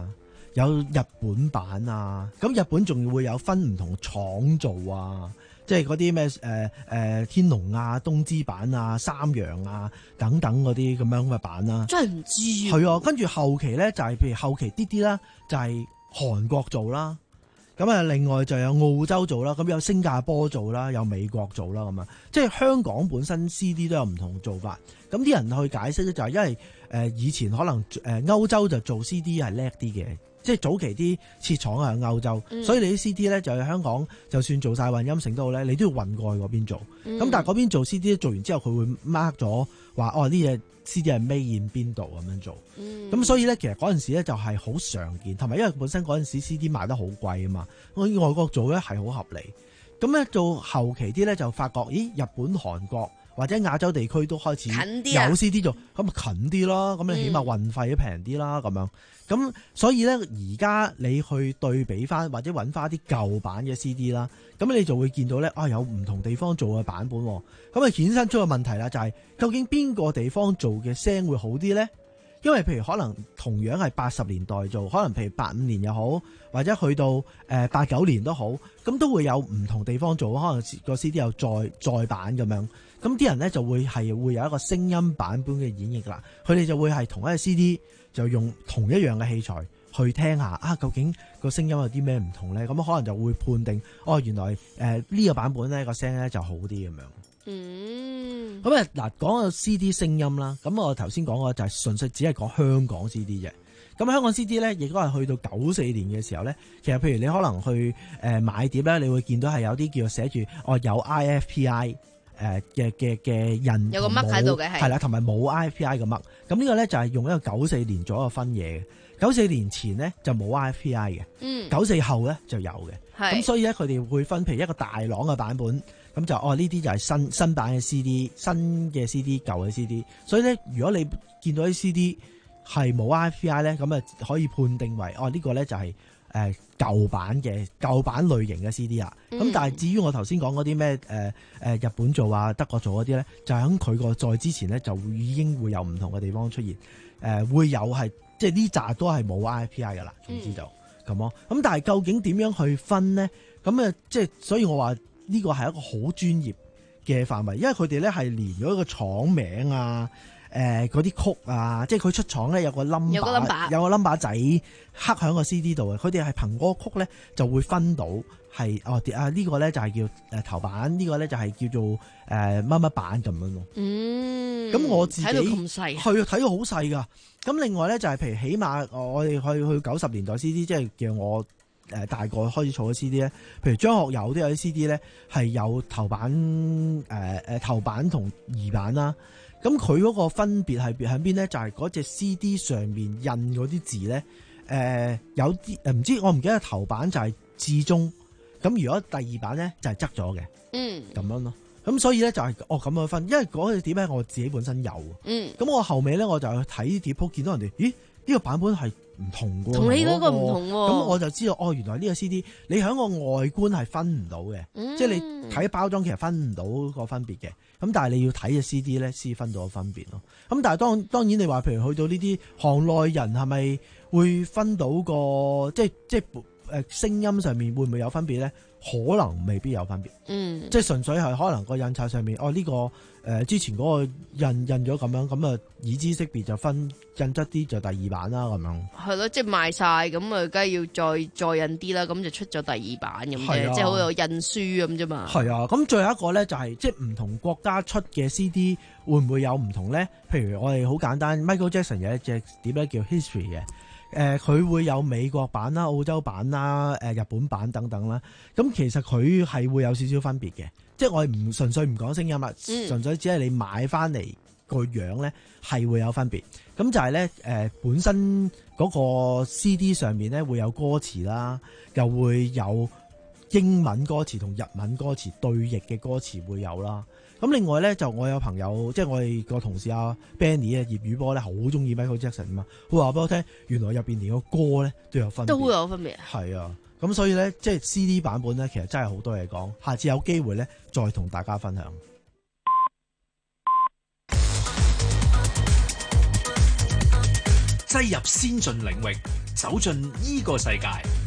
有日本版啊，咁日本仲會有分唔同廠做啊。即係嗰啲咩誒誒天龍啊、東芝版啊、三陽啊等等嗰啲咁樣嘅版啦， 真係唔知啊。 係啊，跟住後期咧就係、是、譬如後期啲啲啦，就係、是、韓國做啦，咁啊另外就有澳洲做啦，咁有新加坡做啦，有美國做啦咁啊，即係香港本身 C D 都有唔同做法，咁啲人去解釋咧就係因為誒、呃、以前可能誒歐洲就做 C D 係叻啲嘅。即係早期啲設廠喺歐洲，嗯、所以你啲 C D 咧就喺香港，就算做晒混音成都好咧，你都要運過去嗰邊做。咁、嗯、但係嗰邊做 C D 做完之後，佢會 mark 咗話哦，呢嘢 C D 係 made in 邊度咁樣做。咁、嗯、所以咧，其實嗰陣時咧就係好常見，同埋因為本身嗰陣時 C D 賣得好貴啊嘛，我外國做咧係好合理。咁咧做後期啲咧就發覺，咦，日本、韓國或者亞洲地區都開始有 C D 做，咁咪近啲咯。咁你起碼運費都平啲啦，咁、嗯、樣。咁所以咧，而家你去對比翻或者揾翻啲舊版嘅 C D 啦，咁你就會見到咧，啊有唔同地方做嘅版本，咁啊衍生出個問題啦，就係、是、究竟邊個地方做嘅聲會好啲咧？因為譬如可能同樣係八十年代做，可能譬如八五年又好，或者去到誒八九年都好，咁都會有唔同地方做，可能個 C D 有再再版咁樣，咁啲人咧就會係會有一個聲音版本嘅演繹啦，佢哋就會係同一個 C D。就用同一樣嘅器材去聽下啊，究竟個聲音有啲咩唔同咧？咁可能就會判定哦，原來誒呢、呃這個版本咧個聲咧就好啲咁樣。嗯，咁啊嗱，講個 C D 聲音啦，咁我頭先講過就係純粹只係講香港 C D 啫。咁香港 C D 咧，亦都係去到九四年嘅時候咧，其實譬如你可能去誒、呃、買碟咧，你會見到係有啲叫做寫住哦有 I F P I。誒嘅嘅嘅印有個嘜喺度嘅係係啦，同埋冇 I F P I 嘅嘜。咁呢個咧就係用一個九四年做一個分野嘅。九四年前咧就冇 I F P I 嘅，嗯，九四後咧就有嘅。咁所以咧佢哋會分譬如一個大朗嘅版本，咁就哦呢啲就係新新版嘅 C D， 新嘅 C D， 舊嘅 C D。所以咧如果你見到啲 C D 係冇 I F P I 咧，咁啊可以判定為哦呢個咧就係誒舊版嘅舊版類型嘅 C D 啊，咁、嗯、但係至於我頭先講嗰啲咩誒誒日本做啊德國做嗰啲咧，就喺佢個再之前咧就已經會有唔同嘅地方出現，誒、呃、會有係即係呢扎都係冇 I F P I 噶啦，總之就咁咯。咁、嗯、但係究竟點樣去分呢？咁啊即係所以我話呢個係一個好專業嘅範圍，因為佢哋咧係連咗一個廠名啊。誒嗰啲曲啊，即係佢出廠咧有個 number，有個 number，有個 number 仔刻喺個 C D 度嘅。佢哋係憑嗰個曲咧就會分到係哦啊呢個咧就係叫誒頭版，呢個咧就係叫做誒乜乜版咁樣咯。嗯，咁我自己睇到咁細，係啊睇到好細㗎。咁另外咧就係譬如起碼我哋去去九十年代 C D，即係叫我誒大個開始儲咗 C D 咧。譬如張學友都有啲 C D 咧係有頭版誒誒頭版同二版啦。咁佢嗰個分別係喺邊咧？就係嗰隻 C D 上面印嗰啲字咧，誒、呃、有啲誒唔知我唔記得頭版就係至終，咁如果第二版咧就係側咗嘅，嗯，咁樣咯。咁所以咧就係哦咁樣分，因為嗰隻碟咧我自己本身有，嗯，咁我後尾咧我就去睇啲碟鋪，見到人哋，咦呢、呢個版本係唔同嘅，同你嗰個唔同喎，咁我就知道哦，原來呢個 C D 你喺個外觀係分唔到嘅，嗯、即係你睇包裝其實分唔到個分別嘅。咁但係你要睇嘅 C D 咧，先分到個分別咯。咁但係當當然你話，譬如去到呢啲行內人係咪會分到個即係即係誒聲音上面會唔會有分別咧？可能未必有分別。嗯，即係純粹係可能個印刷上面，哦呢、這個誒、呃、之前嗰個印印咗咁樣，咁啊已知識別就分印質啲就第二版啦咁樣。係咯，即係賣晒咁啊，梗係要再再印啲啦，咁就出咗第二版咁啫，即係好有印書咁啫嘛。係啊，咁最後一個咧就係、是、即係唔同國家出嘅 C D 會唔會有唔同咧？譬如我哋好簡單 ，Michael Jackson 有一隻碟咧叫 History 嘅。誒佢、呃、會有美國版啦、澳洲版啦、誒、呃、日本版等等啦。咁其實佢係會有少少分別嘅，即係我哋唔純粹唔講聲音啦，嗯、純粹只係你買翻嚟個樣咧係會有分別。咁就係咧誒本身嗰個 C D 上面咧會有歌詞啦，又會有英文歌詞同日文歌詞對譯嘅歌詞會有啦。咁另外咧就我有朋友，即係我哋個同事阿 Benny 啊，葉宇波咧好中意 Michael Jackson 啊嘛，佢話俾我聽，原來入邊連個歌咧都有分別，都會有分別。係啊，咁所以咧即係 C D 版本咧，其實真係好多嘢講，下次有機會咧再同大家分享。 擠入先進領域， 走進依個世界。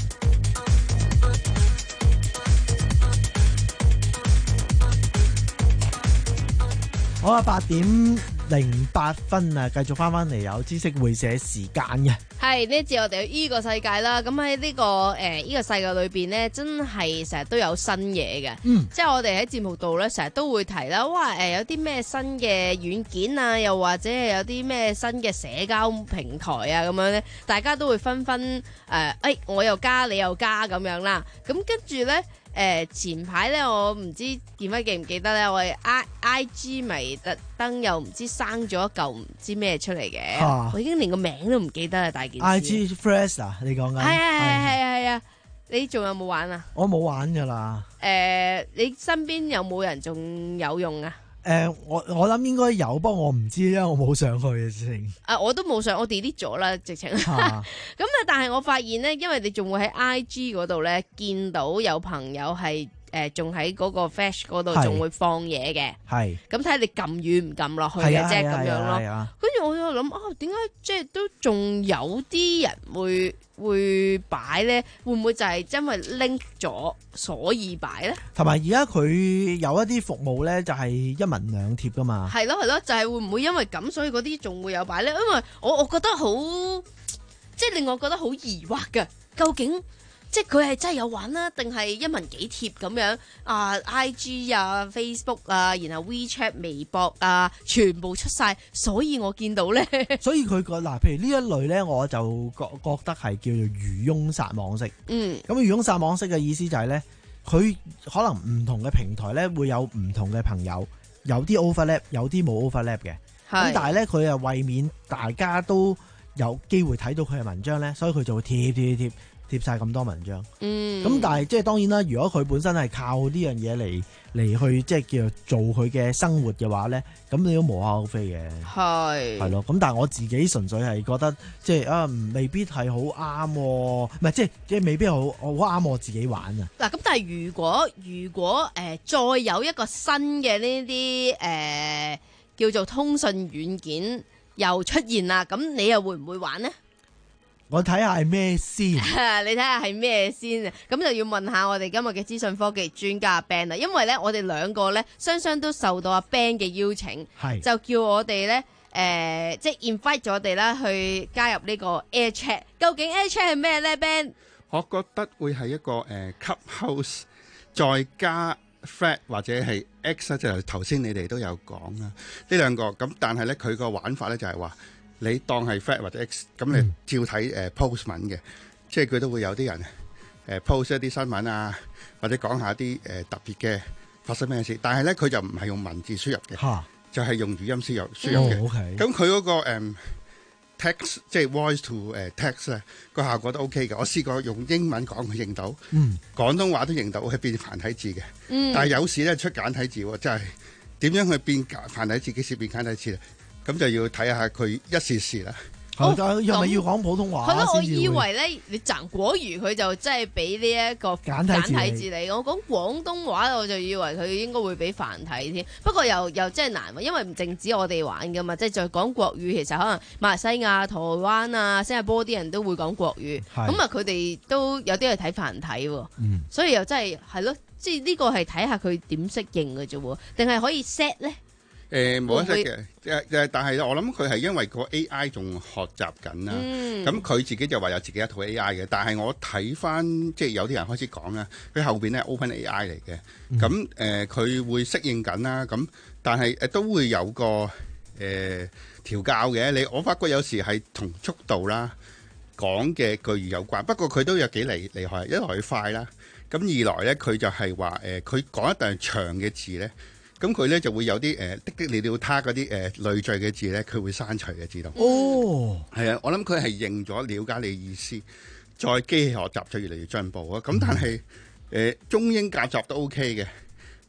好啊，八點零八分啊，繼續翻翻嚟有知識會社時間嘅。 係呢一節我哋依個世界啦，咁喺呢個誒依、呃這個世界裏邊呢，真係成日都有新嘢嘅。嗯，即係我哋喺節目度呢，成日都會提啦，哇誒、呃、有啲咩新嘅軟件啊，又或者係有啲咩新嘅社交平台啊咁樣呢，大家都會紛紛誒，誒、呃、我又加你又加咁樣啦。咁跟住呢。誒、呃、前排咧，我唔知建輝記唔記得咧，我哋 I I G 咪特登又唔知生咗一嚿唔知咩出嚟嘅，啊、我已經連個名都唔記得啦，大件事。 I G Fresh 啊，你講緊？係係係係係啊！你仲有冇玩啊？ 我冇玩噶啦。 誒、呃，你身邊有冇人仲有用啊？ 誒、呃，我我諗應該有，不過我唔知，因為我冇上去嘅事情。 啊，我都冇上，我 delete 咗啦，直情。咁啊，但係我發現咧，因為你仲會喺 I G 嗰度咧見到有朋友係誒仲喺嗰個 Flash 嗰度仲會放嘢嘅。係。咁睇下你撳與唔撳落去嘅啫，咁樣咯。跟住我就諗啊，點解即係都仲有啲人會會擺咧？會唔會就係因為 link 咗所以擺咧？ 同埋而家佢有一啲服務咧，就係一文兩貼噶嘛。 係咯係咯，就係、是、會唔會因為咁，所以嗰啲仲會有擺咧？因為我我覺得好，即係令我覺得好疑惑㗎。究竟即係佢係真係有玩啦，定係一文幾貼咁樣啊 ？I G 啊、Facebook 啊，然後 WeChat、微博啊，全部出晒，所以我見到咧。所以佢個嗱，譬如呢一類咧，我就覺覺得係叫做漁翁撒網式。嗯，咁漁翁撒網式嘅意思就係咧，佢可能唔同嘅平台咧會有唔同嘅朋友，有啲 overlap， 有啲冇 overlap 嘅。咁但係咧，佢係為免大家都有機會睇到佢嘅文章咧，所以佢就會貼貼貼。貼晒咁多文章，嗯，咁但係即係當然啦。如果佢本身係靠呢樣嘢嚟嚟去即係叫做做佢嘅生活嘅話咧，咁你都無可厚非嘅，係係咯。咁但係我自己純粹係覺得即係啊，未必係好啱，唔係即係即係未必好好啱我自己玩啊。 嗱，咁但係如果如果誒、呃、再有一個新嘅呢啲誒叫做通訊軟件又出現啦，咁你又會唔會玩呢？ 我睇下係咩先， 你睇下係咩先啊？咁就要問下我哋今日嘅資訊科技專家阿 Ben 啦，因為咧我哋兩個咧雙雙都受到阿 Ben 嘅邀請，就叫我哋咧誒，即係 invite 咗我哋啦去加入呢個 AirChat。究竟 AirChat 係咩咧 ？Ben， 我覺得會係一個誒、呃、Clubhouse 再加 Thread 或者係 X 就係頭先你哋都有講啦，呢兩個咁，但係咧佢個玩法咧就係話。你當係 Thread 或者 X， 咁你照睇誒 post 文嘅，即係佢都會有啲人誒 post 一啲新聞啊，或者講下啲誒特別嘅發生咩事。但係咧佢就唔係用文字輸入嘅，就係用語音輸入輸入嘅。咁佢嗰個誒 text 即係 voice to 誒 text 咧個效果都 OK 嘅。我試過用英文講佢認到，嗯，廣東話都認到，係變繁體字嘅。嗯，但係有時咧出簡體字喎，即係點樣去變繁體字？幾時變簡體字咧？咁就要睇下佢一時時啦。 係咪要講普通話？ 係咯，我以為咧，你賺果魚佢就真係俾呢一個簡體字你。我講廣東話，我就以為佢應該會俾繁體添。不過又又真係難，因為唔淨止我哋玩噶嘛，即係再講國語，其實可能馬來西亞、台灣啊、新加坡啲人都會講國語。咁啊，佢哋都有啲係睇繁體喎。嗯，所以又真係係咯，即係呢個係睇下佢點適應嘅啫喎，定係可以 set 咧？ 誒冇得識嘅，誒誒，但係我諗佢係因為個 A I 仲學習緊啦，咁佢、嗯、自己就話有自己一套 A I 嘅，但係我睇翻即係有啲人開始講啦，佢後邊咧 Open A I 嚟嘅，咁誒佢會適應緊啦，咁但係誒都會有個誒、呃、調教嘅，你我發覺有時係同速度啦講嘅句語有關，不過佢都有幾厲厲害，一來佢快啦，咁二來咧佢就係話誒佢講一段長嘅字咧。咁佢咧就會有啲誒的的了了他嗰啲誒累贅嘅字咧，佢會刪除嘅自動。哦，係啊，我諗佢係認咗了解你意思，再機器學習就越嚟越進步啊。咁但係誒、呃、中英夾雜都 OK 嘅，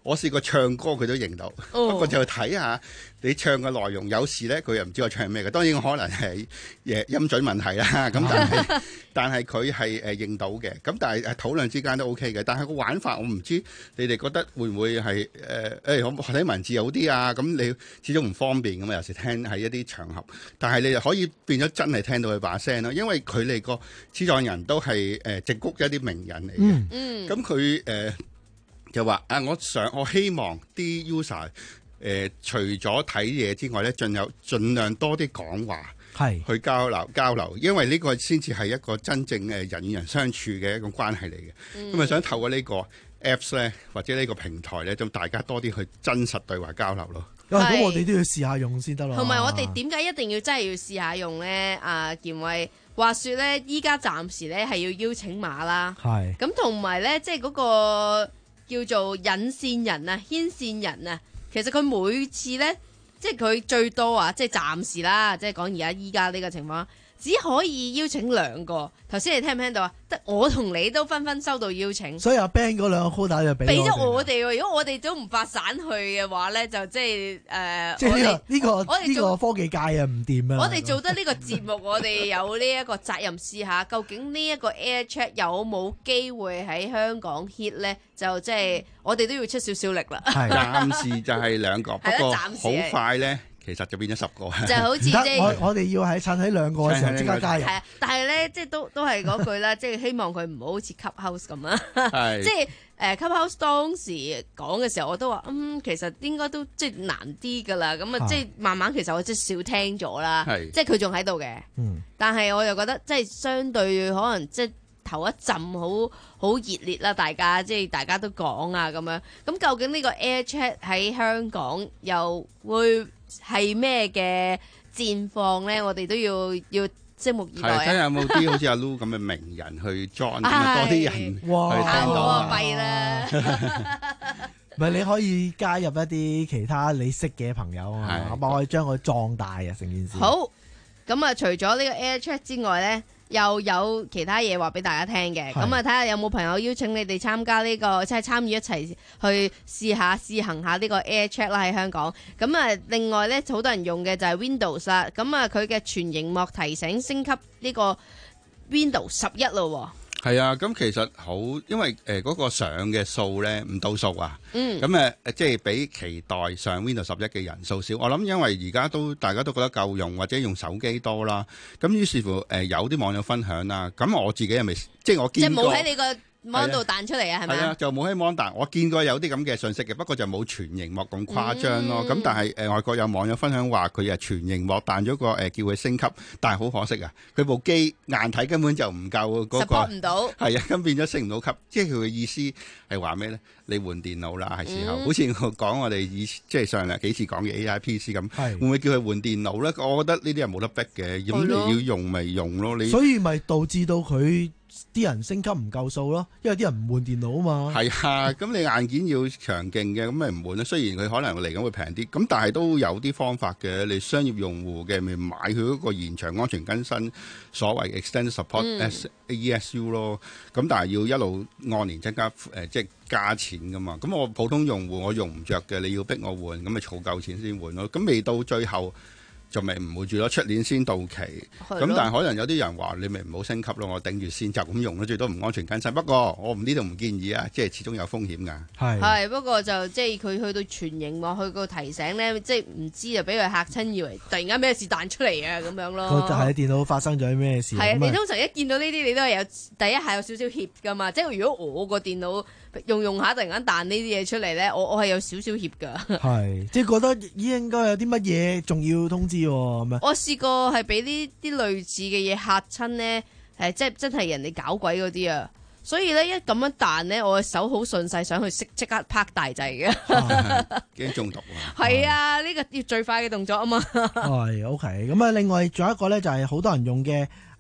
我試過唱歌佢都認到， 哦、 不過就睇下你唱嘅內容，有時咧佢又唔知我唱咩嘅。當然可能係誒音準問題啦，咁但係但係佢係誒認到嘅。咁但係誒討論之間都 OK 嘅。但係個玩法我唔知你哋覺得會唔會係誒誒我睇文字好啲啊？咁你始終唔方便咁嘛，有時聽喺一啲場合，但係你就可以變咗真係聽到佢把聲咯。因為佢哋個始創人都係誒矽谷一啲名人嚟嘅， 嗯， 咁佢誒。就話啊！我想我希望啲 user 誒、呃、除咗睇嘢之外咧，盡有盡量多啲講話， 係去交流交流，因為呢個先至係一個真正誒人與人相處嘅一個關係嚟嘅。咁啊、嗯，想透過呢個 apps 咧，或者呢個平台咧，咁大家多啲去真實對話交流咯。 咁我哋都要試下用先得咯。 同埋我哋點解一定要真係要試下用咧？啊，健偉話說咧，依家暫時咧係要邀請碼啦， 係咁同埋咧，即係嗰個。叫做引線人啊，牽線人啊，其實佢每次呢，即係佢最多啊，即係暫時啦，即係講而家依家呢個情況，只可以邀請兩個。頭先你聽唔聽到啊？得我同你都紛紛收到邀請， 所以阿 Ben 嗰兩個 quota 就俾俾咗我哋喎。如果我哋都唔發散去嘅話呢，就即係誒， 即係呢個呢個我哋呢個科技界啊唔掂啊！ 我哋做得呢個節目，我哋有呢一個責任試下，究竟呢一個 AirChat 有冇機會喺香港 hit 呢？就即係我哋都要出少少力啦。 暫時就係兩個，不過好快呢。其實就變咗十個， 就好似即係我我哋要喺趁喺兩個嘅時候即刻加入。 係啊，但係咧，即係都都係嗰句啦，即係希望佢唔好好似 Clubhouse 咁啦。 係即係誒 Clubhouse 當時講嘅時候，我都話嗯，其實應該都即係難啲㗎啦。咁啊，即係慢慢其實我即係少聽咗啦。 係即係佢仲喺度嘅。 嗯。 但係我又覺得即係相對可能即係頭一陣好好熱烈啦，大家即係大家都講啊咁樣。咁究竟呢個 AirChat 喺香港又會係咩嘅戰況咧？我哋都要要拭目以待啊！ 睇下有冇啲好似阿 Lu 咁嘅名人去 join，咁啊多啲人去聽到啊！ 弊啦， 唔係你可以加入一啲其他你識嘅朋友啊，咁我可以將佢壯大啊成件事。 好，咁啊，除咗呢個 AirChat 之外咧，又有其他嘢話俾大家聽嘅，咁啊睇下有冇朋友邀請你哋參加呢、這個，即係參與一齊去試下試行下呢個 AirChat 啦喺香港。咁啊，另外咧好多人用嘅就係 Windows 啦，咁啊佢嘅全螢幕提醒升級呢個 Windows 十一咯。 係啊，咁其實好，因為誒嗰、呃那個上嘅數咧唔到數啊， 嗯， 咁誒誒即係比期待上 Windows 十一嘅人數少。我諗因為而家都大家都覺得夠用，或者用手機多啦，咁於是乎誒、呃、有啲網友分享啦，咁我自己又未，即係我見過。 即係冇喺你個網度彈出嚟啊，係咪啊？ 係啊，就冇喺網彈。我見過有啲咁嘅信息嘅，不過就冇全螢幕咁誇張咯。咁、嗯、但係誒、呃、外國有網友分享話，佢係全螢幕彈咗個誒、呃、叫佢升級，但係好可惜啊，佢部機硬體根本就唔夠嗰、那個。 support 唔到。係啊，咁變咗升唔到級。即係佢嘅意思係話咩咧？你換電腦啦，係時候。 嗯、 好似我講我哋以即係上嚟幾次講嘅 A I P C 咁，會唔會叫佢換電腦咧？我覺得呢啲係冇得逼嘅，咁你要用咪用咯。你所以咪導致到佢。啲人升級唔夠數咯，因為啲人唔換電腦啊嘛。 係啊，咁你硬件要強勁嘅，咁咪唔換咯。雖然佢可能嚟緊會平啲，咁但係都有啲方法嘅。你商業用戶嘅咪買佢嗰個延長安全更新，所謂 Extended Support E S U 咯。咁但係要一路按年增加誒、呃，即係加錢噶嘛。咁我普通用戶我用唔着嘅，你要逼我換，咁咪儲夠錢先換咯。咁未到最後。就咪唔會住咯，出年先到期。咁但係可能有啲人話你咪唔好升級咯，我頂住先就咁用咯，最多唔安全更新。不過我唔呢度唔建議啊，即係始終有風險㗎。 係係不過就即係佢去到全螢幕，去個提醒咧，即係唔知就俾佢嚇親，以為突然間咩事彈出嚟啊咁樣咯。 佢就係電腦發生咗咩事？ 係啊，你通常一見到呢啲，你都係有第一下有少少怯㗎嘛。即係如果我個電腦用用下突然間彈呢啲嘢出嚟咧，我我係有少少怯㗎。 係即係覺得應該有啲乜嘢仲要通知。 我試過係俾呢啲類似嘅嘢嚇親呢，誒，即係真係人哋搞鬼嗰啲啊！所以咧一咁樣彈呢，我嘅手好順勢想去識即刻拍大掣嘅， 驚中毒啊！ 係啊，呢個要最快嘅動作啊嘛。 係 OK，咁啊，另外仲有一個咧就係好多人用嘅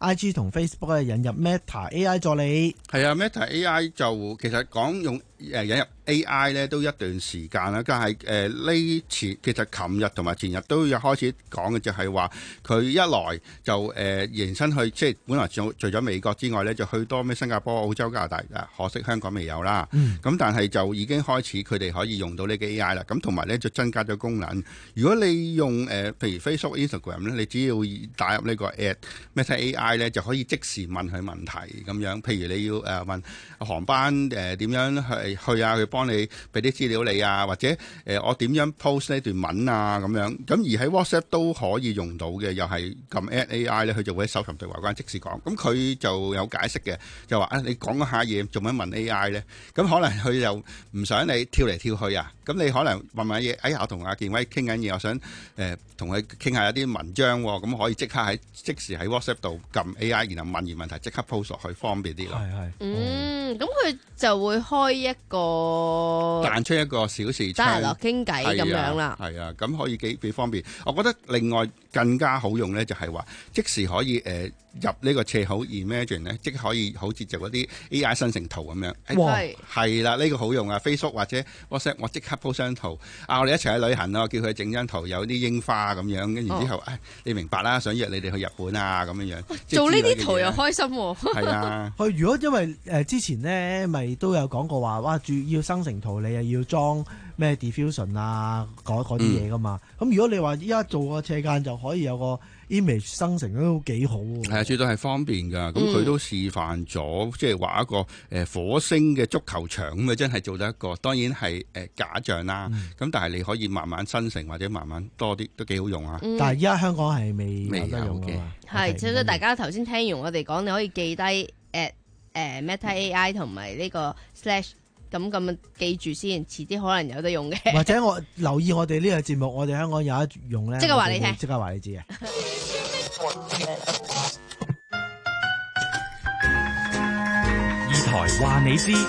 I G 同 Facebook 咧引入 Meta A I 助理。 係啊 ，Meta A I 就其實講用誒引入 A I 咧都一段時間啦，但係誒呢次其實琴日同埋前日都有開始講嘅，就係話佢一來就誒、呃、延伸去，即係本來除除咗美國之外咧，就去多咩新加坡、澳洲、加拿大啊，可惜香港未有啦。咁、嗯、但係就已經開始佢哋可以用到呢個 A I 啦。咁同埋咧就增加咗功能。如果你用誒、呃、譬如 Facebook、Instagram 咧，你只要打入呢個 at Meta A I 咧，就可以即時問佢問題咁樣。譬如你要誒、呃、問航班誒點、呃、樣去去啊，佢幫你俾啲資料你啊，或者誒、呃、我點樣 post 呢段文啊咁樣。咁而喺 WhatsApp 都可以用到嘅，又係撳 at A I 咧，佢就會喺搜尋對話關即時講。咁佢就有解釋嘅，就話啊你講嗰下嘢做乜問 A I 咧？咁可能佢又唔想你跳嚟跳去啊。咁你可能問下嘢，哎呀我同阿健威傾緊嘢，我想誒同佢傾下一啲文章喎，咁可以即刻喺即時喺 WhatsApp 度撳 A I， 然後問完問題即刻 post 落去，方便啲咯。係係。 嗯，咁佢就會開一個彈出一個小視窗， 落傾偈咁樣啦。 係啊，咁可以幾幾方便。我覺得另外更加好用咧，就係話即時可以誒、呃、入呢個斜口 Imagine 咧，即可以好似就嗰啲 A I 生成圖咁樣。 哇！ 係啦，呢、呢個好用啊 ！Facebook 或者 WhatsApp， 我即刻 po 張圖啊！我哋一齊去旅行咯，叫佢整張圖，有啲櫻花咁樣，跟住之後，誒、哦哎，你明白啦，想約你哋去日本啊咁樣樣。 做呢啲圖又開心喎。 係啊， 佢如果因為誒、呃、之前咧，咪都有講過話，哇，主要生成圖你又要裝咩 diffusion 啊，嗰啲嘢噶嘛。咁、嗯、如果你話依家做個斜間就可以有個 image 生成都幾好喎。係啊，絕對係方便㗎。咁佢都示範咗，即係畫一個誒、呃、火星嘅足球場咁啊，真係做得一個。當然係誒、呃、假象啦。咁、嗯、但係你可以慢慢生成或者慢慢多啲，都幾好用啊。 嗯、 但係依家香港係未未有嘅。 係，所以大家頭先聽完我哋講，你可以記低誒誒 Meta A I 同埋呢個 slash。咁咁記住先，遲啲可能有得用嘅。 或者我留意我哋呢個節目，我哋香港有得用咧。 即刻話你聽， 即刻話你知嘅。 二台話你知。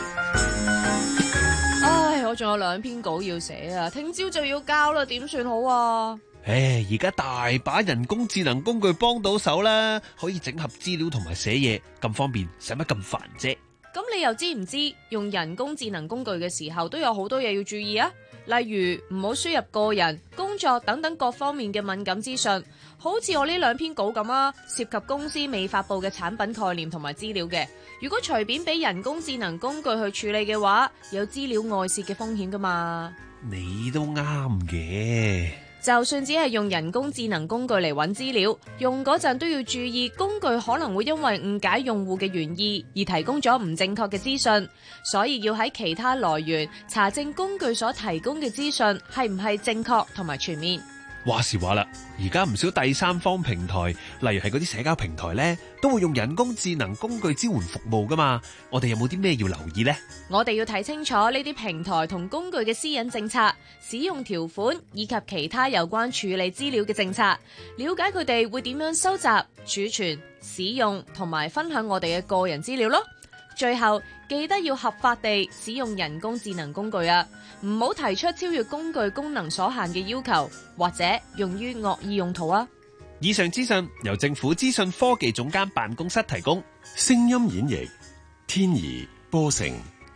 唉，我仲有兩篇稿要寫啊，聽朝就要交啦，點算好啊？ 唉，而家大把人工智能工具幫到手啦，可以整合資料同埋寫嘢，咁方便，使乜咁煩啫？ 咁你又知唔知用人工智能工具嘅時候都有好多嘢要注意啊？例如唔好輸入個人、工作等等各方面嘅敏感資訊，好似我呢兩篇稿咁啊，涉及公司未發佈嘅產品概念同埋資料嘅。如果隨便俾人工智能工具去處理嘅話，有資料外泄嘅風險噶嘛？ 你都啱嘅。 就算只係用人工智能工具嚟揾資料，用嗰陣都要注意，工具可能會因為誤解用戶嘅原意而提供咗唔正確嘅資訊，所以要喺其他來源查證工具所提供嘅資訊係唔係正確同埋全面。 話時話啦，而家唔少第三方平台，例如係嗰啲社交平台呢，都會用人工智能工具支援服務噶嘛。我哋有冇啲咩要留意呢？ 我哋要睇清楚呢啲平台同工具嘅私隱政策、使用條款以及其他有關處理資料嘅政策，了解佢哋會點樣收集、儲存、使用同埋分享我哋嘅個人資料咯。最後記得要合法地使用人工智能工具啊，唔好提出超越工具功能所限嘅要求，或者用於惡意用途啊。 以上資訊由政府資訊科技總監辦公室提供。 聲音演繹天怡波成。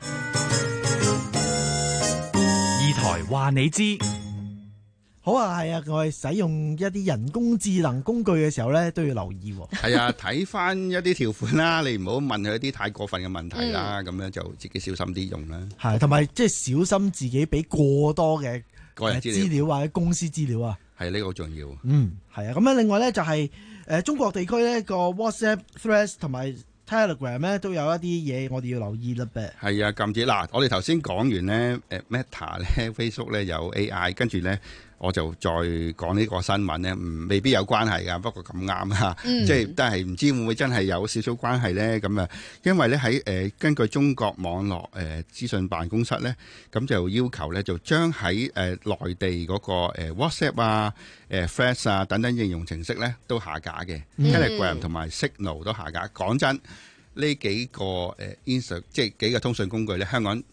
二台話你知。 好啊，係啊，我哋使用一啲人工智能工具嘅時候咧，都要留意。 係啊，睇翻一啲條款啦，你唔好問佢一啲太過分嘅問題啦，咁、嗯、樣就自己小心啲用啦。 係，同埋即係小心自己俾過多嘅個人資料， 資料或者公司資料啊。 係呢個好重要。 嗯，係啊。咁樣另外咧就係、是、誒、呃、中國地區咧個 WhatsApp Threads 同埋 Telegram 咧都有一啲嘢我哋要留意啦噃。 係啊，禁止嗱，我哋頭先講完咧，誒 Meta 咧 Facebook 咧有 A I， 跟住咧。我就再講呢個新聞咧，唔未必有關係噶，不過咁啱啊，即係都係唔知會唔會真係有少少關係咧？咁啊，因為咧喺誒根據中國網絡誒、呃、資訊辦公室咧，咁就要求咧就將喺誒內地嗰、那個、呃、WhatsApp 啊、誒 Threads 啊等等應用程式咧都下架嘅、嗯、，Telegram 同埋 Signal 都下架。講真。呢幾個誒 Insta 即係幾個通訊工具咧，香港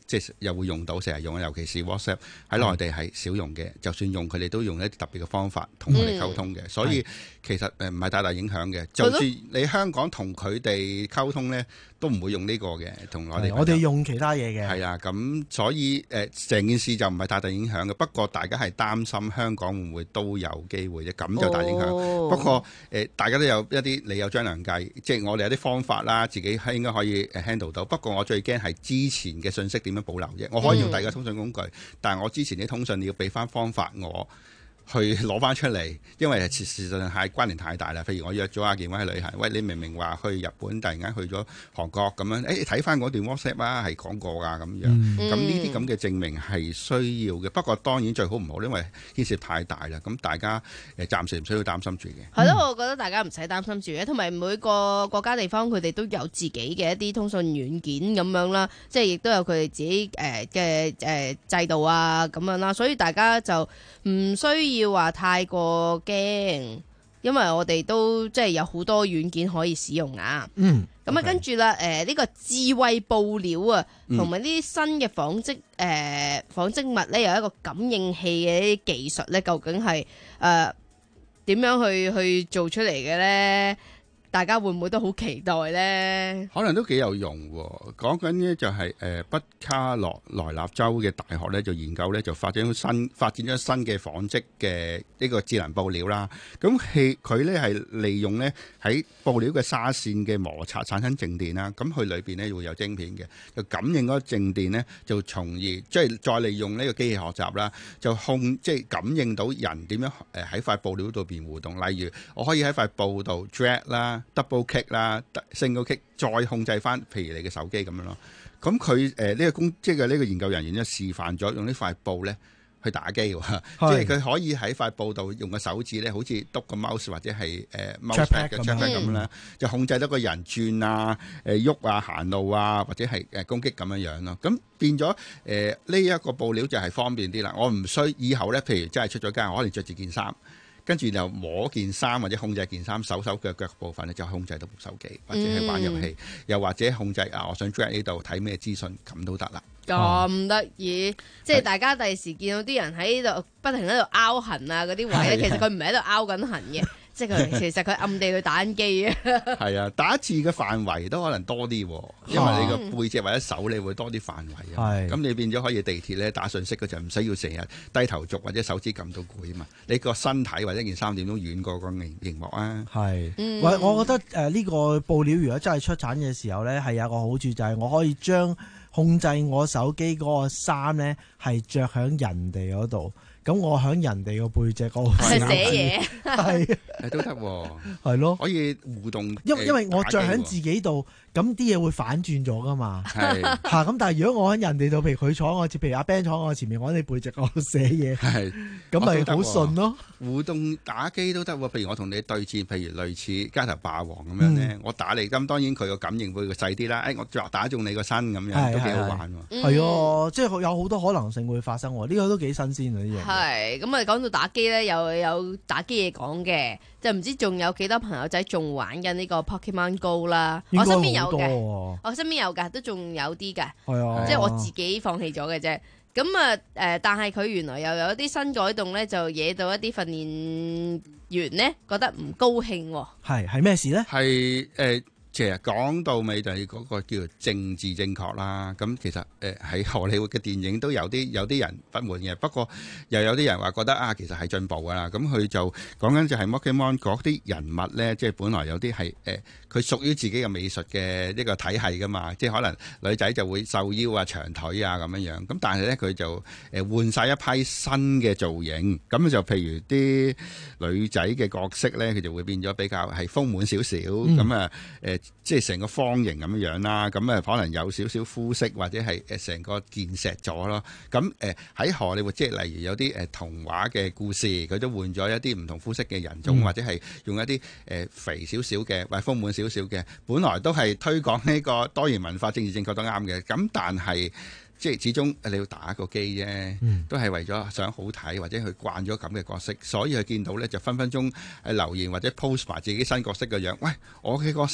即係又會用到，成日用，尤其是 WhatsApp 喺內地係少用嘅，就算用佢哋都用一啲特別嘅方法同我哋溝通嘅，嗯、所以其實誒唔係大大影響嘅。就算你香港同佢哋溝通咧，都唔會用呢個嘅，同我哋我哋用其他嘢嘅。 係啊，咁所以誒成、呃、件事就唔係大大影響嘅。不過大家係擔心香港會唔會都有機會啫，咁就大影響。哦、不過誒、呃，大家都有一啲你有張良計，即係我哋有啲方法啦，自己係應該可以 handle 到。不過我最驚係之前嘅信息點樣保留啫。我可以用第二個通訊工具，嗯、但係我之前啲通訊你要俾翻方法我。去攞翻出嚟，因為事實上係關聯太大啦。譬如我約咗阿健威去旅行，喂，你明明話去日本，突然間去咗韓國咁樣，誒睇翻嗰段 WhatsApp 啊，係講過㗎咁樣。咁呢啲咁嘅證明係需要嘅。不過當然最好唔好，因為牽涉太大啦。咁大家誒暫時唔需要擔心住嘅。 係咯、嗯，我覺得大家唔使擔心住嘅。同埋每個國家地方佢哋都有自己嘅一啲通訊軟件咁樣啦，即係亦都有佢哋自己誒嘅誒制度啊咁樣啦。所以大家就唔需要要話太過驚，因為我哋都即係有好多軟件可以使用啊。嗯，咁啊，跟住啦，誒、呃、呢、這個智慧布料啊，同埋呢啲新嘅紡織誒紡織物咧，有一個感應器嘅技術咧，究竟係誒點樣去去做出嚟嘅咧？大家會唔會都好期待呢？ 可能都幾有用喎。講緊呢就係誒北卡羅來納州嘅大學咧，就研究咧就發展新發展咗新嘅紡織嘅呢個智能布料啦。咁係佢咧係利用咧喺布料嘅紗線嘅摩擦產生靜電啦。咁佢裏邊咧會有晶片嘅，就感應嗰個靜電咧，就從而即係再利用呢個機器學習啦，就控即係感應到人點樣誒喺塊布料度邊互動。例如我可以喺塊布度 drag 啦。double click 啦，single click 再控制翻，譬如你嘅手機咁樣咯。咁佢誒呢個工，即係呢個研究人員咧示範咗用呢塊布咧去打機喎，即係佢可以喺塊布度用個手指咧，好似篤個 mouse 或者係誒 mouse pad 嘅 trackpad 咁啦，就控制到個人轉啊、誒喐啊、行路啊，或者係誒攻擊咁樣樣咯。咁變咗誒呢一個布料就係方便啲啦。我唔需以後咧，譬如真係出咗街，我可能着住件衫。跟住就摸件衫或者控制件衫手手腳腳部分咧，就控制到部手機或者係玩遊戲，嗯、又或者控制啊，我想 drag 呢度睇咩資訊咁都得啦。 咁得意，即係大家第時見到啲人喺度不停喺度拗痕啊嗰啲位咧，其實佢唔係喺度拗緊痕嘅。即係佢，其實佢暗地去打緊機啊！ 係啊，打字嘅範圍都可能多啲，因為你個背脊或者手你會多啲範圍啊。咁你變咗可以地鐵咧打信息嗰陣唔使要成日低頭族或者手指撳到攰啊嘛。你個身體或者件衫點都遠過個熒熒幕啊。係， 我、嗯、我覺得誒呢、呃這個布料如果真係出產嘅時候咧，係有個好處就係我可以將控制我手機嗰個衫咧係着響人哋嗰度。咁我喺人哋個背脊嗰度寫嘢， 係都得喎， 係咯， 可以互動。 因因為我着喺自己度，咁啲嘢會反轉咗噶嘛。係嚇，咁但係如果我喺人哋度，譬如佢坐我，譬如阿 Ben 坐我前面，我喺你背脊嗰度寫嘢，係咁咪好順咯。 互動打機都得喎，譬如我同你對戰，譬如類似街頭霸王咁樣咧，我打你，咁當然佢個感應會細啲啦。誒，我打中你個身咁樣都幾好玩喎。 係啊，即係有好多可能性會發生喎。呢個都幾新鮮啊！呢樣係咁啊，講到打機咧，又有打機嘢講嘅，就唔知仲有幾多朋友仔仲玩緊呢個 Pokemon Go 啦。我身邊有嘅，我身邊有㗎，都仲有啲㗎，即係我自己放棄咗嘅啫。咁啊誒，但係佢原來又有一啲新改動咧，就惹到一啲訓練員咧覺得唔高興喎。 係係咩事咧？ 係誒。其實講到尾就係嗰個叫做政治正確啦，咁其實誒喺荷里活嘅電影都有啲有啲人不滿嘅，不過又有啲人話覺得啊，其實係進步㗎啦。咁佢就講緊就係 Pokemon 嗰啲人物咧，即係本來有啲係誒佢屬於自己嘅美術嘅一個體系㗎嘛，即係可能女仔就會瘦腰啊、長腿啊咁樣樣，咁但係咧佢就誒換晒一批新嘅造型，咁就譬如啲女仔嘅角色咧，佢就會變咗比較係豐滿少少，咁啊誒。即係成個方形咁樣樣啦，咁啊可能有少少膚色或者係誒成個健碩咗咯。咁誒喺荷里活，即係例如有啲誒童話嘅故事，佢都換咗一啲唔同膚色嘅人種，嗯、或者係用一啲誒肥少少嘅或者豐滿少少嘅，本來都係推廣呢個多元文化、政治正確都啱嘅。咁但係即係始終你要打個機啫，嗯、都係為咗想好睇或者佢慣咗咁嘅角色，所以佢見到咧就分分鐘誒留言或者 post 埋自己新角色嘅樣。喂，我嘅角色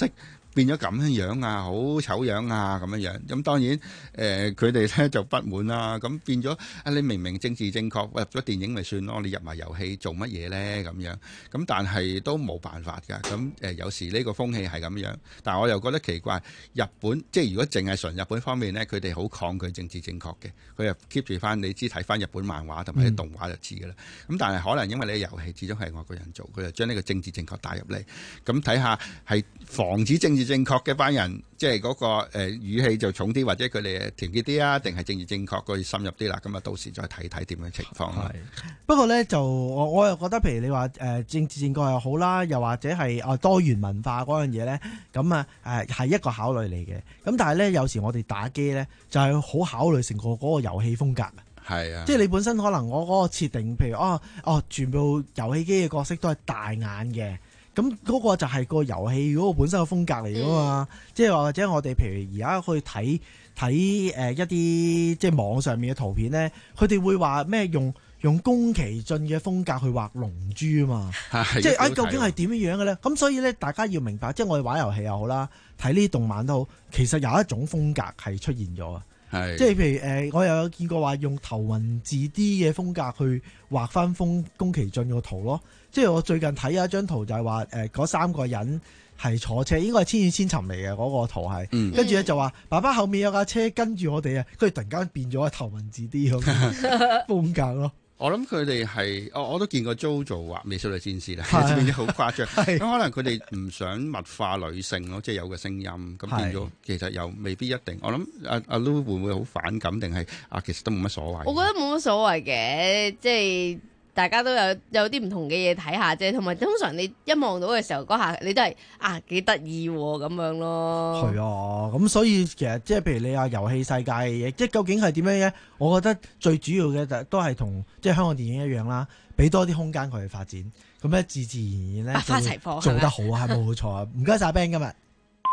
變咗咁樣樣啊，好醜樣啊咁樣樣。咁當然誒佢哋咧就不滿啦。咁變咗啊，你明明政治正確入咗電影咪算咯，你入埋遊戲做乜嘢咧咁樣？咁但係都冇辦法㗎。咁誒、呃、有時呢個風氣係咁樣，但係我又覺得奇怪，日本即係如果淨係純日本方面咧，佢哋好抗拒政治正確嘅，佢又 keep 住翻你知睇翻日本漫畫同埋啲動畫就知㗎啦。咁、嗯、但係可能因為你遊戲始終係外國人做，佢就將呢個政治正確帶入嚟，咁睇下係防止政治正確嘅班人，即係嗰個誒、呃、語氣就重啲，或者佢哋團結啲啊，定係政治正確佢深入啲啦？咁啊，到時再睇睇點樣情況啦。 不過咧，就我我又覺得，譬如你話誒、呃、政治正確又好啦，又或者係啊多元文化嗰樣嘢咧，咁啊誒係一個考慮嚟嘅。咁但係咧，有時我哋打機咧就係、是、好考慮成個嗰個遊戲風格。 係啊， 即係你本身可能我嗰個設定，譬如哦哦，全部遊戲機嘅角色都係大眼嘅。咁嗰個就係個遊戲嗰個本身嘅風格嚟噶嘛，嗯、即係或者我哋譬如而家去睇睇誒一啲即係網上面嘅圖片咧，佢哋會話咩用用宮崎駿嘅風格去畫龍珠啊嘛，即係啊究竟係點樣樣嘅咧？咁所以咧，大家要明白，即係我哋玩遊戲又好啦，睇呢啲動漫都好，其實有一種風格係出現咗啊。係即係譬如誒、呃，我又有見過話用頭文字 D 嘅風格去畫翻風宮崎駿個圖咯。即係我最近睇有一張圖就係話誒嗰三個人係坐車，應該係千與千尋嚟嘅嗰個圖係，嗯、跟住咧就話爸爸後面有架車跟住我哋啊，跟住突然間變咗個頭文字 D 咁嘅風格咯。 我諗佢哋係，我我都見過 JoJo 畫美少女戰士啦，變咗好誇張。咁可能佢哋唔想物化女性咯，即係有個聲音，咁變咗其實又未必一定。我諗阿阿 Lu 會唔會好反感，定係啊其實都冇乜所謂？ 我覺得冇乜所謂嘅，即係。大家都有有啲唔同嘅嘢睇下啫，同埋通常你一望到嘅時候嗰下，你都係啊幾得意咁樣咯。係啊，咁所以其實即係譬如你話遊戲世界嘅嘢，即係究竟係點樣嘅？我覺得最主要嘅都係同即係香港電影一樣啦，俾多啲空間佢去發展，咁咧自自然然咧百花齊放做得好啊，係冇錯啊！唔該晒 Ben 今日。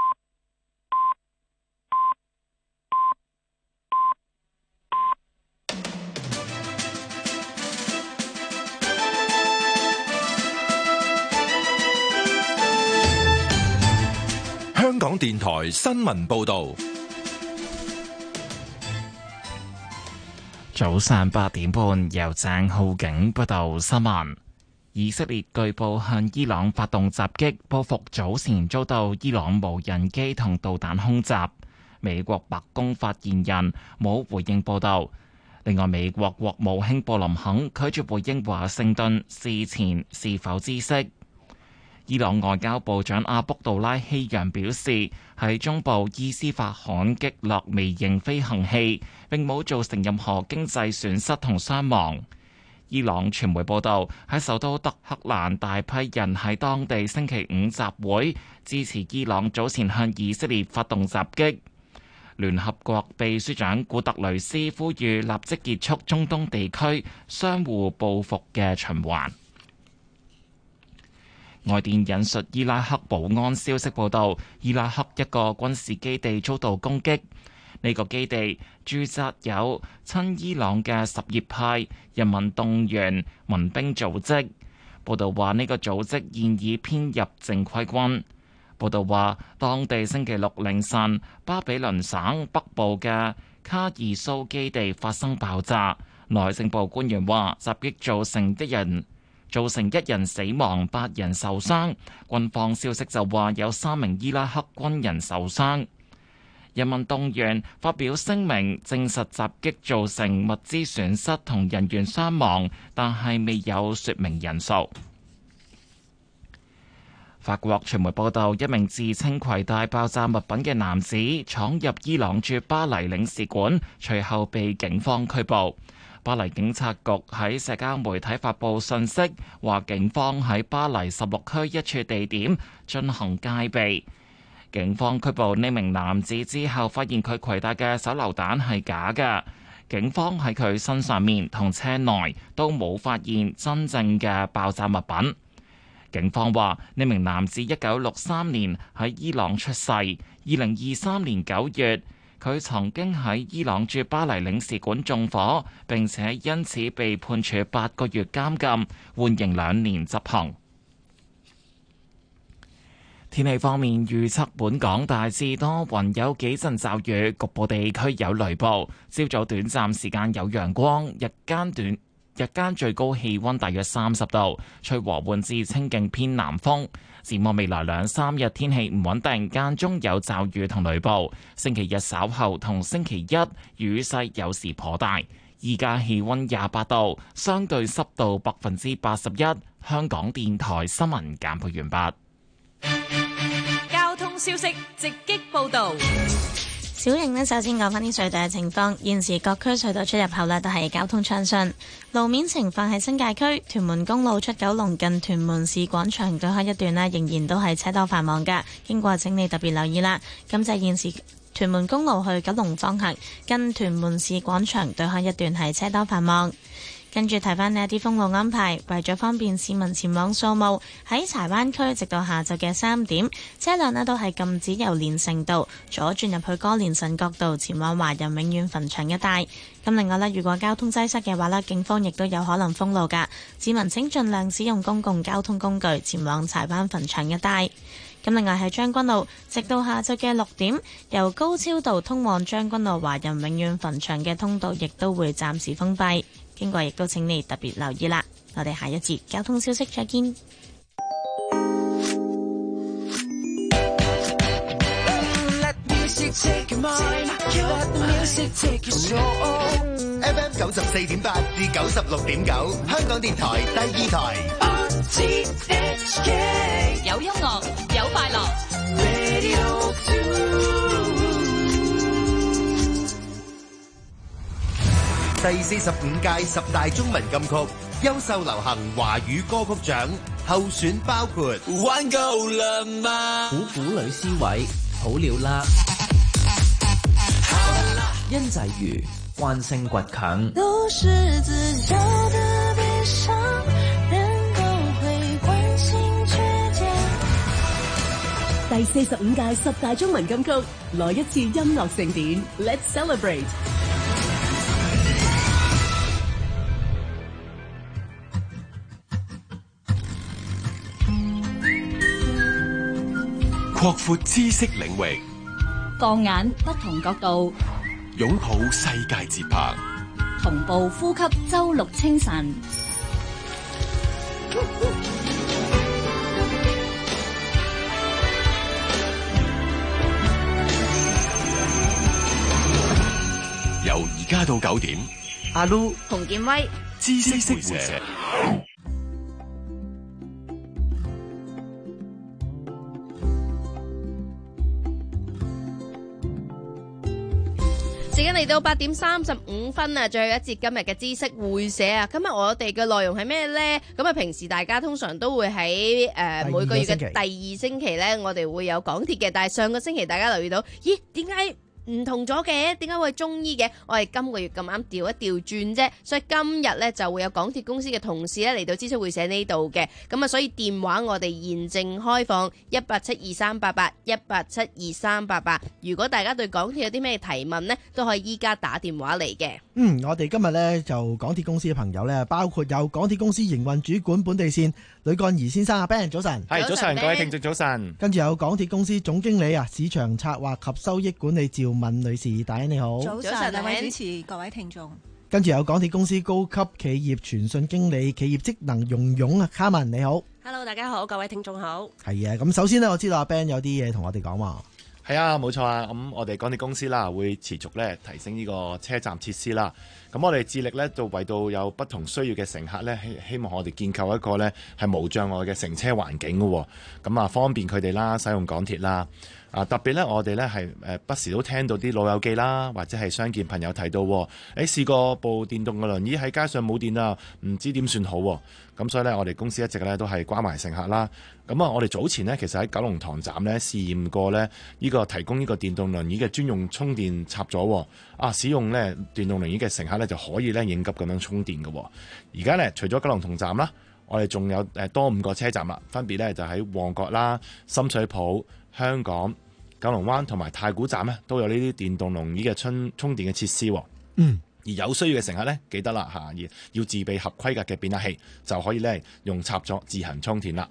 香港電台新聞報道， 早上八點半由鄭浩景報道新聞。以色列據報向伊朗發動襲擊，報復早前遭到伊朗無人機同導彈空襲。美國白宮發言人冇回應報道。另外，美國國務卿布林肯拒絕回應華盛頓事前是否知悉。伊朗外交部長阿卜杜拉希揚表示，喺中部伊斯法罕擊落微型飛行器，並冇造成任何經濟損失同傷亡。伊朗傳媒報道，喺首都德黑蘭，大批人喺當地星期五集會，支持伊朗早前向以色列發動襲擊。聯合國秘書長古特雷斯呼籲立即結束中東地區相互報復嘅循環。外電引述伊拉克保安消息報道，伊拉克一個軍事基地遭到攻擊。呢個基地駐紮有親伊朗嘅什葉派人民動員民兵組織。報道話呢個組織現已編入正規軍。報道話，當地星期六凌晨，巴比倫省北部嘅卡爾蘇基地發生爆炸。內政部官員話，襲擊造成一人。造成一人死亡，八人受傷。軍方消息就話有三名伊拉克軍人受傷。人民動員發表聲明，證實襲擊造成物資損失同人員傷亡，但係未有說明人數。法國傳媒報道，一名自稱攜帶爆炸物品嘅男子闖入伊朗駐巴黎領事館，隨後被警方拘捕。巴黎警察局喺社交媒體發布信息，話警方喺巴黎十六區一處地點進行戒備。警方拘捕呢名男子之後，發現佢攜帶嘅手榴彈係假嘅。警方喺佢身上面同車內都冇發現真正嘅爆炸物品。警方話呢名男子一九六三年喺伊朗出世，二零二三年九月，佢曾經喺伊朗駐巴黎領事館縱火，並且因此被判處八個月監禁，緩刑兩年執行。 天氣方面預測，本港大致多雲，有幾陣驟雨，局部地區有雷暴。朝早短暫時間有陽光，日間短日間最高氣溫大約三十度，吹和緩至清勁偏南風。展望未來兩三日天氣唔穩定，間中有驟雨同雷暴。星期日稍後同星期一雨勢有時頗大。依家氣溫廿八度，相對濕度百分之八十一。香港電台新聞簡報完畢。 交通消息直擊報道。 小瑩呢，首先講返啲隧道嘅情況。現時各區隧道出入口呢都係交通暢順。路面情況喺新界區屯門公路出九龍近屯門市廣場對開一段呢，仍然都係車多繁忙㗎。經過請你特別留意啦。咁就係現時屯門公路去九龍方向近屯門市廣場對開一段係車多繁忙。跟住提翻呢一啲封路安排，為咗方便市民前往掃墓，喺柴灣區直到下晝嘅三點，車輛呢都係禁止由連城道左轉入去歌連臣角道前往華人永遠墳場一帶。咁另外呢，如果交通擠塞嘅話呢，警方亦都有可能封路㗎，市民請盡量使用公共交通工具前往柴灣墳場一帶。咁另外喺將軍澳，直到下晝嘅六點，由高超道通往將軍澳華人永遠墳場嘅通道亦都會暫時封閉。經過亦都請你特別留意啦。我哋下一節交通消息再見。 F M 九十四點八至九十六點九，香港電台第二台。 有音樂，有快樂。 第四十五屆十大中文金曲優秀流行華語歌曲獎候選包括玩夠啦嘛、 虎虎女思維、好了啦、殷際瑜、慣性倔強。 都是自找的悲傷，人都會關心倔強。 第四十五屆十大中文金曲，來一次音樂盛典 ，Let's celebrate！ 擴闊知識領域， 放眼不同角度， 擁抱世界節拍， 同步呼吸周六清晨。 由而家到九點， 阿 Lu、洪建威、 知識會社。 時間嚟到八點三十五分啊，最後一節今日嘅知識會社啊。今日我哋嘅內容係咩呢？咁啊，平時大家通常都會喺誒、呃、每個月嘅第二星期呢，我哋會有港鐵嘅。但係上個星期大家留意到，咦？點解唔同咗嘅？點解會中醫嘅？我哋今個月咁啱調一調轉啫，所以今日呢就會有港鐵公司嘅同事咧嚟到知識會社呢度嘅。咁啊，所以電話我哋現正開放一八七二三八八一八七二三八八。如果大家對港鐵有啲咩提問呢，都可以依家打電話嚟嘅。 嗯，我哋今日呢就港鐵公司嘅朋友呢，包括有港鐵公司營運主管本地線呂幹儀先生啊 Ben 早晨。 係早晨，各位聽眾早晨。 跟住有港鐵公司總經理啊市場策劃及收益管理趙敏女士，大家你好。 早晨，兩位主持，各位聽眾。 跟住有港鐵公司高級企業傳訊經理、企業職能用勇啊卡文你好。 Hello， 大家好，各位聽眾好。 係啊，咁首先呢，我知道阿 Ben 有啲嘢同我哋講喎。 係啊，冇錯啊。咁我哋港鐵公司啦，會持續咧提升呢個車站設施啦。咁我哋致力咧，就為到有不同需要嘅乘客咧，希希望我哋建構一個咧係無障礙嘅乘車環境嘅。咁啊，方便佢哋啦，使用港鐵啦。啊，特別咧，我哋咧係誒不時都聽到啲老友記啦，或者係相見朋友提到，誒試過部電動嘅輪椅喺街上冇電啊，唔知點算好。咁所以咧，我哋公司一直咧都係關懷乘客啦。咁啊，我哋早前呢，其實喺九龍塘站咧試驗過咧，呢個提供呢個電動輪椅嘅專用充電插座。啊，使用咧電動輪椅嘅乘客咧就可以咧應急咁樣充電嘅。而家咧除咗九龍塘站啦，我哋仲有誒多五個車站啦，分別咧就喺旺角啦、深水埗、香港、九龍灣同埋太古站咧，都有呢啲電動輪椅嘅充充電嘅設施。 嗯， 而有需要嘅乘客咧，記得啦嚇，要自備合規格嘅變壓器，就可以咧用插座自行充電啦。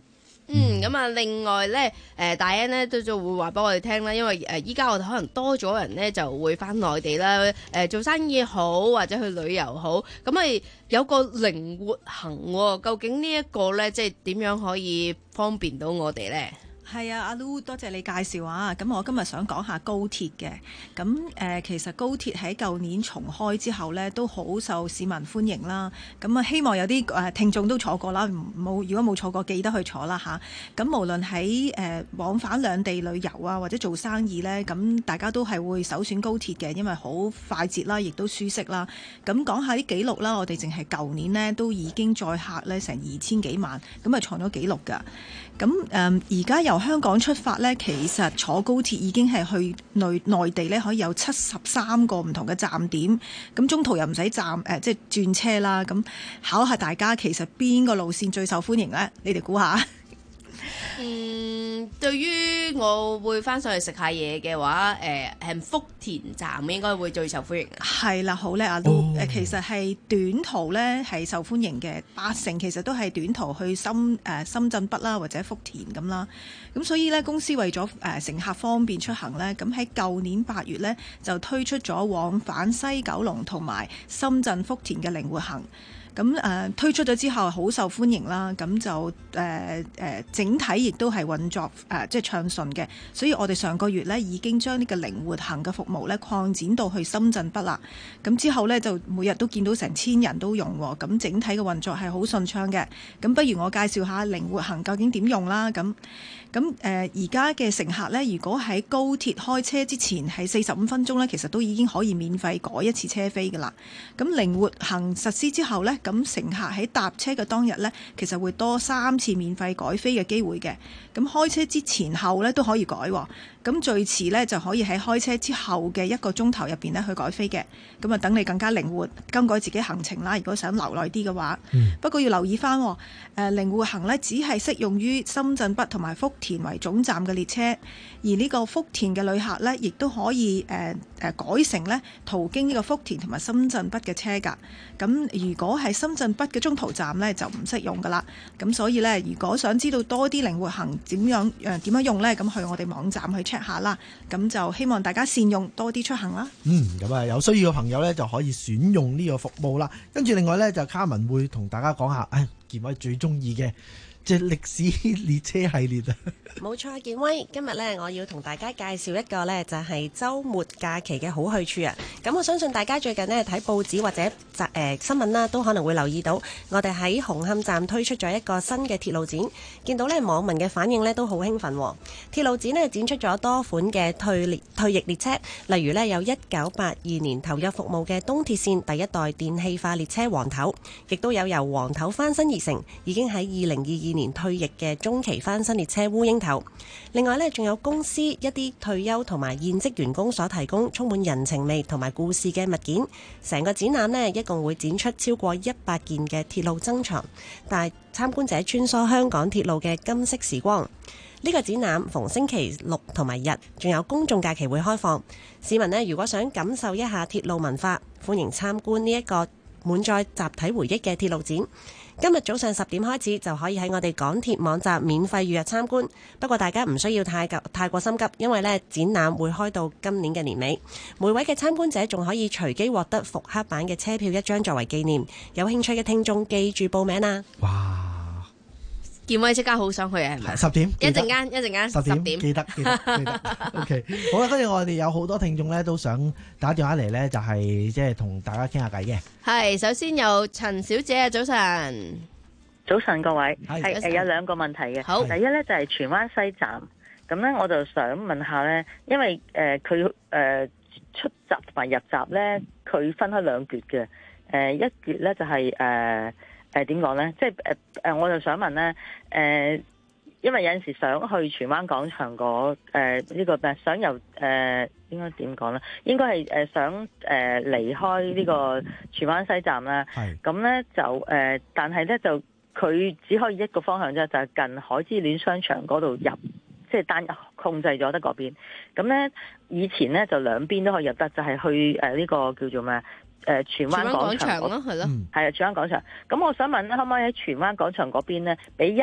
嗯，咁啊，另外咧，誒大 N 咧都就會話俾我哋聽啦，因為誒依家我哋可能多咗人咧就會翻內地啦，誒做生意好或者去旅遊好，咁咪有個靈活行喎，究竟呢一個咧即係點樣可以方便到我哋咧？ 係啊，阿 Lu 多謝你介紹啊！咁我今日想講下高鐵嘅。咁誒、呃，其實高鐵喺舊年重開之後呢，都好受市民歡迎啦。咁啊，希望有啲誒、呃、聽眾都坐過啦，冇如果冇坐過，記得去坐啦嚇。咁無論喺誒、呃、往返兩地旅遊啊，或者做生意呢，咁大家都係會首選高鐵嘅，因為好快捷啦，亦都舒適啦。咁講下啲記錄啦，我哋淨係舊年呢，都已經載客呢成二千幾萬，咁啊創咗紀錄㗎。咁誒而家由香港出發呢，其實坐高鐵已經係去內內地呢，可以有七十三個唔同嘅站點。咁中途又唔使站誒、呃，即係轉車啦。咁考下大家，其實邊個路線最受歡迎呢？你哋估下？ 嗯，對於我會翻上去食下嘢嘅話，誒、呃、係福田站應該會最受歡迎。 係啦，好叻啊！都誒、哦，其實係短途呢係受歡迎嘅，八成其實都係短途去深誒、呃、深圳北啦，或者福田咁啦。咁所以呢，公司為咗誒、呃、乘客方便出行呢，咁喺舊年八月呢，就推出咗往返西九龍同埋深圳福田嘅靈活行。咁誒、呃、推出咗之後好受歡迎啦，咁就誒誒、呃呃、整體亦都係運作誒、呃、即係暢順嘅，所以我哋上個月呢已經將呢個靈活行嘅服務呢擴展到去深圳北啦。咁之後呢，就每日都見到成千人都用喎，咁整體嘅運作係好順暢嘅。咁不如我介紹下靈活行究竟點用啦。咁咁誒而家嘅乘客呢，如果喺高鐵開車之前係四十五分鐘呢，其實都已經可以免費改一次車飛㗎啦。咁靈活行實施之後呢，咁乘客喺搭車嘅當日呢，其實會多三次免費改飛嘅機會嘅。咁開車之前後呢都可以改喎。咁最遲呢，就可以喺開車之後嘅一個鐘頭入邊呢去改飛嘅。咁啊，等你更加靈活更改自己行程啦。如果想留耐啲嘅話，嗯、不過要留意翻，誒、呃、靈活行呢只係適用於深圳北同埋福田為總站嘅列車，而呢個福田嘅旅客呢，亦都可以誒誒、呃呃、改成呢途經呢個福田同埋深圳北嘅車㗎。咁如果係深圳北嘅中途站呢，就唔適用㗎啦。咁所以呢，如果想知道多啲靈活行點樣誒點、呃、樣用呢，咁去我哋網站去 check 下啦。咁就希望大家善用多啲出行啦。 嗯，咁啊有需要嘅朋友呢，就可以選用呢個服務啦。跟住另外呢，就卡文會同大家講下，誒健偉最中意嘅即係歷史列車系列啊。 冇錯，健威，今日咧我要同大家介紹一個咧就係週末假期嘅好去處啊！咁我相信大家最近呢睇報紙或者誒、呃、新聞啦，都可能會留意到，我哋喺紅磡站推出咗一個新嘅鐵路展，見到咧網民嘅反應咧都好興奮喎。鐵路展呢展出咗多款嘅退列退役列車，例如咧有一九八二年投入服務嘅東鐵線第一代電氣化列車黃頭，亦都有由黃頭翻新而成，已經喺二零二二年退役嘅中期翻新列車烏蠅頭。另外呢，仲有公司一啲退休同埋現職員工所提供充滿人情味同埋故事嘅物件。成個展覽呢，一共會展出超過一百件嘅鐵路珍藏，帶參觀者穿梭香港鐵路嘅金色時光。呢個展覽逢星期六同埋日，仲有公眾假期會開放。市民呢，如果想感受一下鐵路文化，歡迎參觀呢一個滿載集體回憶嘅鐵路展。今日早上十點開始就可以喺我哋港鐵網站免費預約參觀，不過大家唔需要太急太過心急，因為咧展覽會開到今年嘅年尾。每位嘅參觀者仲可以隨機獲得復刻版嘅車票一張作為紀念。有興趣嘅聽眾記住報名啊！ 哇！ 健威即刻好想去啊，係咪？ 十點， 一陣間，一陣間， 十點， 點記得，記得，記得。OK， 好啦，跟住我哋有好多聽眾咧，都想打電話嚟咧，就係即係同大家傾下偈嘅。 係，首先有陳小姐啊，早晨。 早晨各位， 係誒有兩個問題嘅。 好， 第一咧就係荃灣西站，咁咧我就想問下咧，因為誒佢誒出閘同埋入閘咧，佢分開兩橛嘅。誒、呃、一橛咧就係誒誒點講咧，即係誒誒，我就想問咧，誒、呃，因為有陣時想去荃灣廣場嗰誒呢個咩，想由誒、呃、應該點講咧？應該係誒想誒離開呢個荃灣西站啦。係咁咧就誒、呃，但係咧就。佢只可以一個方向啫，就係、是、近海之戀商場嗰度入，即係單控制咗得嗰邊。咁咧以前咧就兩邊都可以入得，就係、是、去誒呢、呃這個叫做咩誒、呃、荃灣廣場咯，係咯，係啊荃灣廣場。咁我想問咧，可唔可以喺荃灣廣場嗰邊咧，俾一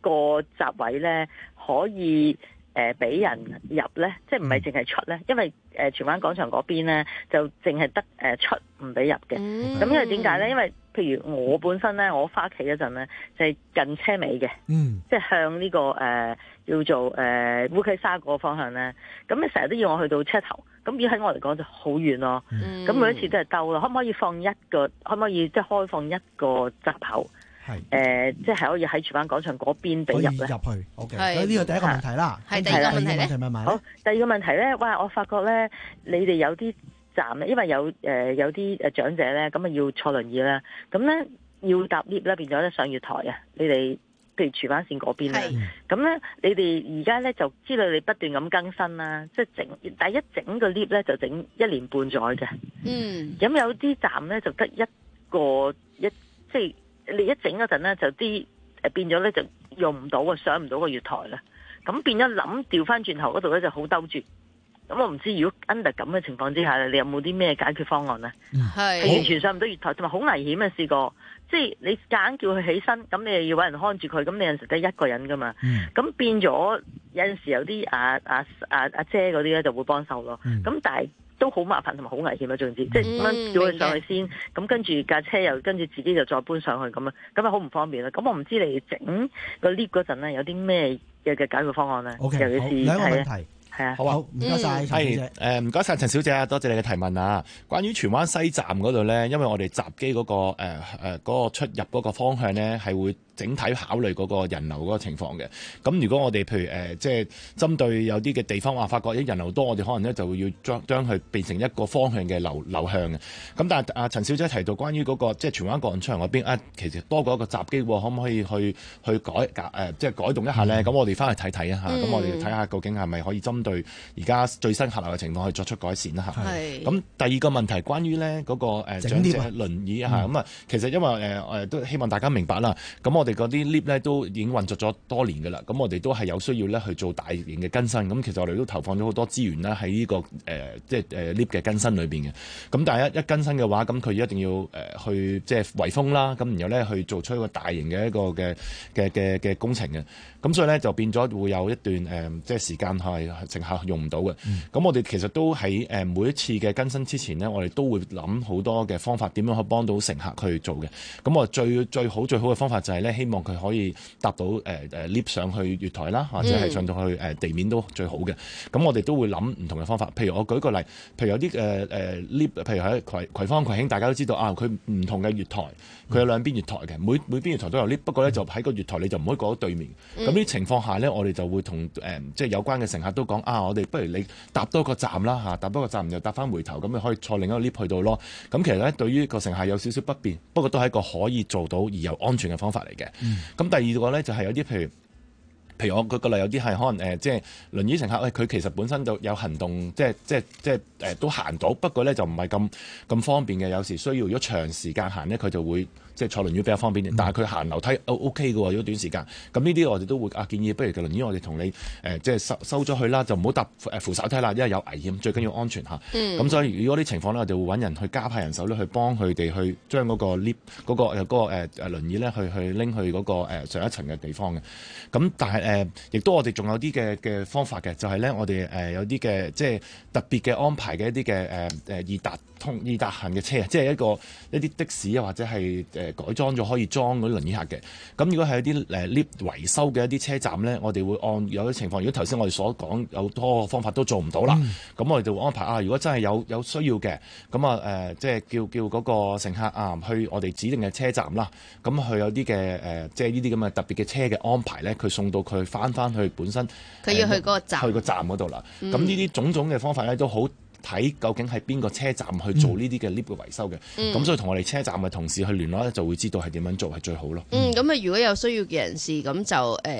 個閘位咧可以誒俾、呃、人入咧，即係唔係淨係出咧？因為誒荃灣廣場嗰邊咧就淨係得誒出唔俾入嘅。咁、嗯、因為點解咧？因為譬如我本身咧，我翻屋企嗰陣咧就係、是、近車尾嘅，嗯、即係向呢、這個誒、呃、叫做誒烏溪沙嗰個方向咧。咁你成日都要我去到車頭，咁而喺我嚟講就好遠咯。咁、嗯、每一次都係兜咯。可唔可以放一個？可唔可以即係開放一個閘口？係誒、呃，即係可以喺荃灣廣場嗰邊俾入咧。入去 ，OK。所以呢個第一個問題啦。係第二個問題咧。好，第二個問題咧，哇！我發覺咧，你哋有啲站咧，因為有誒、呃、有啲誒長者咧，咁啊要坐輪椅啦，咁咧要搭 lift 咧，變咗咧上月台啊！你哋譬如荃灣線嗰邊咧，咁咧你哋而家咧就知道你不斷咁更新啦，即係整第一整個 lift 咧就整一年半載嘅。嗯。咁有啲站咧就得一個一即係。你一整嗰陣咧，就啲誒變咗咧就用唔到啊，上唔到個月台啦。咁變咗諗調翻轉頭嗰度咧就好兜住。咁我唔知如果 under 咁嘅情況之下，你有冇啲咩解決方案咧？係、嗯、完全上唔到月台，同埋好危險啊！試過，即係你夾硬叫佢起身，咁你又要搵人看住佢，咁你有陣時得一個人噶嘛。咁、嗯、變咗有陣時有啲阿阿阿阿姐嗰啲咧就會幫手咯。咁、嗯、但係都好麻煩同埋好危險啊！總之，即係咁樣叫佢上去先，咁跟住架車又跟住自己就再搬上去咁樣，咁啊好唔方便啦。咁我唔知你整個 lift 嗰陣咧有啲咩嘅嘅解決方案咧？ OK， 尤其是兩個問題。 係啊， 好啊， 唔該晒， 係誒，唔該晒陳小姐啊，多謝你嘅提問啊。關於荃灣西站嗰度咧，因為我哋閘機嗰個誒誒嗰個出入嗰個方向咧，係會整體考慮嗰個人流嗰個情況嘅。咁如果我哋譬如誒、呃、即係針對有啲嘅地方話，發覺啲人流多，我哋可能咧就會要將將佢變成一個方向嘅流流向嘅。咁但係阿陳小姐提到關於嗰、嗰個即係荃灣廣場嗰邊啊，其實多過一個閘機，可唔可以去去改誒、呃、即係改動一下咧？咁、嗯、我哋翻去睇睇啊嚇，咁、嗯、我哋睇下究竟係咪可以針對而家最新客流嘅情況去作出改善啦嚇。咁第二個問題關於咧嗰個誒長者輪椅啊，咁啊、嗯、其實因為誒誒都希望大家明白啦。咁我哋嗰啲 lift 咧都已經運作咗多年㗎啦。咁我哋都係有需要咧去做大型嘅更新。咁其實我哋都投放咗好多資源啦喺呢個誒即係誒 lift 嘅更新裏邊嘅。咁但係一一更新嘅話，咁佢一定要誒去即係圍封啦。咁然後咧去做出一個大型嘅一個嘅嘅嘅嘅工程嘅。咁所以咧就變咗會有一段誒、呃、即係時間係乘客用唔到嘅。咁、嗯、我哋其實都喺誒每一次嘅更新之前呢，我哋都會諗好多嘅方法，點樣可以幫到乘客去做嘅。咁我最最好最好嘅方法就係咧，希望佢可以搭到誒誒 lift 上去月台啦，或者係上到去誒地面都最好嘅。咁我哋都會諗唔同嘅方法。譬如我舉個例，譬如有啲誒誒 lift，譬如喺葵葵芳葵興，大家都知道啊，佢唔同嘅月台，佢有兩邊月台嘅，每每邊月台都有 lift。不過咧就喺個月台你就唔可以過到對面。咁呢啲情況下咧，我哋就會同誒、呃、即係有關嘅乘客都講啊，我哋不如你搭多個站啦嚇，搭多個站又搭翻回頭，咁你可以坐另一個 lift 去到咯。咁其實咧對於個乘客有少少不便，不過都係一個可以做到而又安全嘅方法嚟嘅。咁、嗯、第二個咧就係、是、有啲譬如。譬如我舉個例，有啲係可能誒、呃，即係輪椅乘客，佢、哎、其實本身就有行動，即係即係即係誒、呃、都行到，不過咧就唔係咁咁方便嘅。有時需要如果長時間行咧，佢就會即係坐輪椅比較方便啲。嗯、但係佢行樓梯 O K 嘅喎，如果短時間，咁呢啲我哋都會啊建議，不如個輪椅我哋同你誒、呃、即係收收咗去啦，就唔好搭誒扶手梯啦，因為有危險，最緊要安全嚇。咁、嗯、所以如果啲情況咧，我哋會揾人去加派人手咧，去幫佢哋去將嗰個 lift 嗰、嗰個誒嗰、嗰個誒誒輪椅咧，去去拎去嗰個誒上一層嘅地方嘅。咁但係誒，亦、呃、都我哋仲有啲嘅嘅方法嘅，就係、是、咧，我哋誒、呃、有啲嘅即係特別嘅安排嘅一啲嘅誒誒易達通易達行嘅車，即係一個一啲的士啊，或者係誒、呃、改裝咗可以裝嗰啲輪椅客嘅。咁如果係一啲誒 lift 維修嘅一啲車站咧，我哋會按有啲情況，如果頭先我哋所講有多個方法都做唔到啦，咁、嗯、我哋就會安排啊。如果真係有有需要嘅，咁啊誒，即係叫叫嗰個乘客啊去我哋指定嘅車站啦。咁佢有啲嘅誒，即係呢啲咁嘅特別嘅車嘅安排咧，佢送到佢翻翻去本身， 佢要去嗰個站， 去個站嗰度啦。咁呢啲種種嘅方法咧，都好睇究竟係邊個車站去做呢啲嘅 lift 嘅維修嘅。咁、嗯、所以同我哋車站嘅同事去聯絡咧，就會知道係點樣做係最好咯。 嗯，咁啊，如果有需要嘅人士，咁就誒。呃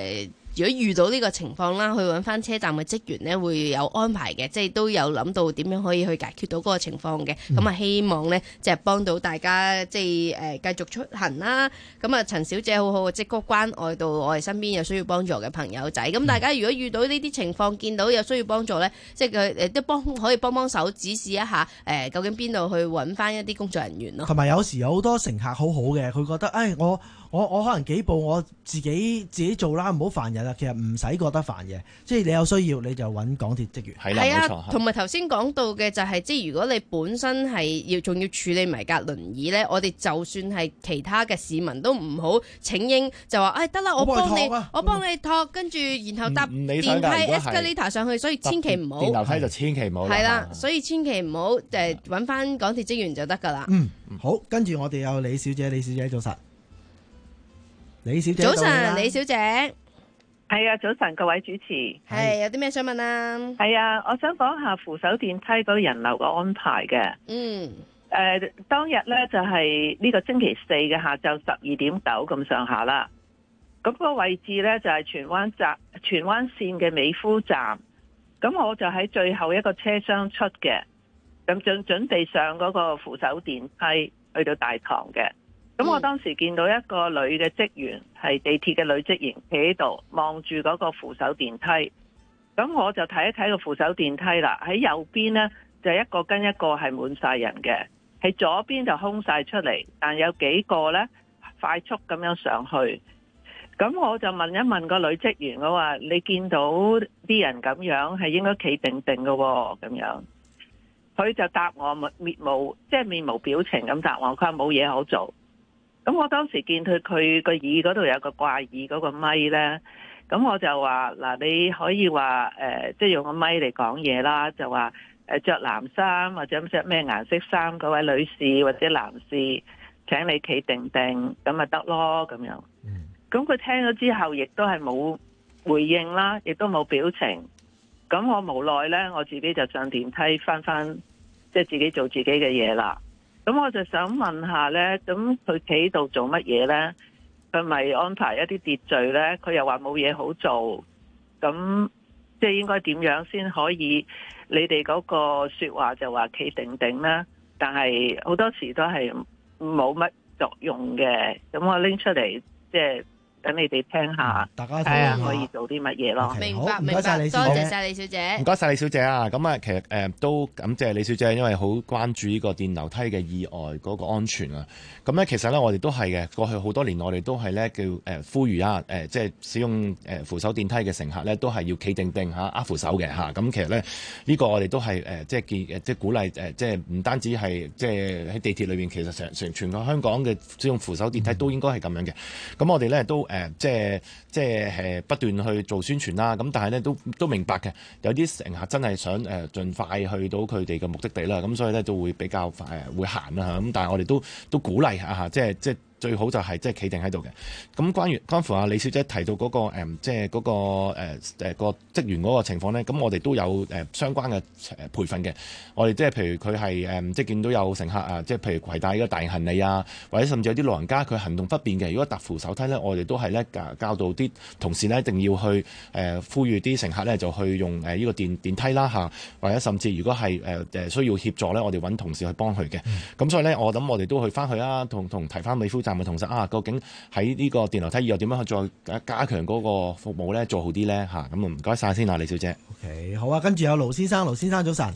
如果遇到呢個情況啦，去揾翻車站嘅職員呢，會有安排嘅，即係都有諗到點樣可以去解決到嗰個情況嘅。咁啊、嗯，希望呢，即係幫到大家，即係誒、呃、繼續出行啦。咁啊，陳小姐好好即刻關愛到我哋身邊有需要幫助嘅朋友仔。咁大家如果遇到呢啲情況，見到有需要幫助呢，即係佢誒都幫可以幫幫手指示一下誒、呃，究竟邊度去揾翻一啲工作人員咯。 同埋有時有好多乘客好好嘅，佢覺得誒、哎、我。我我可能幾步我自己自己做啦，唔好煩人啦。其實唔使覺得煩嘅，即係你有需要你就揾港鐵職員。 係啦，冇錯。 同埋頭先講到嘅就係、是，即係如果你本身係要仲要處理埋架輪椅咧，我哋就算係其他嘅市民都唔好請纓，就話誒得啦，我幫你，我幫你托，跟住然後搭電梯 escalator 上去，所以千祈唔好。 電樓梯就千祈唔好。 係啦，所以千祈唔好誒揾翻港鐵職員就得㗎啦。 嗯，好，跟住我哋有李小姐，李小姐早晨。李小姐， 早晨，李小姐， 係啊，早晨各位主持， 係有啲咩想問啊？ 係啊，我想講下扶手電梯嗰人流嘅安排嘅。 嗯， 誒、呃，當日咧就係、是、呢個星期四嘅下晝十二點九咁上下啦。咁、那個位置咧就係、是、荃灣站、荃灣線嘅美孚站。咁我就喺最後一個車廂出嘅，咁準準備上嗰個扶手電梯去到大堂嘅。咁我當時見到一個女嘅職員，係地鐵嘅女職員，企喺度望住嗰個扶手電梯。咁我就睇一睇個扶手電梯啦。喺右邊呢，就一個跟一個係滿晒人嘅，喺左邊就空晒出嚟，但有幾個呢，快速咁樣上去。咁我就問一問個女職員，我話你見到啲人咁樣係應該企定定嘅喎，咁樣。佢就答我面無即係面無表情咁答我，佢話冇嘢好做。咁我當時見佢佢個耳嗰度有個掛耳嗰個咪呢，咁我就話嗱，你可以話誒，即、呃、係、就是、用個咪嚟講嘢啦，就話誒著藍衫或者着咩顏色衫嗰位女士或者男士，請你企定定，咁咪得咯咁樣。咁佢聽咗之後，亦都係冇回應啦，亦都冇表情。咁我無奈呢，我自己就上電梯翻翻，即係自己做自己嘅嘢啦。咁我就想問下呢，咁佢企喺度做乜嘢呢？佢咪安排一啲秩序呢？佢又話冇嘢好做，咁即係應該點樣先可以？你哋嗰個說話就話企定定啦，但係好多時都係冇乜作用嘅。咁我拎出嚟，即係等你哋聽下， 大家睇下可以做啲乜嘢咯。 明白，明白，多謝晒李小姐。 唔該晒李小姐啊！咁啊，其實誒、呃、都感謝李小姐，因為好關注呢個電樓梯嘅意外嗰個安全啊。咁咧，其實咧我哋都係嘅，過去好多年我哋都係咧叫誒、呃、呼籲啊，誒、呃、即係使用誒扶手電梯嘅乘客咧，都係要企定定嚇，握、啊、扶手嘅嚇。咁、啊、其實咧呢、呢個我哋都係誒、呃、即係建誒即係鼓勵誒，即係唔單止係即係喺地鐵裏邊，其實成成全個香港嘅使用扶手電梯都應該係咁樣嘅。咁我哋咧都誒、呃、即係即係誒不斷去做宣傳啦。咁但係咧都都明白嘅，有啲乘客真係想誒、呃、盡快去到佢哋嘅目的地啦。咁所以咧都會比較快誒、呃、會行啦嚇。咁但係我哋都都鼓勵。啊！即係即係最好就係即係企定喺度嘅。咁關於關乎阿李小姐提到嗰、那個、嗯、即係嗰、那個誒誒、呃、個職員嗰個情況咧，咁我哋都有誒、呃、相關嘅誒培訓嘅。我哋即係譬如佢係誒即係見到有乘客啊，即係譬如攜帶一個大型行李啊，或者甚至有啲老人家佢行動不便嘅，如果搭扶手梯咧，我哋都係咧教教導啲同事咧一定要去誒、呃、呼籲啲乘客咧就去用誒呢、呃這個電電梯啦嚇，或者甚至如果係誒誒需要協助咧，我哋揾同事去幫佢嘅。咁、嗯、所以咧，我諗我哋都去翻去啦，同同提翻美孚站嘅同事啊，究竟喺呢個電樓梯以後點樣去再加強嗰個服務咧，做好啲咧嚇。咁啊唔該晒先啊，李小姐。 OK， 好啊，跟住有盧先生，盧先生早晨。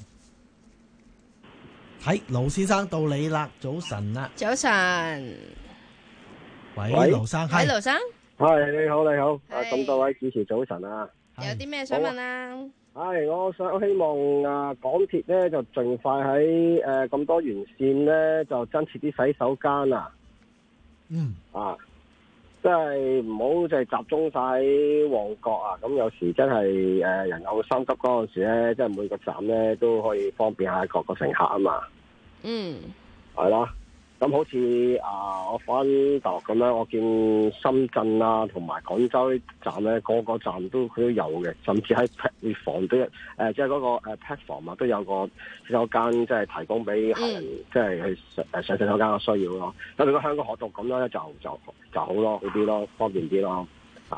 係盧先生到你啦，早晨啦。 早晨。 喂，盧生， 係盧生。 係你好，你好。啊，咁多位主持早晨啊。 有啲咩想問啊？ 係，我想希望啊港鐵咧就盡快喺誒咁多沿線咧就增設啲洗手間啊。 嗯。 啊，即係唔好就係集中晒喺旺角啊！咁有時真係誒人有心急嗰陣時咧，即係每個站咧都可以方便下各個乘客啊嘛。 嗯。係啦。咁好似啊，我翻大陸咁樣，我見深圳啊同埋廣州站咧，個個站都佢都有嘅，甚至喺platform房都誒，即係嗰個誒 platform 啊，都有個洗手間，即係提供俾客人，即係去誒上洗手間嘅需要咯。咁如果香港學到咁樣咧，就就就好咯，好啲咯，方便啲咯，啊。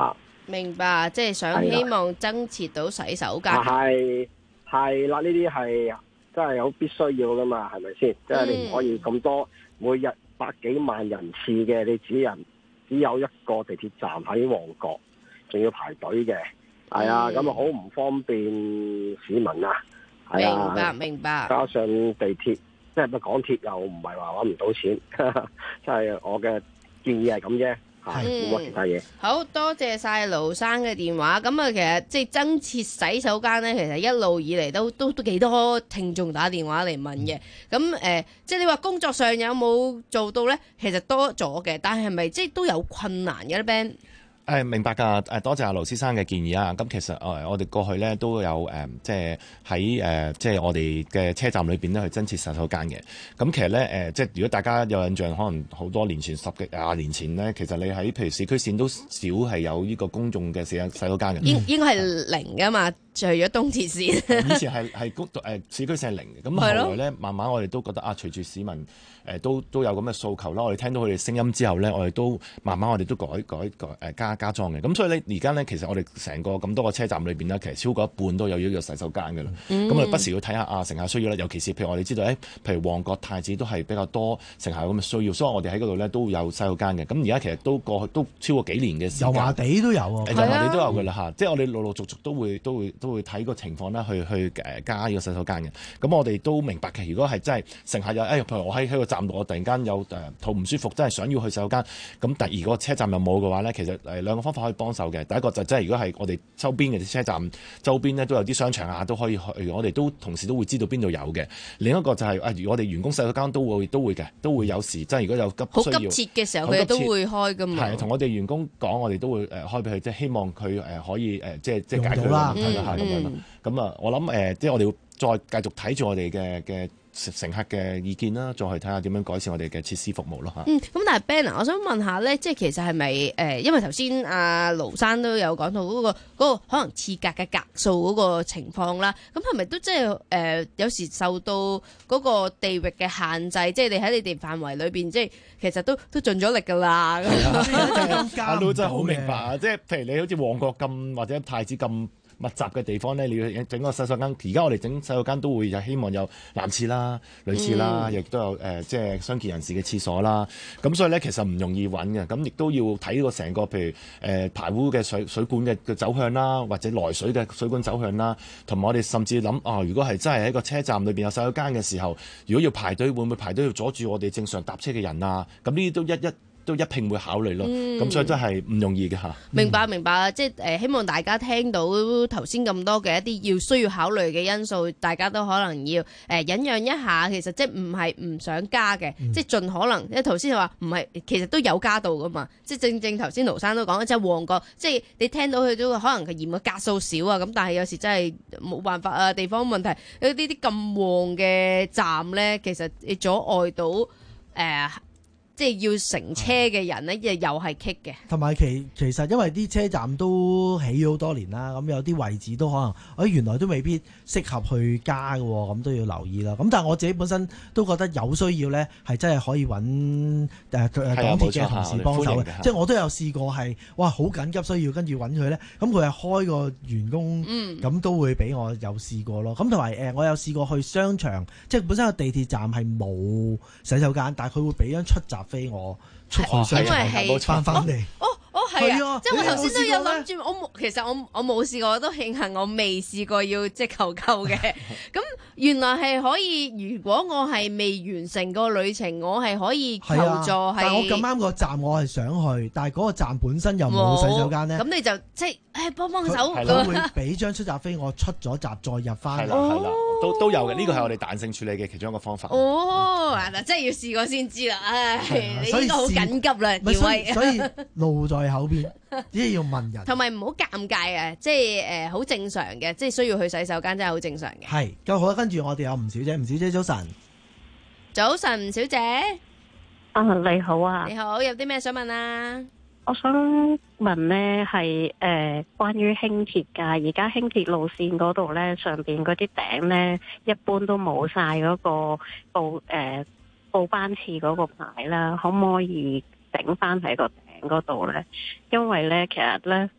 明白，即係想希望增設到洗手間。 係係啦，呢啲係真係好必須要噶嘛，係咪先？即係你唔可以咁多，每日百幾萬人次嘅，你只人只有一個地鐵站喺旺角，仲要排隊嘅，係啊，咁啊好唔方便市民啊。係啊， 明白明白。 加上地鐵，即係咪港鐵又唔係話揾唔到錢，即係我嘅建議係咁啫。係冇乜其他嘢。 好多謝晒盧生嘅電話。咁啊，其實即係增設洗手間咧，其實一路以嚟都都都幾多聽眾打電話嚟問嘅。咁誒、呃，即係你話工作上有冇做到咧？其實多咗嘅，但係係咪即係都有困難嘅咧 Ben？ 誒明白㗎，誒多謝阿盧先生嘅建議啊！咁其實誒我哋過去咧都有誒，即係喺誒即係我哋嘅車站裏邊咧去增設洗手間嘅。咁其實咧誒，即係如果大家有印象，可能好多年前十幾廿年前咧，其實你喺譬如市區線都少係有呢個公眾嘅洗洗手間嘅。 應應該係零㗎嘛，除咗東鐵線。 以前係係公誒市區線係零嘅，咁後來咧慢慢我哋都覺得啊，隨住市民誒都都有咁嘅訴求啦，我哋聽到佢哋聲音之後咧，我哋都慢慢我哋都改改改誒加加裝嘅。咁所以咧而家咧其實我哋成個咁多個車站裏邊咧，其實超過一半都有呢個洗手間嘅啦。咁、嗯、我哋不時要睇下啊乘客需要啦，尤其是譬如我哋知道誒，譬如旺角太子都係比較多乘客有咁嘅需要，所以我哋喺嗰度咧都有洗手間嘅。咁而家其實都過去都超過幾年嘅時間。油麻地都有啊，油麻地都有嘅啦嚇，即係我哋陸陸續續都會都會都會睇個情況啦，去去誒加呢個洗手間嘅。咁我哋都明白嘅，如果係真係乘客有誒，譬如我喺喺個站度，我突然間有誒肚唔舒服，真係想要去洗手間，咁第二個車站又冇嘅話咧，其實誒兩個方法可以幫手嘅。第一個就真係如果係我哋周邊嘅車站周邊咧都有啲商場啊，都可以去，我哋都同時都會知道邊度有嘅。另一個就係、是、啊，如果我哋員工洗手間都會都會嘅，都會有時真係如果有急需要好急切嘅時候，佢哋都會開噶嘛。 係同我哋員工講，我哋都會誒開俾佢，即係希望佢誒可以誒即係即係解決啦，係啦咁樣啦。咁啊，我諗誒，即係我哋要再繼續睇住我哋嘅嘅乘客嘅意見啦，再去睇下點樣改善我哋嘅設施服務咯嚇。 嗯，咁但係 Ben 啊，我想問下咧，即係其實係咪誒？因為頭先阿盧生都有講到嗰、嗰個嗰個可能廁格嘅格數嗰個情況啦。咁係咪都即係誒？有時受到嗰個地域嘅限制，即係你喺你哋範圍裏邊，即係其實都都盡咗力㗎啦。 阿 Lu 真係好明白啊！即係譬如你好似旺角咁，或者太子咁密集嘅地方咧，你要整個洗手間。而家我哋整洗手間都會有希望有男廁啦、女廁啦，亦、嗯、都有誒、呃，即係傷健人士嘅廁所啦。咁所以咧，其實唔容易揾嘅。咁亦都要睇個成個，譬如誒、呃、排污嘅水水管嘅嘅走向啦，或者來水嘅水管走向啦。同埋我哋甚至諗啊，如果係真係喺個車站裏邊有洗手間嘅時候，如果要排隊，會唔會排隊要阻住我哋正常搭車嘅人啊？咁呢啲都一一。都一併會考慮咯，咁、嗯、所以真係唔容易嘅嚇。 明白明白，即係誒、呃、希望大家聽到頭先咁多嘅一啲要需要考慮嘅因素，大家都可能要誒、呃、忍讓一下。其實即係唔係唔想加嘅、嗯，即係盡可能。因為頭先話唔係，其實都有加到噶嘛。即係正正頭先盧生都講，即係旺角，即係你聽到佢都可能佢嫌個格數少啊，咁但係有時真係冇辦法啊，地方問題。有呢啲咁旺嘅站咧，其實你阻礙到誒。呃即係要乘車嘅人咧，又又係棘嘅。同埋其其實因為啲車站都起咗好多年啦，咁有啲位置都可能，哎原來都未必適合去加嘅，咁都要留意啦。咁但係我自己本身都覺得有需要咧，係真係可以揾誒誒港鐵嘅同事幫手嘅。即係我都有試過係，哇好緊急需要，跟住揾佢咧，咁佢係開個員工，咁、嗯、都會俾我有試過咯。咁同埋誒，我有試過去商場，即係本身個地鐵站係冇洗手間，但係佢會俾張出閘飛我出去商場翻翻嚟。哦哦係啊，啊，即係我頭先都有諗住，我冇其實我我冇試過，我都慶幸我未試過要即係求救嘅。咁原來係可以，如果我係未完成個旅程，我係可以求助。係、啊，但我咁啱個站我係想去，但係嗰個站本身又冇洗手間咧。咁你就即係誒幫幫手。佢會俾張出閘飛我出咗閘再入翻。係啦係啦，都都有嘅。呢個係我哋彈性處理嘅其中一個方法。哦，嗱，真係要試過先知啦。唉，你呢個好緊急啦，傑威。所以路在口邊，只係要問人。同埋唔好尷尬啊，即係誒好正常嘅，即係需要去洗手間真係好正常嘅。係，咁好啦，跟住我哋有吳小姐，吳小姐早晨。早晨，吳小姐。啊，你好啊。你好，有啲咩想問啊？我想問呢係誒關於輕鐵㗎，而家輕鐵路線嗰度呢，上邊嗰啲頂呢，一般都冇晒嗰個報誒報班次嗰個牌啦，可唔可以整翻喺個頂嗰度呢？因為呢，其實呢，誒、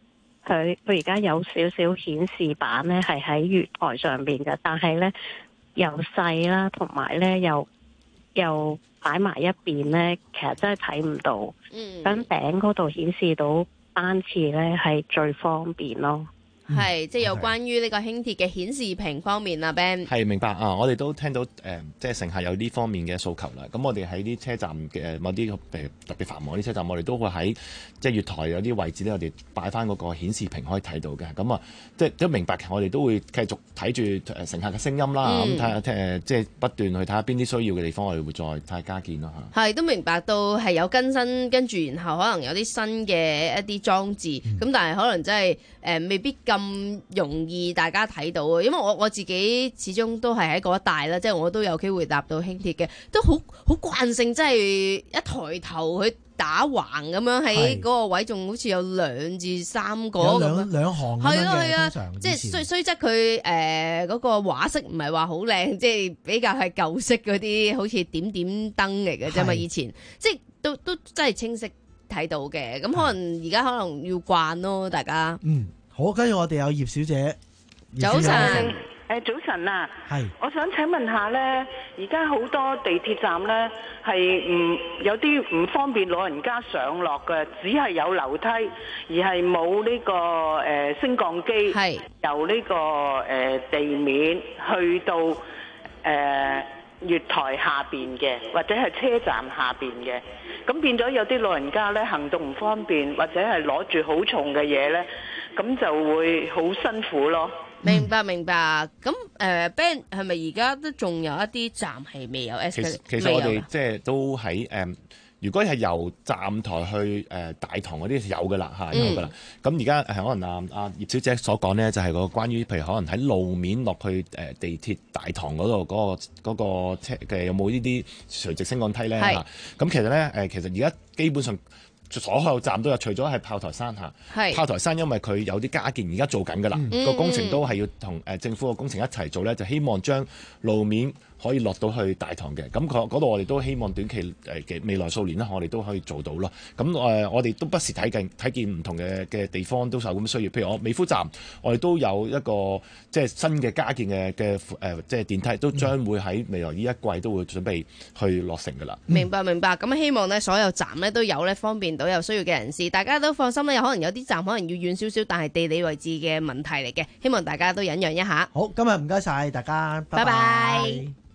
佢佢而家有少少顯示板咧係喺月台上邊嘅，但係咧又細啦，同埋咧又又擺埋一邊咧，其實真係睇唔到。嗯，咁頂嗰度顯示到班次咧係最方便咯。 係，即係有關於呢個輕鐵嘅顯示屏方面啊 Ben 係明白啊！我哋都聽到誒、呃，即係乘客有呢方面嘅訴求啦。咁我哋喺啲車站嘅某啲誒特別繁忙啲車站，我哋都會喺即係月台有啲位置咧，我哋擺翻嗰個顯示屏可以睇到嘅。咁啊，即係都明白，我哋都會繼續睇住誒乘客嘅聲音啦。咁睇下誒，即係不斷去睇下邊啲需要嘅地方，我哋會再睇下加建咯嚇。 係都明白到係有更新，跟住然後可能有啲新嘅一啲裝置，咁、嗯、但係可能真係誒、呃、未必咁咁容易大家睇到啊，因為我我自己始終都係喺嗰一帶啦，即係我都有機會搭到輕鐵嘅，都好好慣性，即係一抬頭去打橫咁樣喺嗰個位，仲好似有兩至三個咁樣， 兩行咁樣嘅。係啊係啊， 即係雖雖則佢誒嗰個畫色唔係話好靚，即係比較係舊式嗰啲，好似點點燈嚟嘅啫嘛。以前即係都都真係清晰睇到嘅，咁可能而家可能要慣咯，大家。 嗯。好，跟住我哋有葉小姐。 早晨，誒早晨啊， 係， 我想請問下咧，而家好多地鐵站咧係唔有啲唔方便老人家上落嘅，只係有樓梯，而係冇呢個誒、呃、升降機，係由呢、這個誒、呃、地面去到誒、呃、月台下邊嘅，或者係車站下邊嘅，咁變咗有啲老人家咧行動唔方便，或者係攞住好重嘅嘢咧。咁就會好辛苦咯。 明白明白。咁誒、呃、Ben 係咪而家都仲有一啲站係未有 S？ 其實其實我哋即係都喺誒、呃，如果係由站台去誒、呃、大堂嗰啲有㗎啦嚇，有㗎啦。咁而家係可能啊啊葉小姐所講咧，就係、是、個關於譬如可能喺路面落去誒、呃、地鐵大堂嗰度嗰個嗰、那個車嘅有冇呢啲垂直升降梯咧嚇？咁其實咧誒、呃，其實而家基本上。所有站都有，除咗係炮台山嚇，炮台山因為佢有啲加建，而家做緊㗎啦，個、嗯、工程都係要同誒政府嘅工程一齊做咧，就希望將路面可以落到去大堂嘅。咁嗰度我哋都希望短期誒嘅未來數年啦，我哋都可以做到咯。咁誒、呃、我哋都不時睇緊睇見唔同嘅嘅地方都受咁需要，譬如我美孚站，我哋都有一個即係新嘅加建嘅嘅誒即係電梯，都將會喺未來呢一季都會準備去落成㗎啦。 明白明白，咁希望呢所有站呢都有呢方便到有需要嘅人士，大家都放心啦。有可能有啲站可能要遠少少，但係地理位置嘅問題嚟嘅，希望大家都忍讓一下。 好，今日唔該晒大家，拜拜。拜拜。